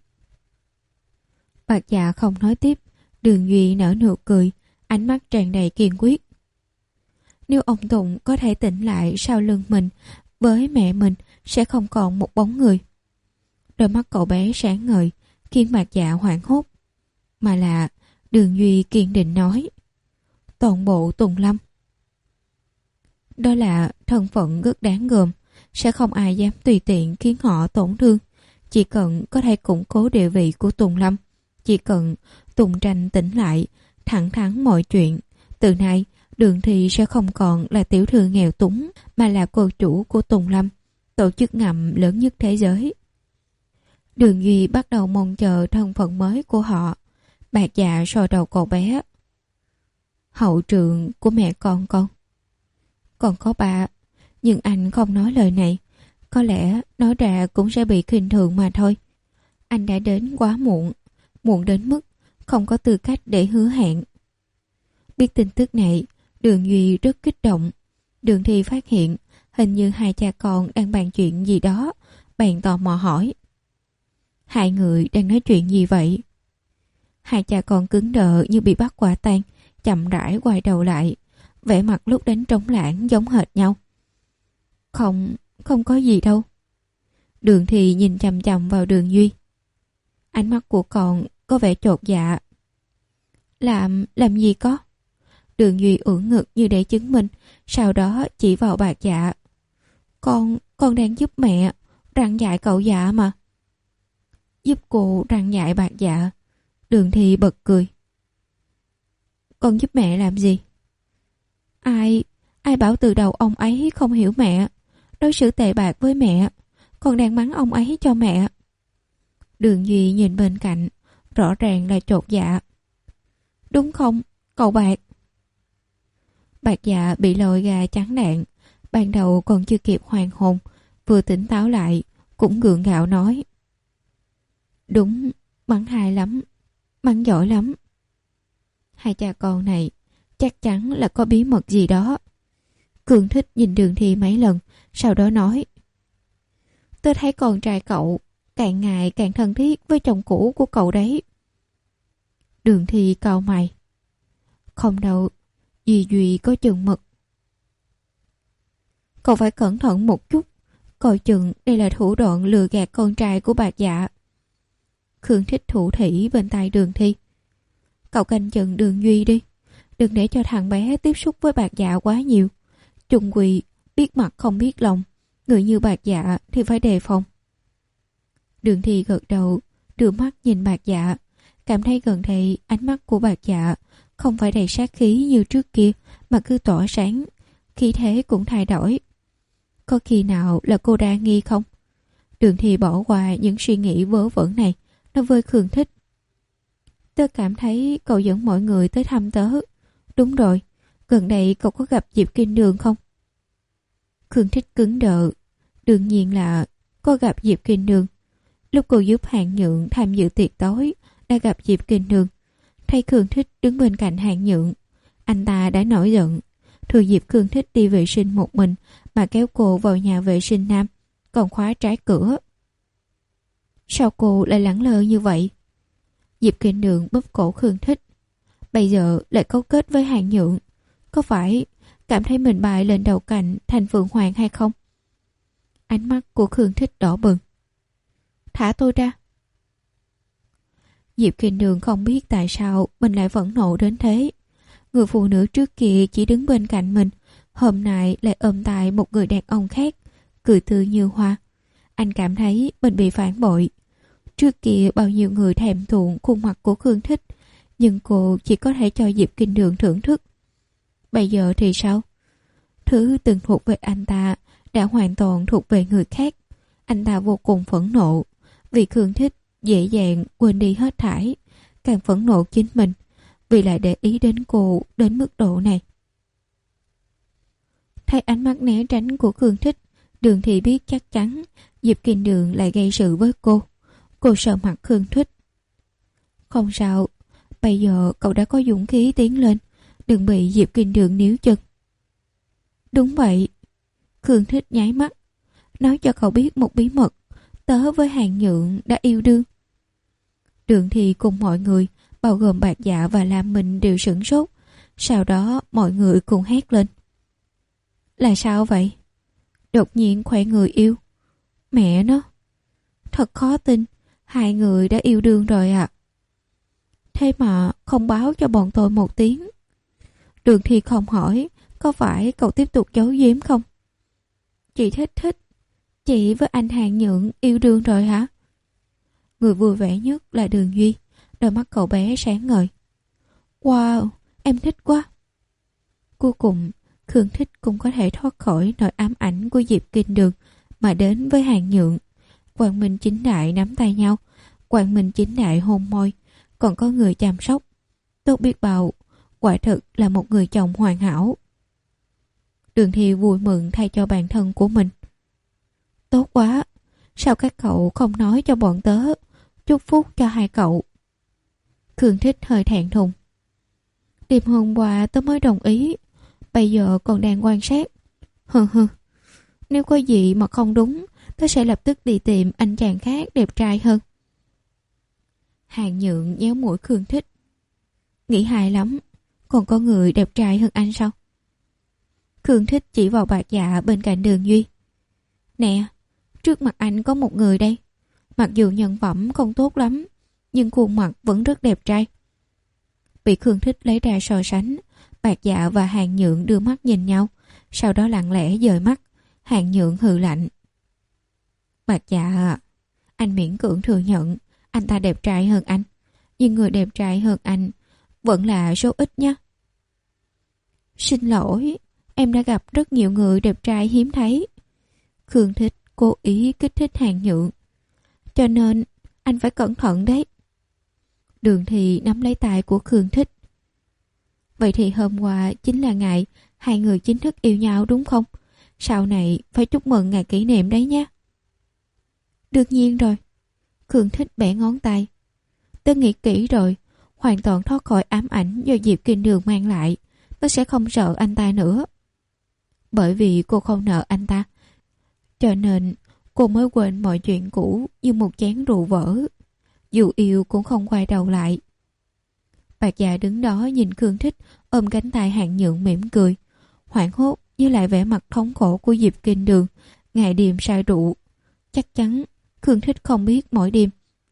Bạc Dạ không nói tiếp. Đường Duy nở nụ cười, ánh mắt tràn đầy kiên quyết. Nếu ông Tùng có thể tỉnh lại sau lưng mình, với mẹ mình sẽ không còn một bóng người. Đôi mắt cậu bé sáng ngời, khiến Bạc Dạ hoảng hốt. Mà là Đường Duy kiên định nói: Toàn bộ Tùng Lâm. Đó là thân phận rất đáng gờm, sẽ không ai dám tùy tiện khiến họ tổn thương. Chỉ cần có thể củng cố địa vị của Tùng Lâm, chỉ cần Tùng Tranh tỉnh lại, thẳng thắn mọi chuyện, từ nay Đường Thi sẽ không còn là tiểu thư nghèo túng, mà là cô chủ của Tùng Lâm, tổ chức ngầm lớn nhất thế giới. Đường Duy bắt đầu mong chờ thân phận mới của họ. Bạc Dạ sờ đầu cậu bé. Hậu trường của mẹ con con. Còn có ba, nhưng anh không nói lời này. Có lẽ nói ra cũng sẽ bị khinh thường mà thôi. Anh đã đến quá muộn, muộn đến mức không có tư cách để hứa hẹn. Biết tin tức này, Đường Duy rất kích động. Đường Thi phát hiện hình như hai cha con đang bàn chuyện gì đó, bèn tò mò hỏi: Hai người đang nói chuyện gì vậy? Hai cha con cứng đờ như bị bắt quả tang, chậm rãi quay đầu lại, vẻ mặt lúc đánh trống lãng giống hệt nhau. Không, không có gì đâu. Đường Thi nhìn chằm chằm vào Đường Duy. Ánh mắt của con có vẻ chột dạ. Làm, làm gì có? Đường Duy ưỡn ngực như để chứng minh, sau đó chỉ vào Bạc Dạ. Con, con đang giúp mẹ răn dạy cậu Dạ mà. Giúp cô răn dạy Bạc Dạ? Đường Thi bật cười. Con giúp mẹ làm gì? Ai, ai bảo từ đầu ông ấy không hiểu mẹ, đối xử tệ bạc với mẹ, con đang mắng ông ấy cho mẹ. Đường Duy nhìn bên cạnh, rõ ràng là chột dạ. Đúng không, cậu Bạc? Bạc Dạ bị lôi gà chán đạn, ban đầu còn chưa kịp hoàn hồn, vừa tỉnh táo lại, cũng gượng gạo nói: Đúng, mắng hay lắm, mắng giỏi lắm. Hai cha con này chắc chắn là có bí mật gì đó. Cường Thích nhìn Đường Thi mấy lần, sau đó nói: Tôi thấy con trai cậu càng ngày càng thân thiết với chồng cũ của cậu đấy. Đường Thi cau mày. Không đâu, Duy Duy có chừng mực. Cậu phải cẩn thận một chút, coi chừng đây là thủ đoạn lừa gạt con trai của Bạc Dạ. Khương Thích thủ thỉ bên tai Đường Thi. Cậu canh chừng Đường Duy đi, đừng để cho thằng bé tiếp xúc với Bạc Dạ quá nhiều. Chung quy biết mặt không biết lòng, người như Bạc Dạ thì phải đề phòng. Đường Thi gật đầu, đưa mắt nhìn Bạc Dạ, cảm thấy gần đây ánh mắt của Bạc Dạ không phải đầy sát khí như trước kia mà cứ tỏa sáng, khí thế cũng thay đổi. Có khi nào là cô đa nghi không? Đường Thi bỏ qua những suy nghĩ vớ vẩn này, nói với Khương Thích. Tớ cảm thấy cậu dẫn mọi người tới thăm tớ. Đúng rồi, gần đây cậu có gặp Diệp Kinh Đường không? Khương Thích cứng đờ. Đương nhiên là có gặp Diệp Kinh Đường. Lúc cô giúp Hạng Nhượng tham dự tiệc tối đã gặp Diệp Kinh Đường. Thấy Khương Thích đứng bên cạnh Hạng Nhượng, anh ta đã nổi giận, thừa dịp Khương Thích đi vệ sinh một mình mà kéo cô vào nhà vệ sinh nam, còn khóa trái cửa. Sao cô lại lẳng lơ như vậy? Diệp Kinh Đường bóp cổ Khương Thích. Bây giờ lại cấu kết với Hạng Nhượng, có phải cảm thấy mình bại lên đầu cành thành Phượng Hoàng hay không? Ánh mắt của Khương Thích đỏ bừng. Thả tôi ra. Diệp Kinh Đường không biết tại sao mình lại phẫn nộ đến thế. Người phụ nữ trước kia chỉ đứng bên cạnh mình, hôm nay lại ôm tại một người đàn ông khác, cười tươi như hoa. Anh cảm thấy mình bị phản bội. Trước kia bao nhiêu người thèm thuồng khuôn mặt của Khương Thích, nhưng cô chỉ có thể cho Diệp Kinh Đường thưởng thức. Bây giờ thì sao? Thứ từng thuộc về anh ta đã hoàn toàn thuộc về người khác. Anh ta vô cùng phẫn nộ vì Khương Thích dễ dàng quên đi hết thảy, càng phẫn nộ chính mình vì lại để ý đến cô đến mức độ này. Thấy ánh mắt né tránh của Khương Thích, Đường Thị biết chắc chắn Diệp Kinh Đường lại gây sự với cô. Cô sợ mặt Khương Thích. Không sao, bây giờ cậu đã có dũng khí tiến lên, đừng bị Diệp Kinh Đường níu chân. Đúng vậy. Khương Thích nháy mắt. Nói cho cậu biết một bí mật, tớ với Hạng Nhượng đã yêu đương. Đường Thị cùng mọi người, bao gồm Bạc Dạ và Lam Minh đều sửng sốt. Sau đó mọi người cùng hét lên. Là sao vậy? Đột nhiên khoe người yêu. Mẹ nó, thật khó tin, hai người đã yêu đương rồi ạ. À. Thế mà không báo cho bọn tôi một tiếng. Đường Thi không hỏi, có phải cậu tiếp tục giấu giếm không? Chị thích thích, chị với anh Hạng Nhượng yêu đương rồi hả? Người vui vẻ nhất là Đường Duy, đôi mắt cậu bé sáng ngời. Wow, em thích quá. Cuối cùng, Khương Thích cũng có thể thoát khỏi nỗi ám ảnh của Diệp Kinh Đường mà đến với Hạng Nhượng. Quang Minh chính đại nắm tay nhau, Quang Minh chính đại hôn môi, còn có người chăm sóc. Tốt biết bao, quả thực là một người chồng hoàn hảo. Đường Thi vui mừng thay cho bản thân của mình. Tốt quá, sao các cậu không nói cho bọn tớ, chúc phúc cho hai cậu. Khương Thích hơi thẹn thùng. Đêm hôm qua tớ mới đồng ý, bây giờ còn đang quan sát. Hừ hừ, nếu có gì mà không đúng, tớ sẽ lập tức đi tìm anh chàng khác đẹp trai hơn. Hạng Nhượng nhéo mũi Khương Thích. Nghĩ hài lắm, còn có người đẹp trai hơn anh sao? Khương Thích chỉ vào Bạc Dạ bên cạnh Đường Duy. Nè, trước mặt anh có một người đây. Mặc dù nhân phẩm không tốt lắm, nhưng khuôn mặt vẫn rất đẹp trai. Bị Khương Thích lấy ra so sánh, Bạc Dạ và Hạng Nhượng đưa mắt nhìn nhau, sau đó lặng lẽ dời mắt. Hạng Nhượng hừ lạnh. Bạc Dạ à, anh miễn cưỡng thừa nhận anh ta đẹp trai hơn anh, nhưng người đẹp trai hơn anh vẫn là số ít nhé. Xin lỗi, em đã gặp rất nhiều người đẹp trai hiếm thấy. Khương Thích cố ý kích thích Hạng Nhượng. Cho nên anh phải cẩn thận đấy. Đường Thị nắm lấy tay của Khương Thích. Vậy thì hôm qua chính là ngày hai người chính thức yêu nhau đúng không? Sau này phải chúc mừng ngày kỷ niệm đấy nhé. Đương nhiên rồi. Khương Thích bẻ ngón tay. Tớ nghĩ kỹ rồi, hoàn toàn thoát khỏi ám ảnh do Diệp Kinh Đường mang lại. Tớ sẽ không sợ anh ta nữa. Bởi vì cô không nợ anh ta, cho nên cô mới quên mọi chuyện cũ như một chén rượu vỡ. Dù yêu cũng không quay đầu lại. Bạc Dạ đứng đó nhìn Khương Thích ôm cánh tay Hạng Nhượng mỉm cười. Hoảng hốt với lại vẻ mặt thống khổ của Diệp Kinh Đường ngày đêm say rượu. Chắc chắn Khương Thích không biết mỗi đêm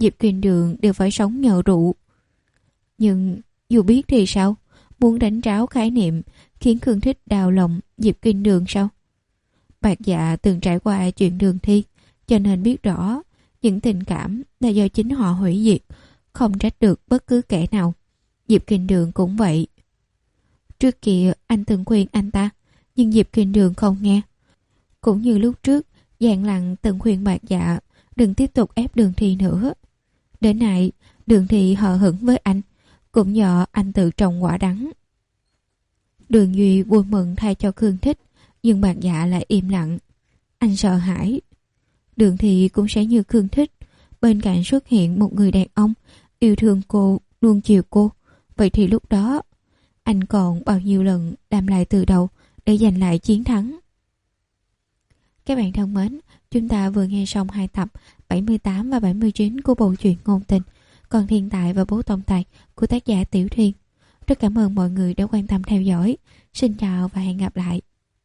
Diệp Kiên Đường đều phải sống nhờ rượu. Nhưng dù biết thì sao? Muốn đánh tráo khái niệm khiến Khương Thích đào lòng Diệp Kiên Đường sao? Bạc Dạ từng trải qua chuyện Đường Thi, cho nên biết rõ những tình cảm là do chính họ hủy diệt, không trách được bất cứ kẻ nào. Diệp Kiên Đường cũng vậy. Trước kia anh từng khuyên anh ta, nhưng Diệp Kiên Đường không nghe. Cũng như lúc trước, Giang Lăng từng khuyên Bạc Dạ đừng tiếp tục ép Đường Thi nữa. Đến nay, Đường Thi hờ hững với anh, cũng do anh tự trồng quả đắng. Đường Duy vui mừng thay cho Khương Thích, nhưng Bạc Dạ lại im lặng. Anh sợ hãi. Đường Thi cũng sẽ như Khương Thích, bên cạnh xuất hiện một người đàn ông yêu thương cô, luôn chiều cô. Vậy thì lúc đó anh còn bao nhiêu lần làm lại từ đầu để giành lại chiến thắng. Các bạn thân mến, chúng ta vừa nghe xong hai tập bảy mươi tám và bảy mươi chín của bộ truyện ngôn tình Còn Thiên Tài và Bố Tổng Tài của tác giả Tiểu Thiên. Rất cảm ơn mọi người đã quan tâm theo dõi. Xin chào và hẹn gặp lại.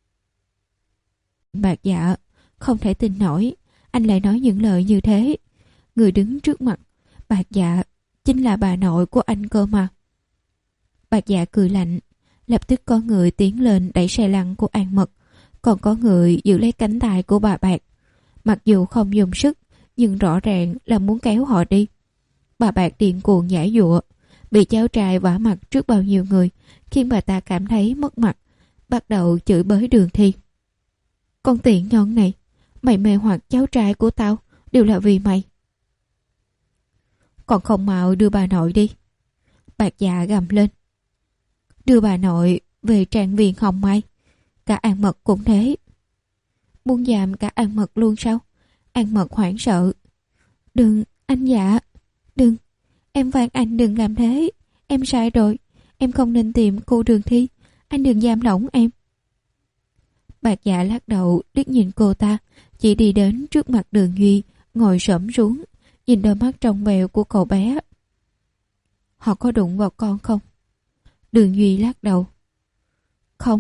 Bạc Dạ không thể tin nổi anh lại nói những lời như thế. Người đứng trước mặt Bạc Dạ chính là bà nội của anh cơ mà. Bạc Dạ cười lạnh. Lập tức có người tiến lên đẩy xe lăn của An Mật, còn có người giữ lấy cánh tay của bà Bạc. Mặc dù không dùng sức, nhưng rõ ràng là muốn kéo họ đi. Bà Bạc điên cuồng nhảy dụa, bị cháu trai vả mặt trước bao nhiêu người, khiến bà ta cảm thấy mất mặt, bắt đầu chửi bới Đường Thi. Con tiện nhân này, mày mê hoặc cháu trai của tao đều là vì mày. Còn không mau đưa bà nội đi. Bạc Dạ gầm lên. Đưa bà nội về trang viên Hồng Mai. Cả An Mật cũng thế. Muốn giam cả An Mật luôn sao? An Mật hoảng sợ. Đừng, anh Dạ. Đừng, em van anh đừng làm thế. Em sai rồi. Em không nên tìm cô Đường Thi. Anh đừng giam lỏng em. Bạc Dạ lắc đầu liếc nhìn cô ta, chỉ đi đến trước mặt Đường Duy, ngồi xổm xuống, nhìn đôi mắt trong veo của cậu bé. Họ có đụng vào con không? Đường Duy lắc đầu. Không.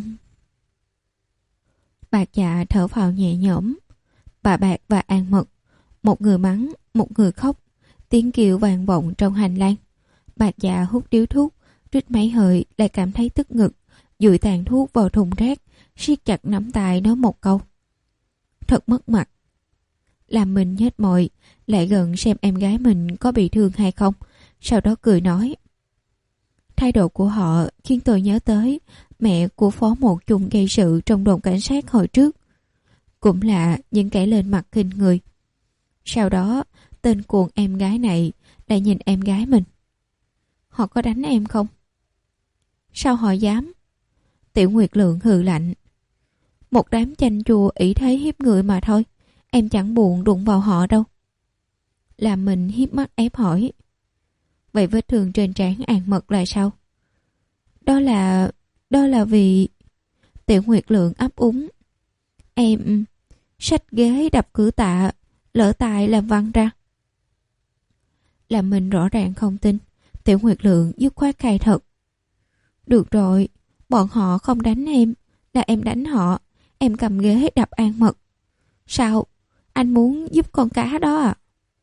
Bạc Dạ thở phào nhẹ nhõm. Bà Bạc và An Mật, một người mắng, một người khóc, tiếng kêu vang vọng trong hành lang. Bạc Dạ hút điếu thuốc, rít mấy hơi lại cảm thấy tức ngực, dụi tàn thuốc vào thùng rác, siết chặt nắm tay nói một câu. Thật mất mặt. Làm mình nhếch môi, lại gần xem em gái mình có bị thương hay không, sau đó cười nói. Thái độ của họ khiến tôi nhớ tới mẹ của Phó Một Chung gây sự trong đồn cảnh sát hồi trước. Cũng là những kẻ lên mặt khinh người. Sau đó, tên cuồng em gái này lại nhìn em gái mình. Họ có đánh em không? Sao họ dám? Tiểu Nguyệt Lượng hừ lạnh. Một đám chanh chua ỷ thế hiếp người mà thôi. Em chẳng buồn đụng vào họ đâu. Làm mình hiếp mắt ép hỏi. Vậy vết thương trên trán An Mật là sao? Đó là... Đó là vì... Tiểu Nguyệt Lượng ấp úng. Em... Xách ghế đập cửa tạ, lỡ tay làm văng ra. Làm mình rõ ràng không tin. Tiểu Nguyệt Lượng dứt khoát khai thật. Được rồi, bọn họ không đánh em, là em đánh họ. Em cầm ghế đập An Mật. Sao? Anh muốn giúp con cá đó à?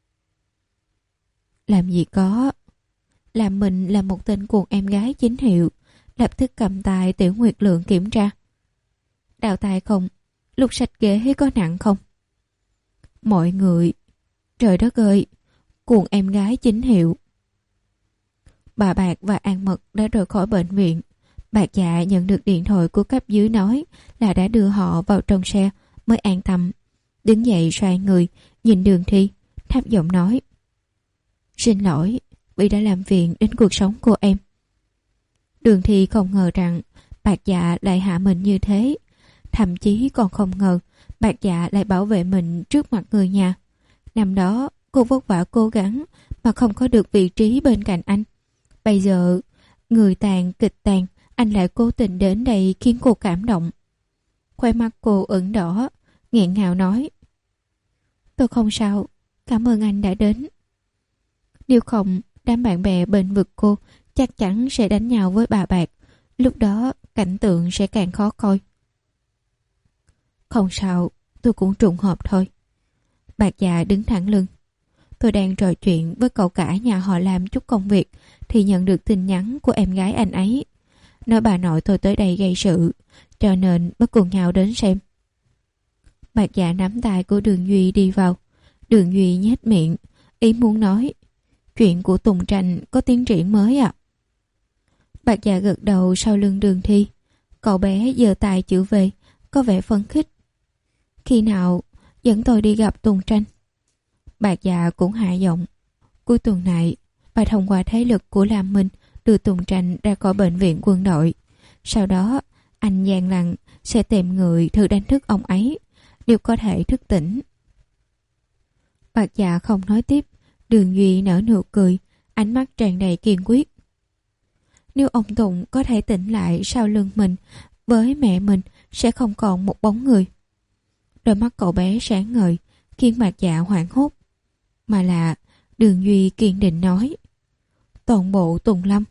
Làm gì có. Làm mình là một tên cuồng em gái chính hiệu, lập tức cầm tay Tiểu Nguyệt Lượng kiểm tra. Đào tay không? Lúc sạch ghế có nặng không? Mọi người... Trời đất ơi! Cuồng em gái chính hiệu. Bà Bạc và An Mật đã rời khỏi bệnh viện. Bạc Dạ nhận được điện thoại của cấp dưới nói là đã đưa họ vào trong xe mới an tâm. Đứng dậy xoay người, nhìn Đường Thi, thấp giọng nói. Xin lỗi, vì đã làm phiền đến cuộc sống của em. Đường Thi không ngờ rằng Bạc Dạ lại hạ mình như thế. Thậm chí còn không ngờ Bạc Dạ lại bảo vệ mình trước mặt người nhà. Năm đó cô vất vả cố gắng mà không có được vị trí bên cạnh anh. Bây giờ người tàn kịch tàn, anh lại cố tình đến đây khiến cô cảm động. Khoe mắt cô ửng đỏ, nghẹn ngào nói. Tôi không sao, cảm ơn anh đã đến. Nếu không, đám bạn bè bên vực cô chắc chắn sẽ đánh nhau với bà Bạc. Lúc đó cảnh tượng sẽ càng khó coi. Không sao, tôi cũng trùng hợp thôi. Bạc Dạ đứng thẳng lưng. tôi đang trò chuyện với cậu cả nhà họ làm chút công việc thì nhận được tin nhắn của em gái anh ấy. Nói bà nội tôi tới đây gây sự, cho nên mới cùng nhau đến xem. Bạc Dạ nắm tay của Đường Duy đi vào. Đường Duy nhếch miệng, ý muốn nói, chuyện của Tùng Tranh có tiến triển mới ạ. À? Bạc Dạ gật đầu sau lưng Đường Thi. Cậu bé giơ tay chữ V, có vẻ phấn khích. Khi nào dẫn tôi đi gặp Tùng Tranh? Bạc Dạ cũng hạ giọng. Cuối tuần này, bà thông qua thế lực của Lam Minh đưa Tùng Tranh ra khỏi bệnh viện quân đội. Sau đó, anh Giang Lăng sẽ tìm người thử đánh thức ông ấy, nếu có thể thức tỉnh. Bạc Dạ không nói tiếp. Đường Duy nở nụ cười, ánh mắt tràn đầy kiên quyết. Nếu ông Tùng có thể tỉnh lại sau lưng mình, với mẹ mình sẽ không còn một bóng người. Đôi mắt cậu bé sáng ngời, khiến Bạc Dạ hoảng hốt. Mà là Đường Duy kiên định nói, toàn bộ Tùng Lâm.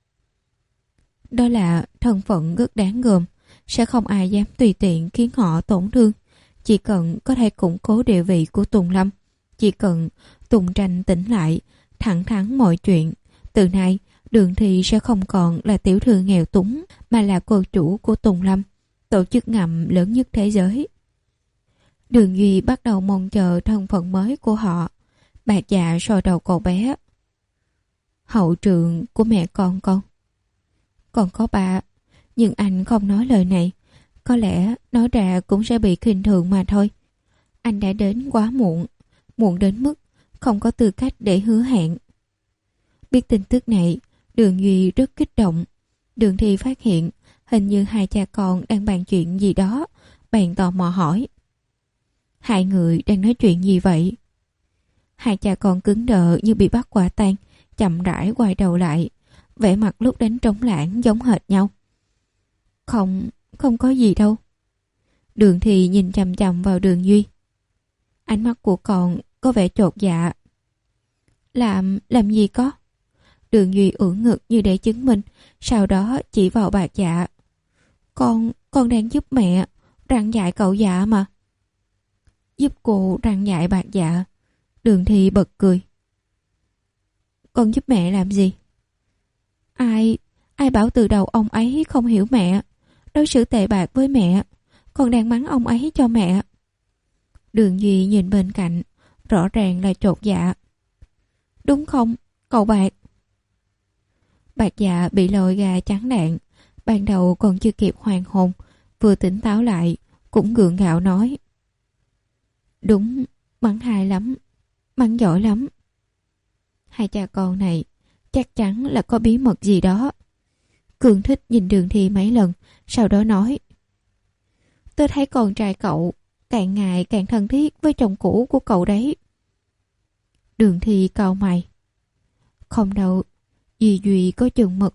Đó là thân phận rất đáng gờm, sẽ không ai dám tùy tiện khiến họ tổn thương. Chỉ cần có thể củng cố địa vị của Tùng Lâm, chỉ cần Tùng Tranh tỉnh lại, thẳng thắn mọi chuyện, từ nay Đường Thi sẽ không còn là tiểu thư nghèo túng, mà là cô chủ của Tùng Lâm, tổ chức ngầm lớn nhất thế giới. Đường Duy bắt đầu mong chờ thân phận mới của họ. Bạc Dạ soi đầu cậu bé. Hậu trường của mẹ con con. Còn có bà, nhưng anh không nói lời này. Có lẽ nói ra cũng sẽ bị khinh thường mà thôi. Anh đã đến quá muộn, muộn đến mức không có tư cách để hứa hẹn. Biết tin tức này, Đường Duy rất kích động. Đường Thi phát hiện hình như hai cha con đang bàn chuyện gì đó, bèn tò mò hỏi. Hai người đang nói chuyện gì vậy? Hai cha con cứng đờ như bị bắt quả tang, chậm rãi quay đầu lại, vẻ mặt lúc đánh trống lãng giống hệt nhau. Không, không có gì đâu. Đường Thi nhìn chằm chằm vào Đường Duy. Ánh mắt của con có vẻ chột dạ. Làm, làm gì có? Đường Duy ưỡn ngực như để chứng minh, sau đó chỉ vào Bạc Dạ. Con, con đang giúp mẹ, răn dạy cậu Dạ mà. Giúp cô răn dạy Bạc Dạ? Đường Thi bật cười. Con giúp mẹ làm gì? Ai, ai bảo từ đầu ông ấy không hiểu mẹ, đối xử tệ bạc với mẹ, con đang mắng ông ấy cho mẹ. Đường Duy nhìn bên cạnh, rõ ràng là chột dạ. Đúng không, cậu Bạc? Bạc Dạ bị lôi gà chán đạn, ban đầu còn chưa kịp hoàn hồn, vừa tỉnh táo lại, cũng gượng gạo nói. Đúng, mắng hay lắm, mắng giỏi lắm. Hai cha con này chắc chắn là có bí mật gì đó. Cường Thích nhìn Đường Thi mấy lần, sau đó nói. Tôi thấy con trai cậu càng ngày càng thân thiết với chồng cũ của cậu đấy. Đường Thi cau mày. Không đâu, Duy Duy có chừng mực.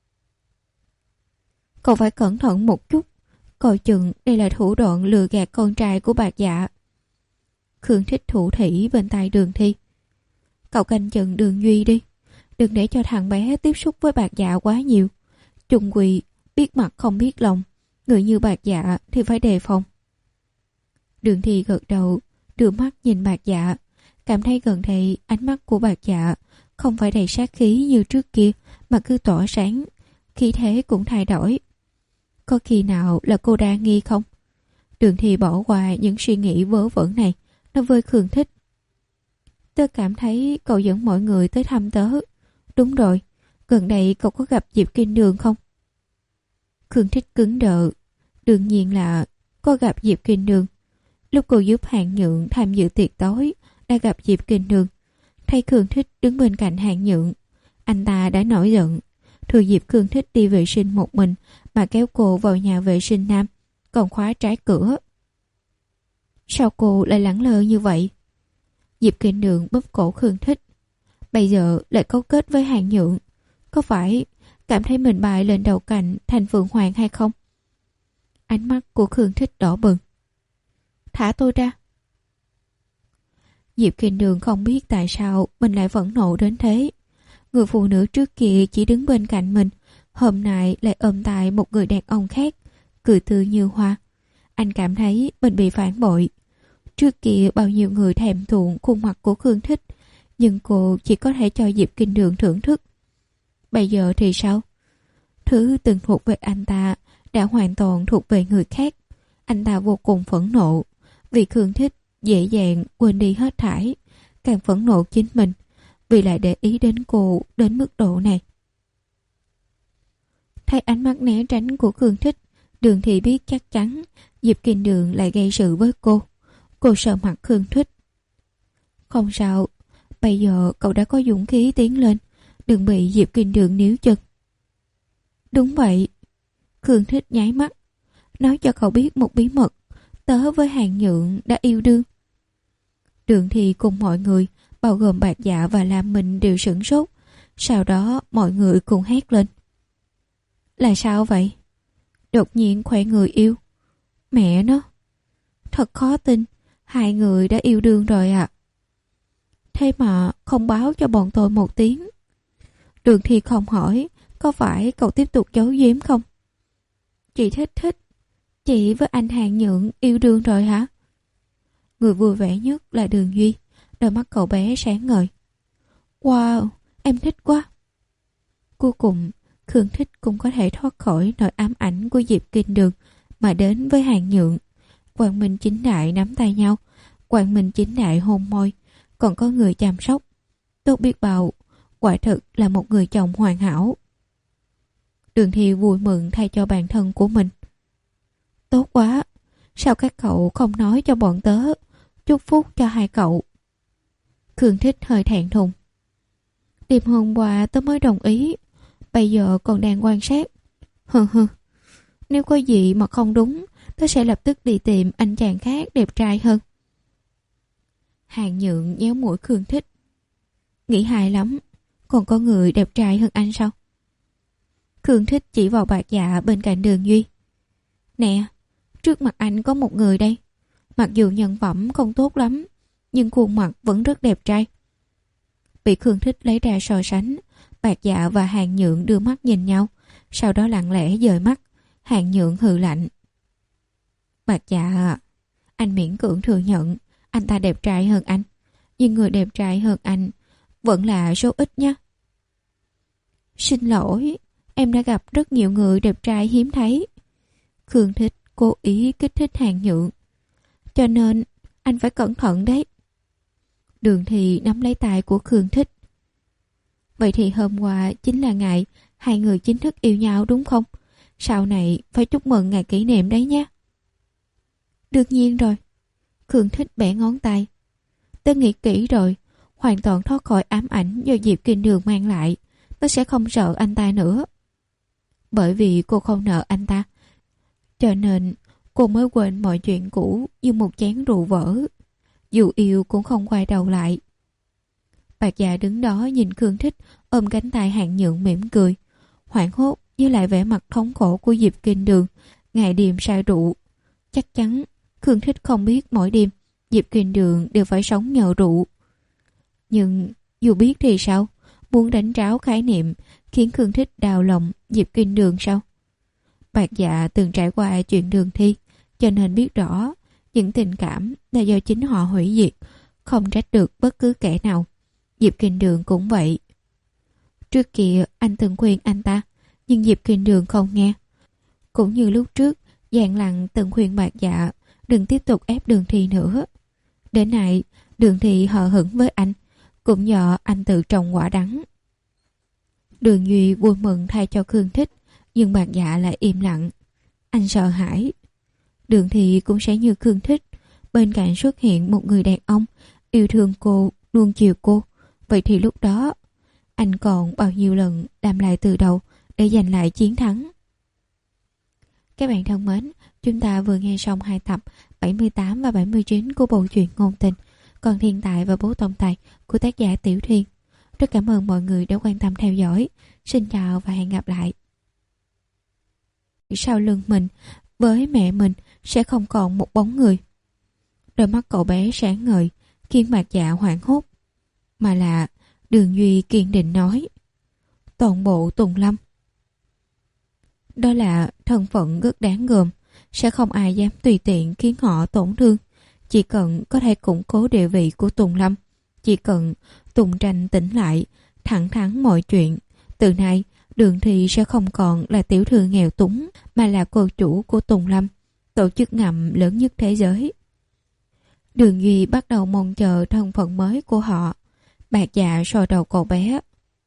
Cậu phải cẩn thận một chút, coi chừng đây là thủ đoạn lừa gạt con trai của Bạc Dạ. Khương Thích thủ thỉ bên tai Đường Thi. Cậu canh chừng Đường Duy đi, đừng để cho thằng bé tiếp xúc với Bạc Dạ quá nhiều. Chung quy biết mặt không biết lòng, người như Bạc Dạ thì phải đề phòng. Đường Thi gật đầu, đưa mắt nhìn Bạc Dạ, cảm thấy gần đây ánh mắt của Bạc Dạ không phải đầy sát khí như trước kia, mà cứ tỏa sáng, khí thế cũng thay đổi. Có khi nào là cô đa nghi không? Đường Thi bỏ qua những suy nghĩ vớ vẩn này, nói với Khương Thích. Tớ cảm thấy cậu dẫn mọi người tới thăm tớ. Đúng rồi, gần đây cậu có gặp Diệp Kinh Đường không? Khương Thích cứng đờ. Đương nhiên là có gặp Diệp Kinh Đường. Lúc cô giúp Hạng Nhượng tham dự tiệc tối, đã gặp Diệp Kinh Đường. Thấy Khương Thích đứng bên cạnh Hạng Nhượng, anh ta đã nổi giận, thừa dịp Khương Thích đi vệ sinh một mình mà kéo cô vào nhà vệ sinh nam, còn khóa trái cửa. Sao cô lại lẳng lơ như vậy? Diệp Kinh Đường bóp cổ Khương Thích. Bây giờ lại cấu kết với Hạng Nhượng, có phải cảm thấy mình bại lên đầu cành thành Phượng Hoàng hay không? Ánh mắt của Khương Thích đỏ bừng. Thả tôi ra. Diệp Kinh Đường không biết tại sao mình lại phẫn nộ đến thế. Người phụ nữ trước kia chỉ đứng bên cạnh mình, hôm nay lại ôm tay một người đàn ông khác, cười tươi như hoa. Anh cảm thấy mình bị phản bội. Trước kia bao nhiêu người thèm thuồng khuôn mặt của Khương Thích, Nhưng cô chỉ có thể cho Diệp Kinh Đường thưởng thức. Bây giờ thì sao? Thứ từng thuộc về anh ta đã hoàn toàn thuộc về người khác. Anh ta vô cùng phẫn nộ vì Khương Thích dễ dàng quên đi hết thảy, càng phẫn nộ chính mình vì lại để ý đến cô đến mức độ này. Thấy ánh mắt né tránh của Khương Thích, Đường Thị biết chắc chắn Diệp Kinh Đường lại gây sự với cô. Cô sợ mặt Khương Thích. Không sao, bây giờ cậu đã có dũng khí tiến lên, đừng bị Diệp Kinh Đường níu chân. Đúng vậy. Khương Thích nháy mắt, nói cho cậu biết một bí mật, tớ với Hàn Nhượng đã yêu đương. Đường Thị cùng mọi người, bao gồm Bạc Dạ và Lam Minh đều sửng sốt. Sau đó mọi người cùng hét lên. Là sao vậy? Đột nhiên khoe người yêu. Mẹ nó, thật khó tin, hai người đã yêu đương rồi ạ. À. Thế mà không báo cho bọn tôi một tiếng. Đường Thị không hỏi, có phải cậu tiếp tục giấu giếm không? Chị thích thích, chị với anh Hàn Nhượng yêu đương rồi hả? Người vui vẻ nhất là Đường Duy, đôi mắt cậu bé sáng ngời. Wow, em thích quá. Cuối cùng, Khương Thích cũng có thể thoát khỏi nỗi ám ảnh của Diệp Kinh Đường mà đến với Hàn Nhượng. Quang Minh chính đại nắm tay nhau, Quang Minh chính đại hôn môi, còn có người chăm sóc. Tốt biết bao, quả thực là một người chồng hoàn hảo. Đường Thị vui mừng thay cho bản thân của mình. Tốt quá, sao các cậu không nói cho bọn tớ, chúc phúc cho hai cậu. Khương Thích hơi thẹn thùng. Đêm hôm qua tớ mới đồng ý, bây giờ còn đang quan sát. Hừ hừ, nếu có gì mà không đúng, tớ sẽ lập tức đi tìm anh chàng khác đẹp trai hơn. Hàn Nhượng nhéo mũi Khương Thích. Nghĩ hài lắm, còn có người đẹp trai hơn anh sao? Khương Thích chỉ vào Bạc Dạ bên cạnh Đường Duy. Nè, trước mặt anh có một người đây. Mặc dù nhân phẩm không tốt lắm, nhưng khuôn mặt vẫn rất đẹp trai. Bị Khương Thích lấy ra so sánh, Bạc Dạ và Hàn Nhượng đưa mắt nhìn nhau, sau đó lặng lẽ dời mắt. Hàn Nhượng hừ lạnh. Bạc Dạ, anh miễn cưỡng thừa nhận anh ta đẹp trai hơn anh, nhưng người đẹp trai hơn anh vẫn là số ít nhé. Xin lỗi, em đã gặp rất nhiều người đẹp trai hiếm thấy. Khương Thích cố ý kích thích Hàn Nhượng. Cho nên anh phải cẩn thận đấy. Đường Thị nắm lấy tay của Khương Thích. Vậy thì hôm qua chính là ngày hai người chính thức yêu nhau đúng không? Sau này phải chúc mừng ngày kỷ niệm đấy nhé. Đương nhiên rồi. Khương Thích bẻ ngón tay. Tớ nghĩ kỹ rồi, hoàn toàn thoát khỏi ám ảnh do Diệp Kinh Đường mang lại. Tớ sẽ không sợ anh ta nữa. Bởi vì cô không nợ anh ta, cho nên cô mới quên mọi chuyện cũ như một chén rượu vỡ. Dù yêu cũng không quay đầu lại. Bạc Dạ đứng đó nhìn Khương Thích ôm cánh tay Hàn Nhượng mỉm cười, hoảng hốt với lại vẻ mặt thống khổ của Diệp Kinh Đường ngày đêm say rượu. Chắc chắn Khương Thích không biết mỗi đêm Diệp Kinh Đường đều phải sống nhờ rượu. Nhưng dù biết thì sao? Muốn đánh tráo khái niệm khiến Khương Thích đau lòng Diệp Kinh Đường sao? Bạc Dạ từng trải qua chuyện Đường Thi, cho nên biết rõ những tình cảm là do chính họ hủy diệt, không trách được bất cứ kẻ nào. Diệp Kinh Đường cũng vậy. Trước kia anh từng khuyên anh ta, nhưng Diệp Kinh Đường không nghe. Cũng như lúc trước, Giang Lăng từng khuyên Bạc Dạ đừng tiếp tục ép Đường Thi nữa. Đến nay, Đường Thi hờ hững với anh, cũng do anh tự trồng quả đắng. Đường Duy vui mừng thay cho Khương Thích, nhưng Bạc Dạ lại im lặng. Anh sợ hãi. Đường Thi cũng sẽ như Khương Thích, bên cạnh xuất hiện một người đàn ông yêu thương cô, nuông chiều cô. Vậy thì lúc đó anh còn bao nhiêu lần làm lại từ đầu để giành lại chiến thắng. Các bạn thân mến, chúng ta vừa nghe xong hai tập bảy mươi tám và bảy mươi chín của bộ truyện Ngôn Tình, Còn Thiên Tài và Bố Tổng Tài của tác giả Tiểu Thuyên. Rất cảm ơn mọi người đã quan tâm theo dõi. Xin chào và hẹn gặp lại. Sau lưng mình, với mẹ mình sẽ không còn một bóng người. Đôi mắt cậu bé sáng ngời khiến Bạc Dạ hoảng hốt, mà là Đường Duy kiên định nói: toàn bộ Tùng Lâm. Đó là thân phận rất đáng gờm, sẽ không ai dám tùy tiện khiến họ tổn thương. Chỉ cần có thể củng cố địa vị của Tùng Lâm, chỉ cần Tùng Tranh tỉnh lại, thẳng thắn mọi chuyện. Từ nay, Đường Thị sẽ không còn là tiểu thư nghèo túng, mà là cô chủ của Tùng Lâm, tổ chức ngầm lớn nhất thế giới. Đường Duy bắt đầu mong chờ thân phận mới của họ. Bạc Dạ soi đầu cậu bé.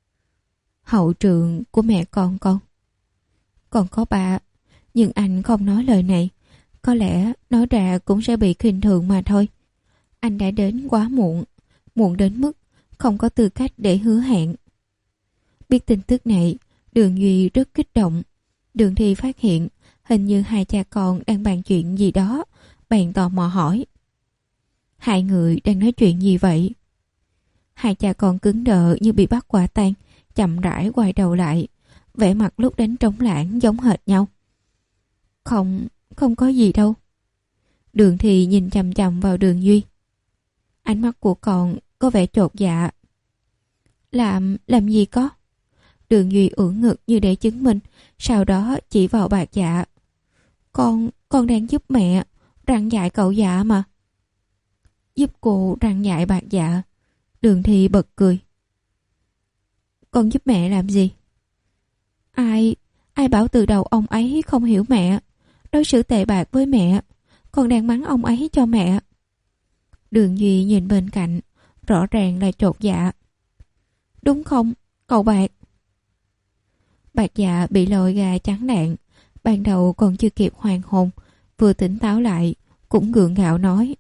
Hậu trượng của mẹ con con. Con có ba, nhưng anh không nói lời này. Có lẽ nói ra cũng sẽ bị khinh thường mà thôi. Anh đã đến quá muộn, muộn đến mức không có tư cách để hứa hẹn. Biết tin tức này, Đường Duy rất kích động. Đường Thi phát hiện hình như hai cha con đang bàn chuyện gì đó, bèn tò mò hỏi. Hai người đang nói chuyện gì vậy? Hai cha con cứng đờ như bị bắt quả tang, chậm rãi quay đầu lại, vẻ mặt lúc đánh trống lãng giống hệt nhau. Không, không có gì đâu. Đường Thi nhìn chằm chằm vào Đường Duy. Ánh mắt của con có vẻ chột dạ. Làm, làm gì có? Đường Duy ưỡn ngực như để chứng minh, sau đó chỉ vào Bạc Dạ. Con, con đang giúp mẹ, răn dạy cậu Dạ mà. Giúp cô răn dạy Bạc Dạ? Đường Thi bật cười. Con giúp mẹ làm gì? Ai, ai bảo từ đầu ông ấy không hiểu mẹ, đối xử tệ bạc với mẹ, con đang mắng ông ấy cho mẹ. Đường Duy nhìn bên cạnh, rõ ràng là chột dạ. Đúng không, cậu Bạc? Bạc Dạ bị lôi gà chán đạn, ban đầu còn chưa kịp hoàn hồn, vừa tỉnh táo lại, cũng gượng gạo nói.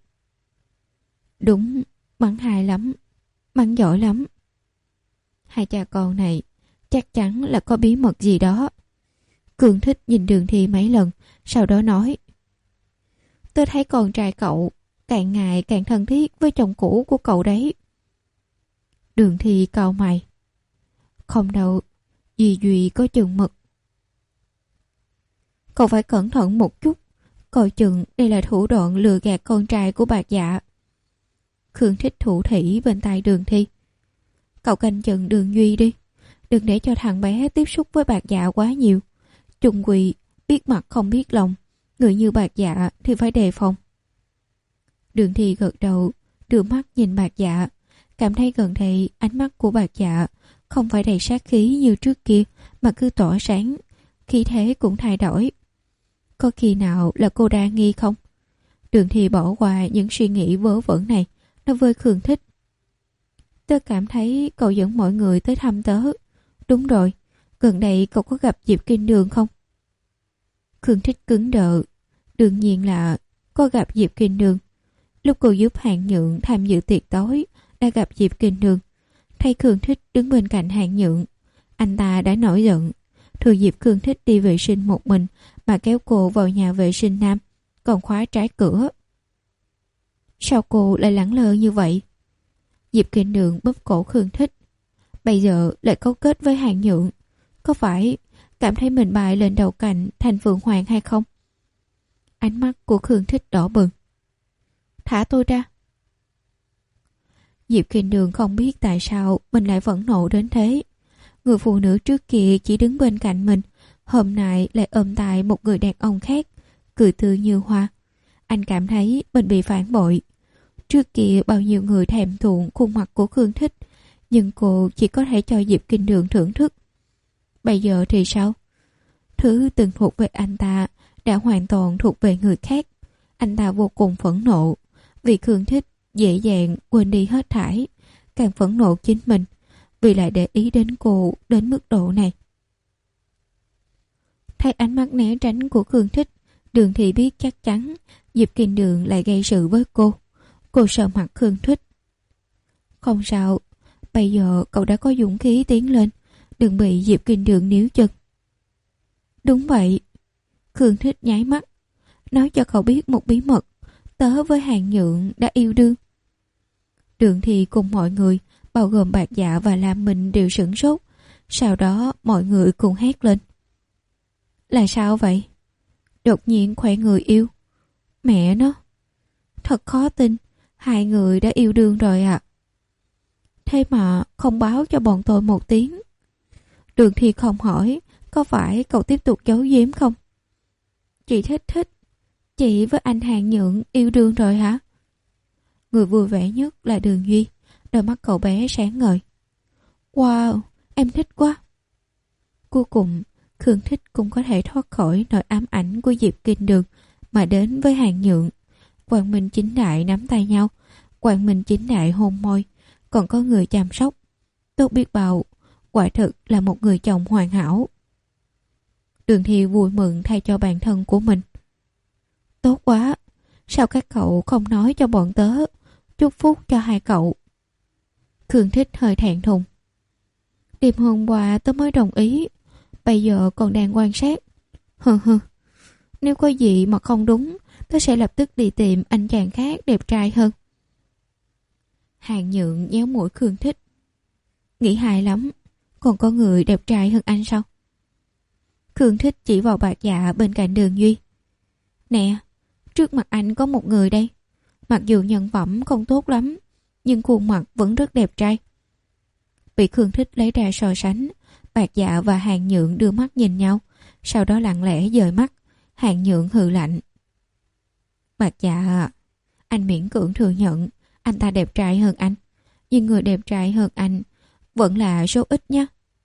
Đúng, mắng hay lắm, mắng giỏi lắm. Hai cha con này chắc chắn là có bí mật gì đó. Cường Thích nhìn Đường Thi mấy lần, sau đó nói. Tôi thấy con trai cậu càng ngày càng thân thiết với chồng cũ của cậu đấy. Đường Thi cau mày. Không đâu, Duy Duy có chừng mực. Cậu phải cẩn thận một chút, coi chừng đây là thủ đoạn lừa gạt con trai của Bạc Dạ. Khương Thích thủ thỉ bên tai Đường Thi. Cậu canh chừng Đường Duy đi, đừng để cho thằng bé tiếp xúc với Bạc Dạ quá nhiều. Chung quy biết mặt không biết lòng, người như Bạc Dạ thì phải đề phòng. Đường Thi gật đầu, đưa mắt nhìn Bạc Dạ, cảm thấy gần đây ánh mắt của Bạc Dạ không phải đầy sát khí như trước kia, mà cứ tỏa sáng, khí thế cũng thay đổi. Có khi nào là cô đa nghi không? Đường Thi bỏ qua những suy nghĩ vớ vẩn này, nói với Khương Thích. Tớ cảm thấy cậu dẫn mọi người tới thăm tớ. Đúng rồi, gần đây cậu có gặp Diệp Kinh Đường không? Khương Thích cứng đờ. Đương nhiên là có gặp Diệp Kinh Đường. Lúc cô giúp Hạng Nhượng tham dự tiệc tối, đã gặp Diệp Kinh Đường. Thấy Khương Thích đứng bên cạnh Hạng Nhượng, anh ta đã nổi giận, thừa dịp Khương Thích đi vệ sinh một mình mà kéo cô vào nhà vệ sinh nam, còn khóa trái cửa. Sao cô lại lẳng lơ như vậy? Diệp Kinh Đường bóp cổ Khương Thích. Bây giờ lại cấu kết với Hạng Nhượng, có phải cảm thấy mình bại lên đầu cành thành Phượng Hoàng hay không? Ánh mắt của Khương Thích đỏ bừng. Thả tôi ra. Diệp Kinh Đường không biết tại sao mình lại phẫn nộ đến thế. Người phụ nữ trước kia chỉ đứng bên cạnh mình, hôm nay lại ôm tay một người đàn ông khác, cười tươi như hoa. Anh cảm thấy mình bị phản bội. Trước kia bao nhiêu người thèm thuồng khuôn mặt của Khương Thích, nhưng cô chỉ có thể cho Diệp Kinh Đường thưởng thức. Bây giờ thì sao? Thứ từng thuộc về anh ta đã hoàn toàn thuộc về người khác. Anh ta vô cùng phẫn nộ vì Khương Thích dễ dàng quên đi hết thảy, càng phẫn nộ chính mình vì lại để ý đến cô đến mức độ này. Thấy ánh mắt né tránh của Khương Thích, Đường Thị biết chắc chắn Diệp Kinh Đường lại gây sự với cô. Cô sợ mặt Khương Thích. Không sao, bây giờ cậu đã có dũng khí tiến lên, đừng bị Diệp Kinh Đường níu chân. Đúng vậy. Khương Thích nháy mắt. Nói cho cậu biết một bí mật, tớ với Hạng Nhượng đã yêu đương. Đường Thị cùng mọi người, bao gồm Bạc Dạ và Lam Minh đều sửng sốt. Sau đó mọi người cùng hét lên. Là sao vậy? Đột nhiên khoe người yêu. Mẹ nó, thật khó tin, hai người đã yêu đương rồi ạ. À. Thế mà không báo cho bọn tôi một tiếng. Đường Thi không hỏi, có phải cậu tiếp tục giấu giếm không? Chị thích thích, chị với anh Hạng Nhượng yêu đương rồi hả? Người vui vẻ nhất là Đường Duy. Đôi mắt cậu bé sáng ngời. Wow, em thích quá. Cuối cùng, Khương Thích cũng có thể thoát khỏi nỗi ám ảnh của Diệp Kinh Đường mà đến với Hàn Nhượng. Quang Minh chính đại nắm tay nhau, Quang Minh chính đại hôn môi, còn có người chăm sóc. Tốt biết bao, quả thực là một người chồng hoàn hảo. Đường Thi vui mừng thay cho bản thân của mình. Tốt quá, sao các cậu không nói cho bọn tớ, chúc phúc cho hai cậu. Khương Thích hơi thẹn thùng. Đêm hôm qua tớ mới đồng ý, bây giờ còn đang quan sát. Hừ hừ, nếu có gì mà không đúng, tớ sẽ lập tức đi tìm anh chàng khác đẹp trai hơn. Hàn Nhượng nhéo mũi Khương Thích. Nghĩ hài lắm, còn có người đẹp trai hơn anh sao? Khương Thích chỉ vào Bạc Dạ bên cạnh Đường Duy. Nè, trước mặt anh có một người đây. Mặc dù nhân phẩm không tốt lắm, nhưng khuôn mặt vẫn rất đẹp trai. Bị Khương Thích lấy ra so sánh, Bạc Dạ và Hàn Nhượng đưa mắt nhìn nhau, sau đó lặng lẽ dời mắt. Hàn Nhượng hừ lạnh. Bạc Dạ, anh miễn cưỡng thừa nhận anh ta đẹp trai hơn anh, nhưng người đẹp trai hơn anh vẫn là số ít nhé.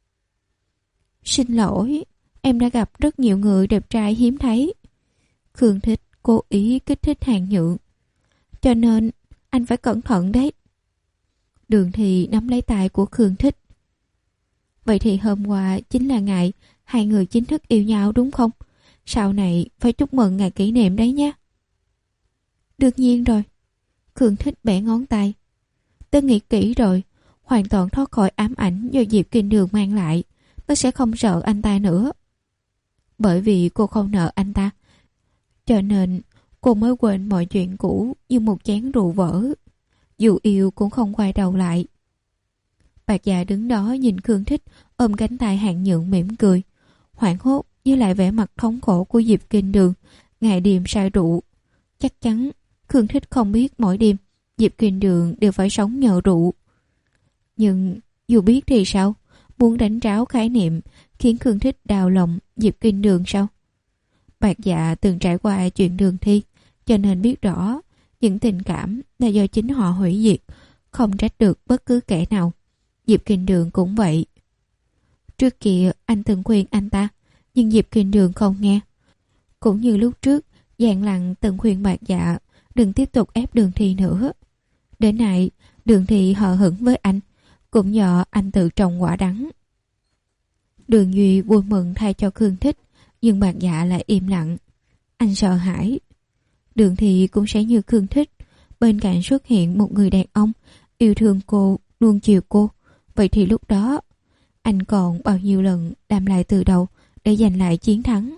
Xin lỗi, em đã gặp rất nhiều người đẹp trai hiếm thấy. Khương Thích cố ý kích thích Hàn Nhượng. Cho nên anh phải cẩn thận đấy. Đường Thì nắm lấy tay của Khương Thích. Vậy thì hôm qua chính là ngày hai người chính thức yêu nhau đúng không? Sau này phải chúc mừng ngày kỷ niệm đấy nhé. Đương nhiên rồi. Khương Thích bẻ ngón tay. Tớ nghĩ kỹ rồi, hoàn toàn thoát khỏi ám ảnh do Diệp Kinh Đường mang lại. Tớ sẽ không sợ anh ta nữa. Bởi vì cô không nợ anh ta, cho nên cô mới quên mọi chuyện cũ như một chén rượu vỡ. Dù yêu cũng không quay đầu lại. Bạc Dạ đứng đó nhìn Khương Thích ôm cánh tay Hàn Nhượng mỉm cười, hoảng hốt với lại vẻ mặt thống khổ của Diệp Kinh Đường ngày đêm say rượu. Chắc chắn Khương Thích không biết mỗi đêm Diệp Kinh Đường đều phải sống nhờ rượu. Nhưng dù biết thì sao? Muốn đánh tráo khái niệm khiến Khương Thích đau lòng Diệp Kinh Đường sao? Bạc Dạ từng trải qua chuyện Đường Thi, cho nên biết rõ những tình cảm là do chính họ hủy diệt, không trách được bất cứ kẻ nào. Diệp Kinh Đường cũng vậy. Trước kia anh từng khuyên anh ta, nhưng Diệp Kinh Đường không nghe. Cũng như lúc trước, Giang Lăng từng khuyên Bạc Dạ đừng tiếp tục ép Đường Thi nữa. Đến nay, Đường Thi hờ hững với anh, cũng do anh tự trồng quả đắng. Đường Duy vui mừng thay cho Khương Thích, nhưng Bạc Dạ lại im lặng. Anh sợ hãi. Đường Thi cũng sẽ như Khương Thích, bên cạnh xuất hiện một người đàn ông yêu thương cô, nuông chiều cô. Vậy thì lúc đó anh còn bao nhiêu lần làm lại từ đầu để giành lại chiến thắng.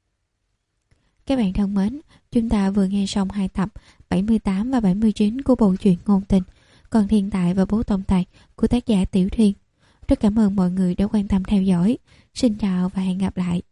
Các bạn thân mến, chúng ta vừa nghe xong hai tập bảy mươi tám và bảy mươi chín của bộ truyện ngôn tình Con Thiên Tài và Bố Tổng Tài của tác giả Tiểu Thiên. Rất cảm ơn mọi người đã quan tâm theo dõi. Xin chào và hẹn gặp lại.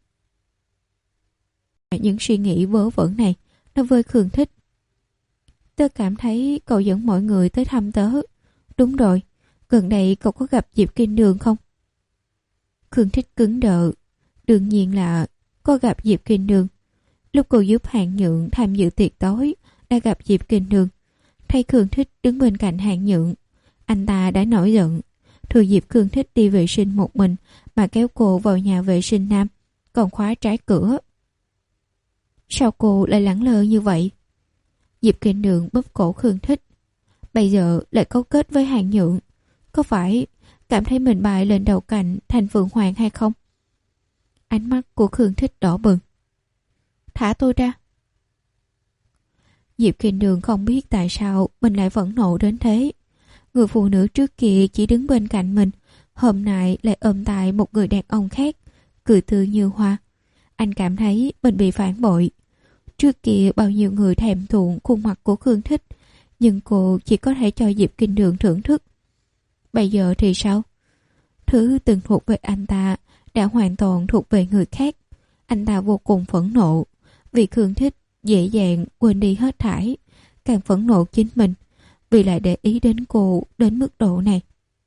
Những suy nghĩ vớ vẩn này nó với Khương Thích. Tớ cảm thấy cậu dẫn mọi người tới thăm tớ. Đúng rồi, gần đây cậu có gặp Diệp Kinh Đường không? Khương Thích cứng đờ. Đương nhiên là có gặp Diệp Kinh Đường. Lúc cô giúp Hàn Nhượng tham dự tiệc tối đã gặp Diệp Kinh Đường. Thấy Khương Thích đứng bên cạnh Hàn Nhượng, anh ta đã nổi giận. Thừa dịp Khương Thích đi vệ sinh một mình mà kéo cô vào nhà vệ sinh nam, còn khóa trái cửa. Sao cô lại lẳng lơ như vậy? Diệp Kinh Đường bóp cổ Khương Thích. Bây giờ lại cấu kết với Hàn Nhượng, có phải cảm thấy mình bại lên đầu cành thành Phượng Hoàng hay không? Ánh mắt của Khương Thích đỏ bừng. Thả tôi ra. Diệp Kinh Đường không biết tại sao mình lại phẫn nộ đến thế. Người phụ nữ trước kia chỉ đứng bên cạnh mình, hôm nay lại ôm tay một người đàn ông khác, cười tươi như hoa. Anh cảm thấy mình bị phản bội. Trước kia bao nhiêu người thèm thuồng khuôn mặt của Khương Thích, nhưng cô chỉ có thể cho Diệp Kinh Đường thưởng thức. Bây giờ thì sao? Thứ từng thuộc về anh ta đã hoàn toàn thuộc về người khác. Anh ta vô cùng phẫn nộ vì Khương Thích dễ dàng quên đi hết thảy, càng phẫn nộ chính mình vì lại để ý đến cô đến mức độ này.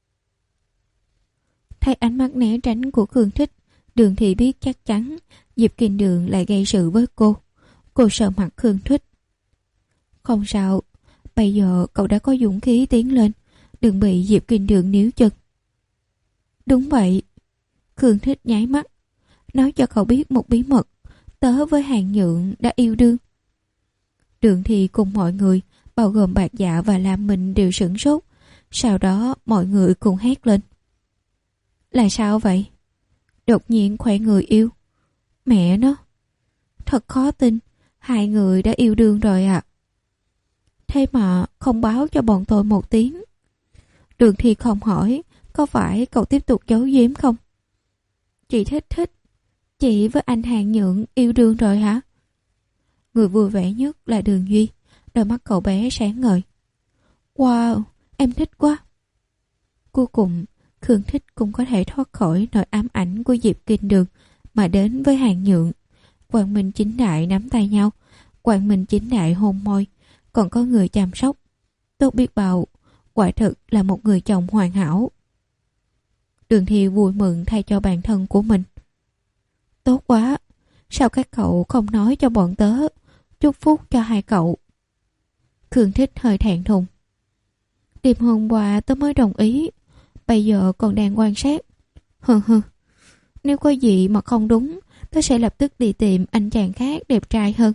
Thấy ánh mắt né tránh của Khương Thích, Đường Thị biết chắc chắn Diệp Kinh Đường lại gây sự với cô. Cô sợ mặt Khương Thích. Không sao, bây giờ cậu đã có dũng khí tiến lên, đừng bị Diệp Kinh Đường níu chân. Đúng vậy. Khương Thích nháy mắt. Nói cho cậu biết một bí mật. Tớ với Hàng Nhượng đã yêu đương. Đường Thi cùng mọi người, bao gồm Bạc Dạ và Lam Minh đều sửng sốt. Sau đó mọi người cùng hét lên. Là sao vậy? Đột nhiên khoe người yêu. Mẹ nó. Thật khó tin. Hai người đã yêu đương rồi à? Thế mà không báo cho bọn tôi một tiếng. Đường Thi không hỏi. Có phải cậu tiếp tục giấu giếm không? Chị thích thích. Chị với anh Hàng Nhượng yêu đương rồi hả? Người vui vẻ nhất là Đường Duy. Đôi mắt cậu bé sáng ngời. Wow, em thích quá. Cuối cùng, Khương Thích cũng có thể thoát khỏi nỗi ám ảnh của Diệp Kinh Đường mà đến với Hàng Nhượng. Quang Minh chính đại nắm tay nhau. Quang Minh chính đại hôn môi. Còn có người chăm sóc. Tốt biết bao, quả thực là một người chồng hoàn hảo. Đường Thi vui mừng thay cho bản thân của mình. Tốt quá. Sao các cậu không nói cho bọn tớ? Chúc phúc cho hai cậu. Khương Thích hơi thẹn thùng. Đêm hôm qua tớ mới đồng ý. Bây giờ còn đang quan sát. Hừ hừ. Nếu có gì mà không đúng, tớ sẽ lập tức đi tìm anh chàng khác đẹp trai hơn.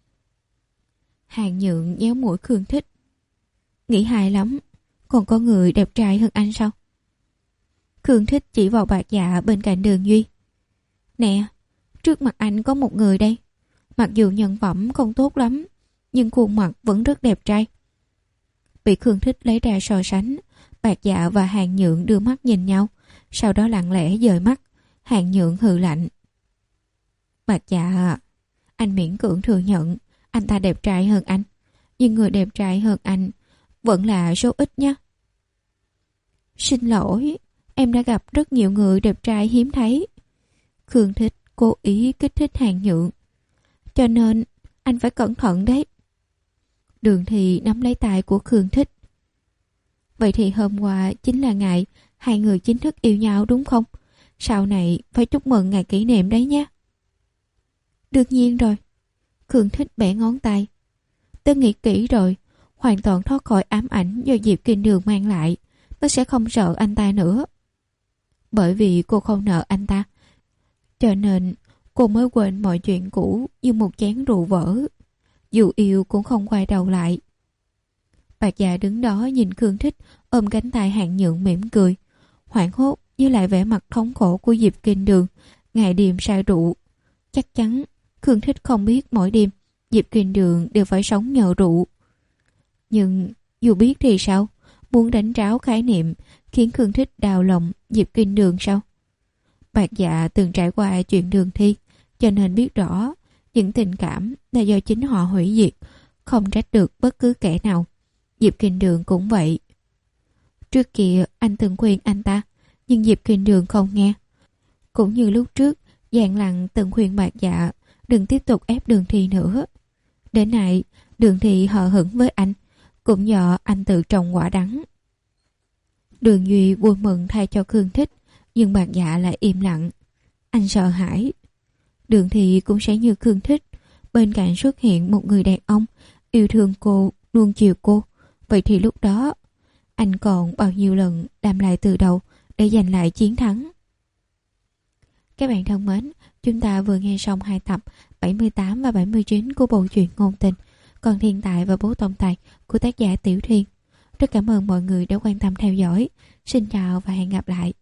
Hàng Nhượng nhéo mũi Khương Thích. Nghĩ hài lắm. Còn có người đẹp trai hơn anh sao? Khương Thích chỉ vào Bạc Dạ bên cạnh Đường Duy. Nè, trước mặt anh có một người đây. Mặc dù nhân phẩm không tốt lắm, nhưng khuôn mặt vẫn rất đẹp trai. Bị Khương Thích lấy ra so sánh, Bạc Dạ và Hàng Nhượng đưa mắt nhìn nhau, sau đó lặng lẽ dời mắt. Hàng Nhượng hừ lạnh. Bạc Dạ à, anh miễn cưỡng thừa nhận anh ta đẹp trai hơn anh, nhưng người đẹp trai hơn anh vẫn là số ít nhé. Xin lỗi, em đã gặp rất nhiều người đẹp trai hiếm thấy. Khương Thích cố ý kích thích Hàng Nhượng. Cho nên anh phải cẩn thận đấy. Đường Thì nắm lấy tay của Khương Thích. Vậy thì hôm qua chính là ngày hai người chính thức yêu nhau đúng không? Sau này phải chúc mừng ngày kỷ niệm đấy nhé. Đương nhiên rồi. Khương Thích bẻ ngón tay. Tớ nghĩ kỹ rồi, hoàn toàn thoát khỏi ám ảnh do Diệp Kinh Đường mang lại. Tớ sẽ không sợ anh ta nữa. Bởi vì cô không nợ anh ta, cho nên cô mới quên mọi chuyện cũ như một chén rượu vỡ. Dù yêu cũng không quay đầu lại. Bạc Dạ đứng đó nhìn Khương Thích ôm cánh tay Hàng Nhượng mỉm cười. Hoảng hốt với lại vẻ mặt thống khổ của Diệp Kinh Đường ngày đêm say rượu. Chắc chắn Khương Thích không biết mỗi đêm Diệp Kinh Đường đều phải sống nhờ rượu. Nhưng dù biết thì sao? Muốn đánh tráo khái niệm khiến Khương Thích đau lòng Diệp Kinh Đường sao? Bạc Dạ từng trải qua chuyện Đường Thi, cho nên biết rõ những tình cảm là do chính họ hủy diệt, không trách được bất cứ kẻ nào. Diệp Kinh Đường cũng vậy. Trước kia anh từng khuyên anh ta, nhưng Diệp Kinh Đường không nghe. Cũng như lúc trước, Giang Lăng từng khuyên Bạc Dạ đừng tiếp tục ép Đường Thi nữa. Đến nay, Đường Thi hờ hững với anh, cũng do anh tự trồng quả đắng. Đường Duy vui mừng thay cho Khương Thích, nhưng Bạc Dạ lại im lặng. Anh sợ hãi. Đường Thi cũng sẽ như Khương Thích, bên cạnh xuất hiện một người đàn ông yêu thương cô, nuông chiều cô. Vậy thì lúc đó anh còn bao nhiêu lần làm lại từ đầu để giành lại chiến thắng. Các bạn thân mến, chúng ta vừa nghe xong hai tập bảy mươi tám và bảy mươi chín của bộ truyện ngôn tình Còn Thiên Tài và Bố Tổng Tài của tác giả Tiểu Thiên. Rất cảm ơn mọi người đã quan tâm theo dõi. Xin chào và hẹn gặp lại.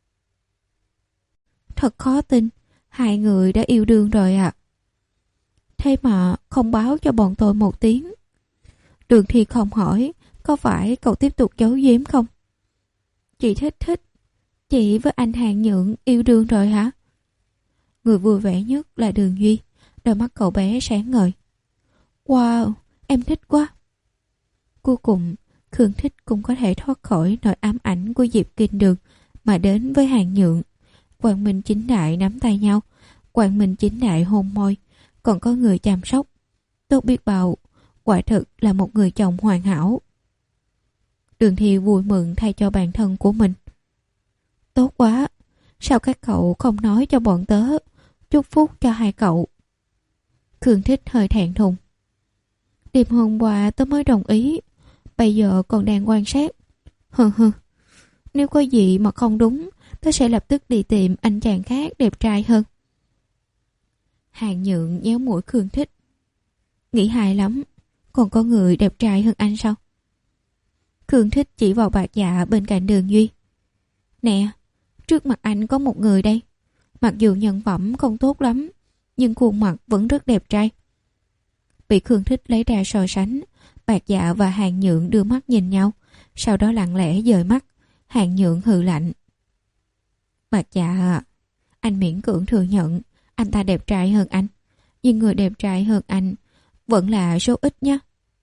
Thật khó tin, hai người đã yêu đương rồi à? Thế mà không báo cho bọn tôi một tiếng. Đường Thi không hỏi, có phải cậu tiếp tục giấu giếm không? Chị thích thích. Chị với anh Hàng Nhượng yêu đương rồi hả? Người vui vẻ nhất là Đường Duy. Đôi mắt cậu bé sáng ngời. Wow, em thích quá. Cuối cùng, Khương Thích cũng có thể thoát khỏi nỗi ám ảnh của Diệp Kinh Đường mà đến với Hàng Nhượng. Quang Minh chính đại nắm tay nhau. Quang Minh chính đại hôn môi. Còn có người chăm sóc. Tốt biết bao, quả thực là một người chồng hoàn hảo. Đường Thi vui mừng thay cho bản thân của mình. Tốt quá. Sao các cậu không nói cho bọn tớ? Chúc phúc cho hai cậu. Khương Thích hơi thẹn thùng. Đêm hôm qua tớ mới đồng ý. Bây giờ còn đang quan sát. Hừ hừ, nếu có gì mà không đúng, tớ sẽ lập tức đi tìm anh chàng khác đẹp trai hơn. Hàng Nhượng nhéo mũi Khương Thích. Nghĩ hài lắm, còn có người đẹp trai hơn anh sao? Khương Thích chỉ vào Bạc Dạ bên cạnh Đường Duy. Nè, trước mặt anh có một người đây. Mặc dù nhân phẩm không tốt lắm, nhưng khuôn mặt vẫn rất đẹp trai. Bị Khương Thích lấy ra so sánh, Bạc Dạ và Hàng Nhượng đưa mắt nhìn nhau, sau đó lặng lẽ dời mắt. Hàng Nhượng hừ lạnh. Bạc Dạ, anh miễn cưỡng thừa nhận anh ta đẹp trai hơn anh, nhưng người đẹp trai hơn anh vẫn là số ít nhé.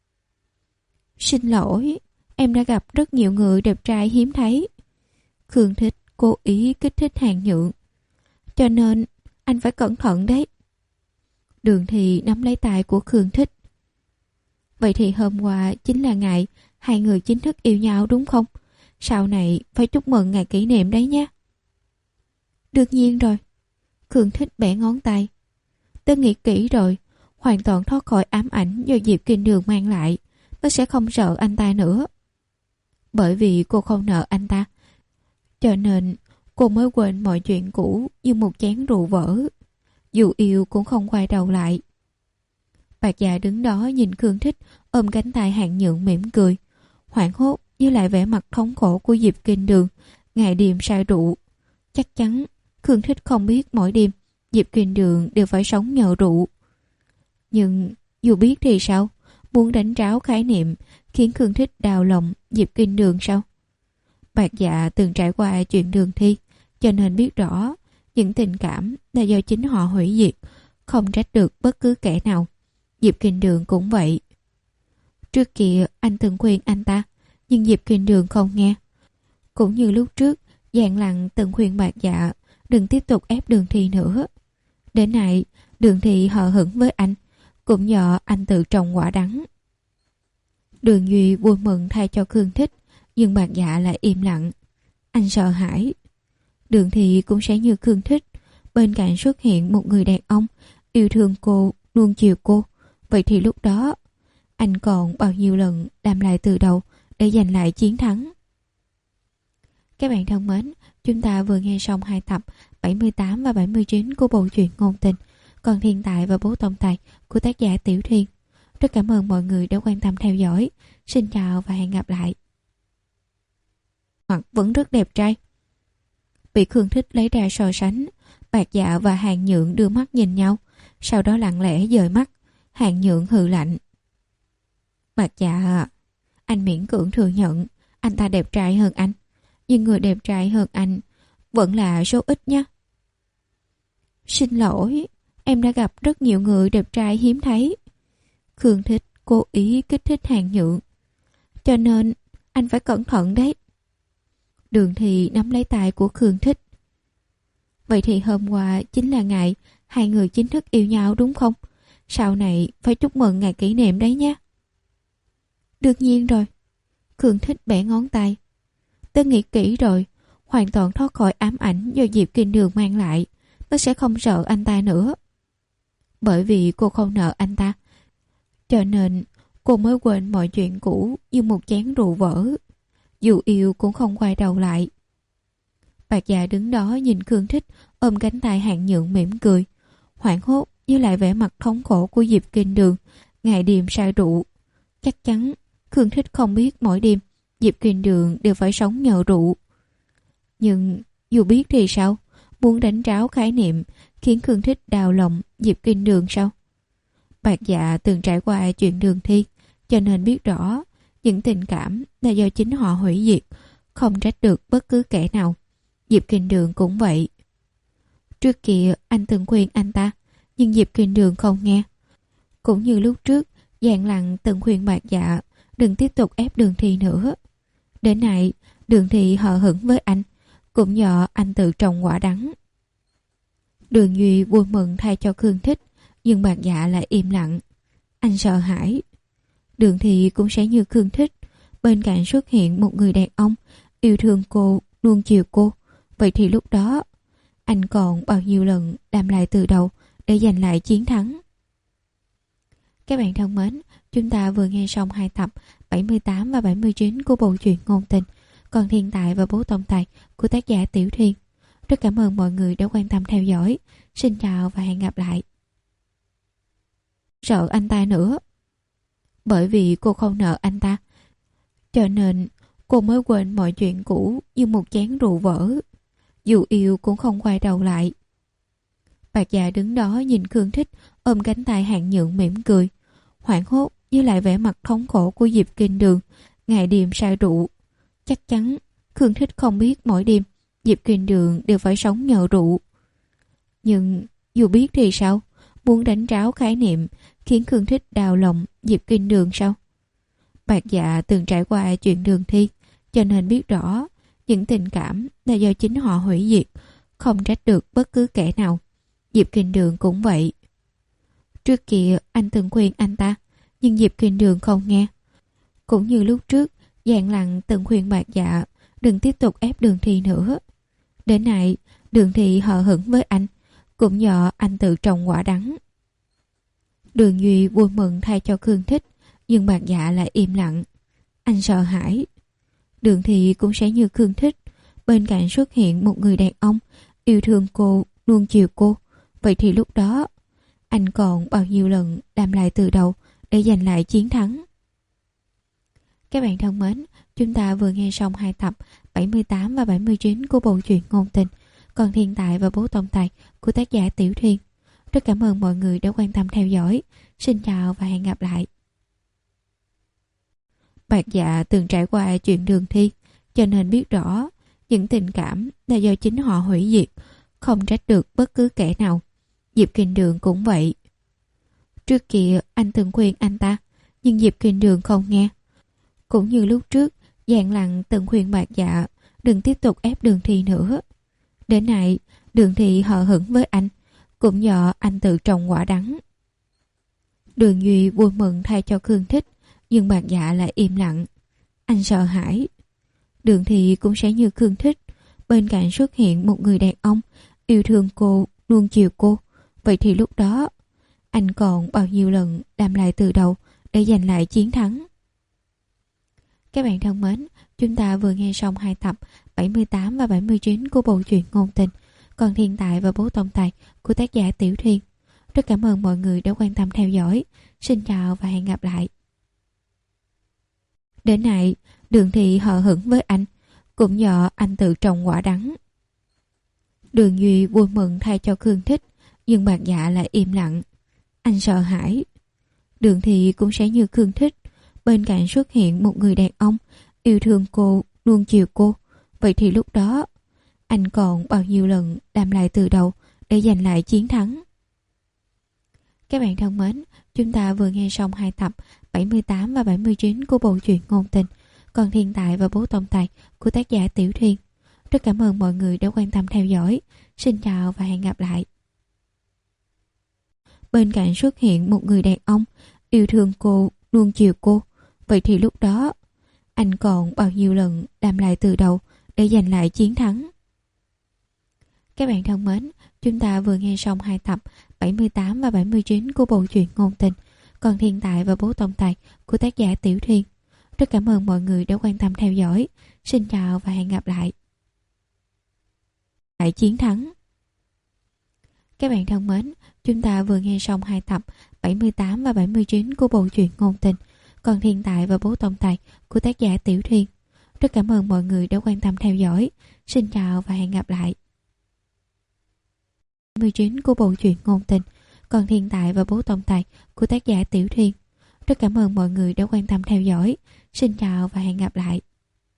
Xin lỗi, em đã gặp rất nhiều người đẹp trai hiếm thấy. Khương Thích cố ý kích thích Hàng Nhượng. Cho nên anh phải cẩn thận đấy. Đường Thì nắm lấy tay của Khương Thích. Vậy thì hôm qua chính là ngày hai người chính thức yêu nhau đúng không? Sau này phải chúc mừng ngày kỷ niệm đấy nhé. Đương nhiên rồi. Khương Thích bẻ ngón tay. Tớ nghĩ kỹ rồi, hoàn toàn thoát khỏi ám ảnh do Diệp Kinh Đường mang lại. Tớ sẽ không sợ anh ta nữa. Bởi vì cô không nợ anh ta, cho nên cô mới quên mọi chuyện cũ như một chén rượu vỡ. Dù yêu cũng không quay đầu lại. Bạc Dạ đứng đó nhìn Khương Thích ôm cánh tay Hàng Nhượng mỉm cười. Hoảng hốt với lại vẻ mặt thống khổ của Diệp Kinh Đường ngày đêm say rượu. Chắc chắn Khương Thích không biết mỗi đêm Diệp Kinh Đường đều phải sống nhờ rượu. Nhưng dù biết thì sao? Muốn đánh tráo khái niệm khiến Khương Thích đau lòng Diệp Kinh Đường sao? Bạc Dạ từng trải qua chuyện Đường Thi, cho nên biết rõ những tình cảm là do chính họ hủy diệt, không trách được bất cứ kẻ nào. Diệp Kinh Đường cũng vậy. Trước kia anh từng khuyên anh ta, nhưng Diệp Kinh Đường không nghe. Cũng như lúc trước, Giang Lăng từng khuyên Bạc Dạ đừng tiếp tục ép Đường Thi nữa. Đến nay, Đường Thi hờ hững với anh, cũng do anh tự trồng quả đắng. Đường Duy vui mừng thay cho Khương Thích, nhưng Bạc Dạ lại im lặng. Anh sợ hãi. Đường Thi cũng sẽ như Khương Thích, bên cạnh xuất hiện một người đàn ông yêu thương cô, luôn chiều cô. Vậy thì lúc đó anh còn bao nhiêu lần làm lại từ đầu để giành lại chiến thắng. Các bạn thân mến, chúng ta vừa nghe xong hai tập bảy mươi tám và bảy mươi chín của bộ truyện Ngôn Tình, Còn Thiên Tài và Bố Tổng Tài của tác giả Tiểu Thiên. Rất cảm ơn mọi người đã quan tâm theo dõi. Xin chào và hẹn gặp lại. Mặt vẫn rất đẹp trai. Bị Khương Thích lấy ra so sánh, Bạc Dạ và Hàng Nhượng đưa mắt nhìn nhau, sau đó lặng lẽ dời mắt. Hàng Nhượng hừ lạnh. Bạc Dạ, anh miễn cưỡng thừa nhận anh ta đẹp trai hơn anh, nhưng người đẹp trai hơn anh vẫn là số ít nhé. Xin lỗi, em đã gặp rất nhiều người đẹp trai hiếm thấy. Khương Thích cố ý kích thích Hàng Nhượng. Cho nên anh phải cẩn thận đấy. Đường Thì nắm lấy tay của Khương Thích. Vậy thì hôm qua chính là ngày hai người chính thức yêu nhau đúng không? Sau này phải chúc mừng ngày kỷ niệm đấy nhé. Đương nhiên rồi. Khương Thích bẻ ngón tay. Tớ nghĩ kỹ rồi, hoàn toàn thoát khỏi ám ảnh do Diệp Kinh Đường mang lại. Tớ sẽ không sợ anh ta nữa. Bởi vì cô không nợ anh ta, cho nên cô mới quên mọi chuyện cũ như một chén rượu vỡ. Dù yêu cũng không quay đầu lại. Bạc Dạ đứng đó nhìn Khương Thích ôm cánh tay Hàng Nhượng mỉm cười. Hoảng hốt với lại vẻ mặt thống khổ của Diệp Kinh Đường ngày đêm say rượu. Chắc chắn Khương Thích không biết mỗi đêm Diệp Kinh Đường đều phải sống nhờ rượu. Nhưng dù biết thì sao? Muốn đánh tráo khái niệm khiến Khương Thích đau lòng Diệp Kinh Đường sao? Bạc Dạ từng trải qua chuyện Đường Thi, cho nên biết rõ những tình cảm là do chính họ hủy diệt, không trách được bất cứ kẻ nào. Diệp Kinh Đường cũng vậy. Trước kia anh từng khuyên anh ta, nhưng Diệp Kinh Đường không nghe. Cũng như lúc trước, Giang Lăng từng khuyên Bạc Dạ đừng tiếp tục ép Đường Thi nữa. Đến nay, Đường Thi hờ hững với anh, cũng do anh tự trồng quả đắng. Đường Duy vui mừng thay cho Khương Thích, nhưng Bạc Dạ lại im lặng. Anh sợ hãi. Đường Thi cũng sẽ như Khương Thích, bên cạnh xuất hiện một người đàn ông yêu thương cô, luôn chiều cô. Vậy thì lúc đó anh còn bao nhiêu lần làm lại từ đầu để giành lại chiến thắng. Các bạn thân mến, chúng ta vừa nghe xong hai tập bảy mươi tám và bảy mươi chín của bộ truyện Ngôn Tình, Còn Thiên Tài và Bố Tổng Tài của tác giả Tiểu Thuyên. Rất cảm ơn mọi người đã quan tâm theo dõi. Xin chào và hẹn gặp lại. Sợ anh ta nữa. Bởi vì cô không nợ anh ta, cho nên cô mới quên mọi chuyện cũ như một chén rượu vỡ. Dù yêu cũng không quay đầu lại. Bạc Dạ đứng đó nhìn Khương Thích ôm cánh tay Hạn Nhượng mỉm cười, hoảng hốt với lại vẻ mặt thống khổ của Diệp Kinh Đường ngày đêm say rượu. Chắc chắn Khương Thích không biết mỗi đêm Diệp Kinh Đường đều phải sống nhờ rượu. Nhưng dù biết thì sao, muốn đánh tráo khái niệm khiến Khương Thích đau lòng Diệp Kinh Đường sao? Bạc Dạ từng trải qua chuyện Đường Thi, cho nên biết rõ những tình cảm là do chính họ hủy diệt, không trách được bất cứ kẻ nào. Diệp Kinh Đường cũng vậy. Trước kia anh từng khuyên anh ta, nhưng Diệp Kinh Đường không nghe. Cũng như lúc trước, Giang Lăng từng khuyên Bạc Dạ đừng tiếp tục ép Đường Thi nữa. Đến nay, Đường Thi hờ hững với anh, cũng do anh tự trồng quả đắng. Đường Duy vui mừng thay cho Khương Thích, nhưng Bạc Dạ lại im lặng. Anh sợ hãi. Đường Thi cũng sẽ như Khương Thích, bên cạnh xuất hiện một người đàn ông yêu thương cô, nuông chiều cô. Vậy thì lúc đó anh còn bao nhiêu lần làm lại từ đầu để giành lại chiến thắng? Các bạn thân mến, chúng ta vừa nghe xong hai tập bảy mươi tám và bảy mươi chín của bộ truyện ngôn tình Còn Thiên Tài và Bố Tổng Tài của tác giả Tiểu Thuyên. Rất cảm ơn mọi người đã quan tâm theo dõi. Xin chào và hẹn gặp lại. Bạc Dạ từng trải qua chuyện Đường Thi, cho nên biết rõ những tình cảm là do chính họ hủy diệt, không trách được bất cứ kẻ nào. Diệp Kinh Đường cũng vậy. Trước kia anh từng khuyên anh ta, nhưng Diệp Kinh Đường không nghe. Cũng như lúc trước, Giang Lăng từng khuyên Bạc Dạ đừng tiếp tục ép Đường Thi nữa. Đến nay, Đường Thi hờ hững với anh, cũng do anh tự trồng quả đắng. Đường Duy vui mừng thay cho Khương Thích, nhưng Bạc Dạ lại im lặng. Anh sợ hãi. Đường Thi cũng sẽ như Khương Thích, bên cạnh xuất hiện một người đàn ông yêu thương cô, nuông chiều cô. Vậy thì lúc đó anh còn bao nhiêu lần làm lại từ đầu để giành lại chiến thắng? Các bạn thân mến, chúng ta vừa nghe xong hai tập bảy mươi tám và bảy mươi chín của bộ truyện ngôn tình Còn Thiên Tài và Bố Tổng Tài của tác giả Tiểu Thuyên. Rất cảm ơn mọi người đã quan tâm theo dõi. Xin chào và hẹn gặp lại. Đến nay, Đường Thi hờ hững với anh, cũng do anh tự trồng quả đắng. Đường Duy vui mừng thay cho Khương Thích, nhưng Bạc Dạ lại im lặng. Anh sợ hãi. Đường Thi cũng sẽ như Khương Thích, bên cạnh xuất hiện một người đàn ông yêu thương cô, nuông chiều cô. Vậy thì lúc đó anh còn bao nhiêu lần làm lại từ đầu để giành lại chiến thắng? Các bạn thân mến, chúng ta vừa nghe xong hai tập bảy mươi tám và bảy mươi chín của bộ truyện ngôn tình Còn Thiên Tài và Bố Tổng Tài của tác giả Tiểu Thuyên. Rất cảm ơn mọi người đã quan tâm theo dõi. Xin chào và hẹn gặp lại. Bên cạnh xuất hiện một người đàn ông yêu thương cô, nuông chiều cô. Vậy thì lúc đó anh còn bao nhiêu lần làm lại từ đầu để giành lại chiến thắng? Các bạn thân mến, chúng ta vừa nghe xong hai tập bảy mươi tám và bảy mươi chín của bộ truyện ngôn tình Còn Thiên Tài và Bố Tổng Tài của tác giả Tiểu Thuyên. Rất cảm ơn mọi người đã quan tâm theo dõi. Xin chào và hẹn gặp lại. Lại chiến thắng. Các bạn thân mến, chúng ta vừa nghe xong hai tập bảy mươi tám và bảy mươi chín của bộ truyện ngôn tình Còn Thiên Tài và Bố Tổng Tài của tác giả Tiểu Thuyên. Rất cảm ơn mọi người đã quan tâm theo dõi. Xin chào và hẹn gặp lại. bảy mươi chín của bộ truyện ngôn tình Còn Thiên Tài và Bố Tổng Tài của tác giả Tiểu Thuyên. Rất cảm ơn mọi người đã quan tâm theo dõi. Xin chào và hẹn gặp lại.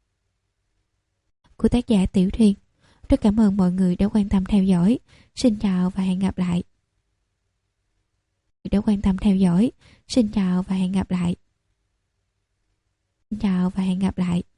Của tác giả Tiểu Thuyên. Rất cảm ơn mọi người đã quan tâm theo dõi. Xin chào và hẹn gặp lại. Đã quan tâm theo dõi. Xin chào và hẹn gặp lại. Xin chào và hẹn gặp lại.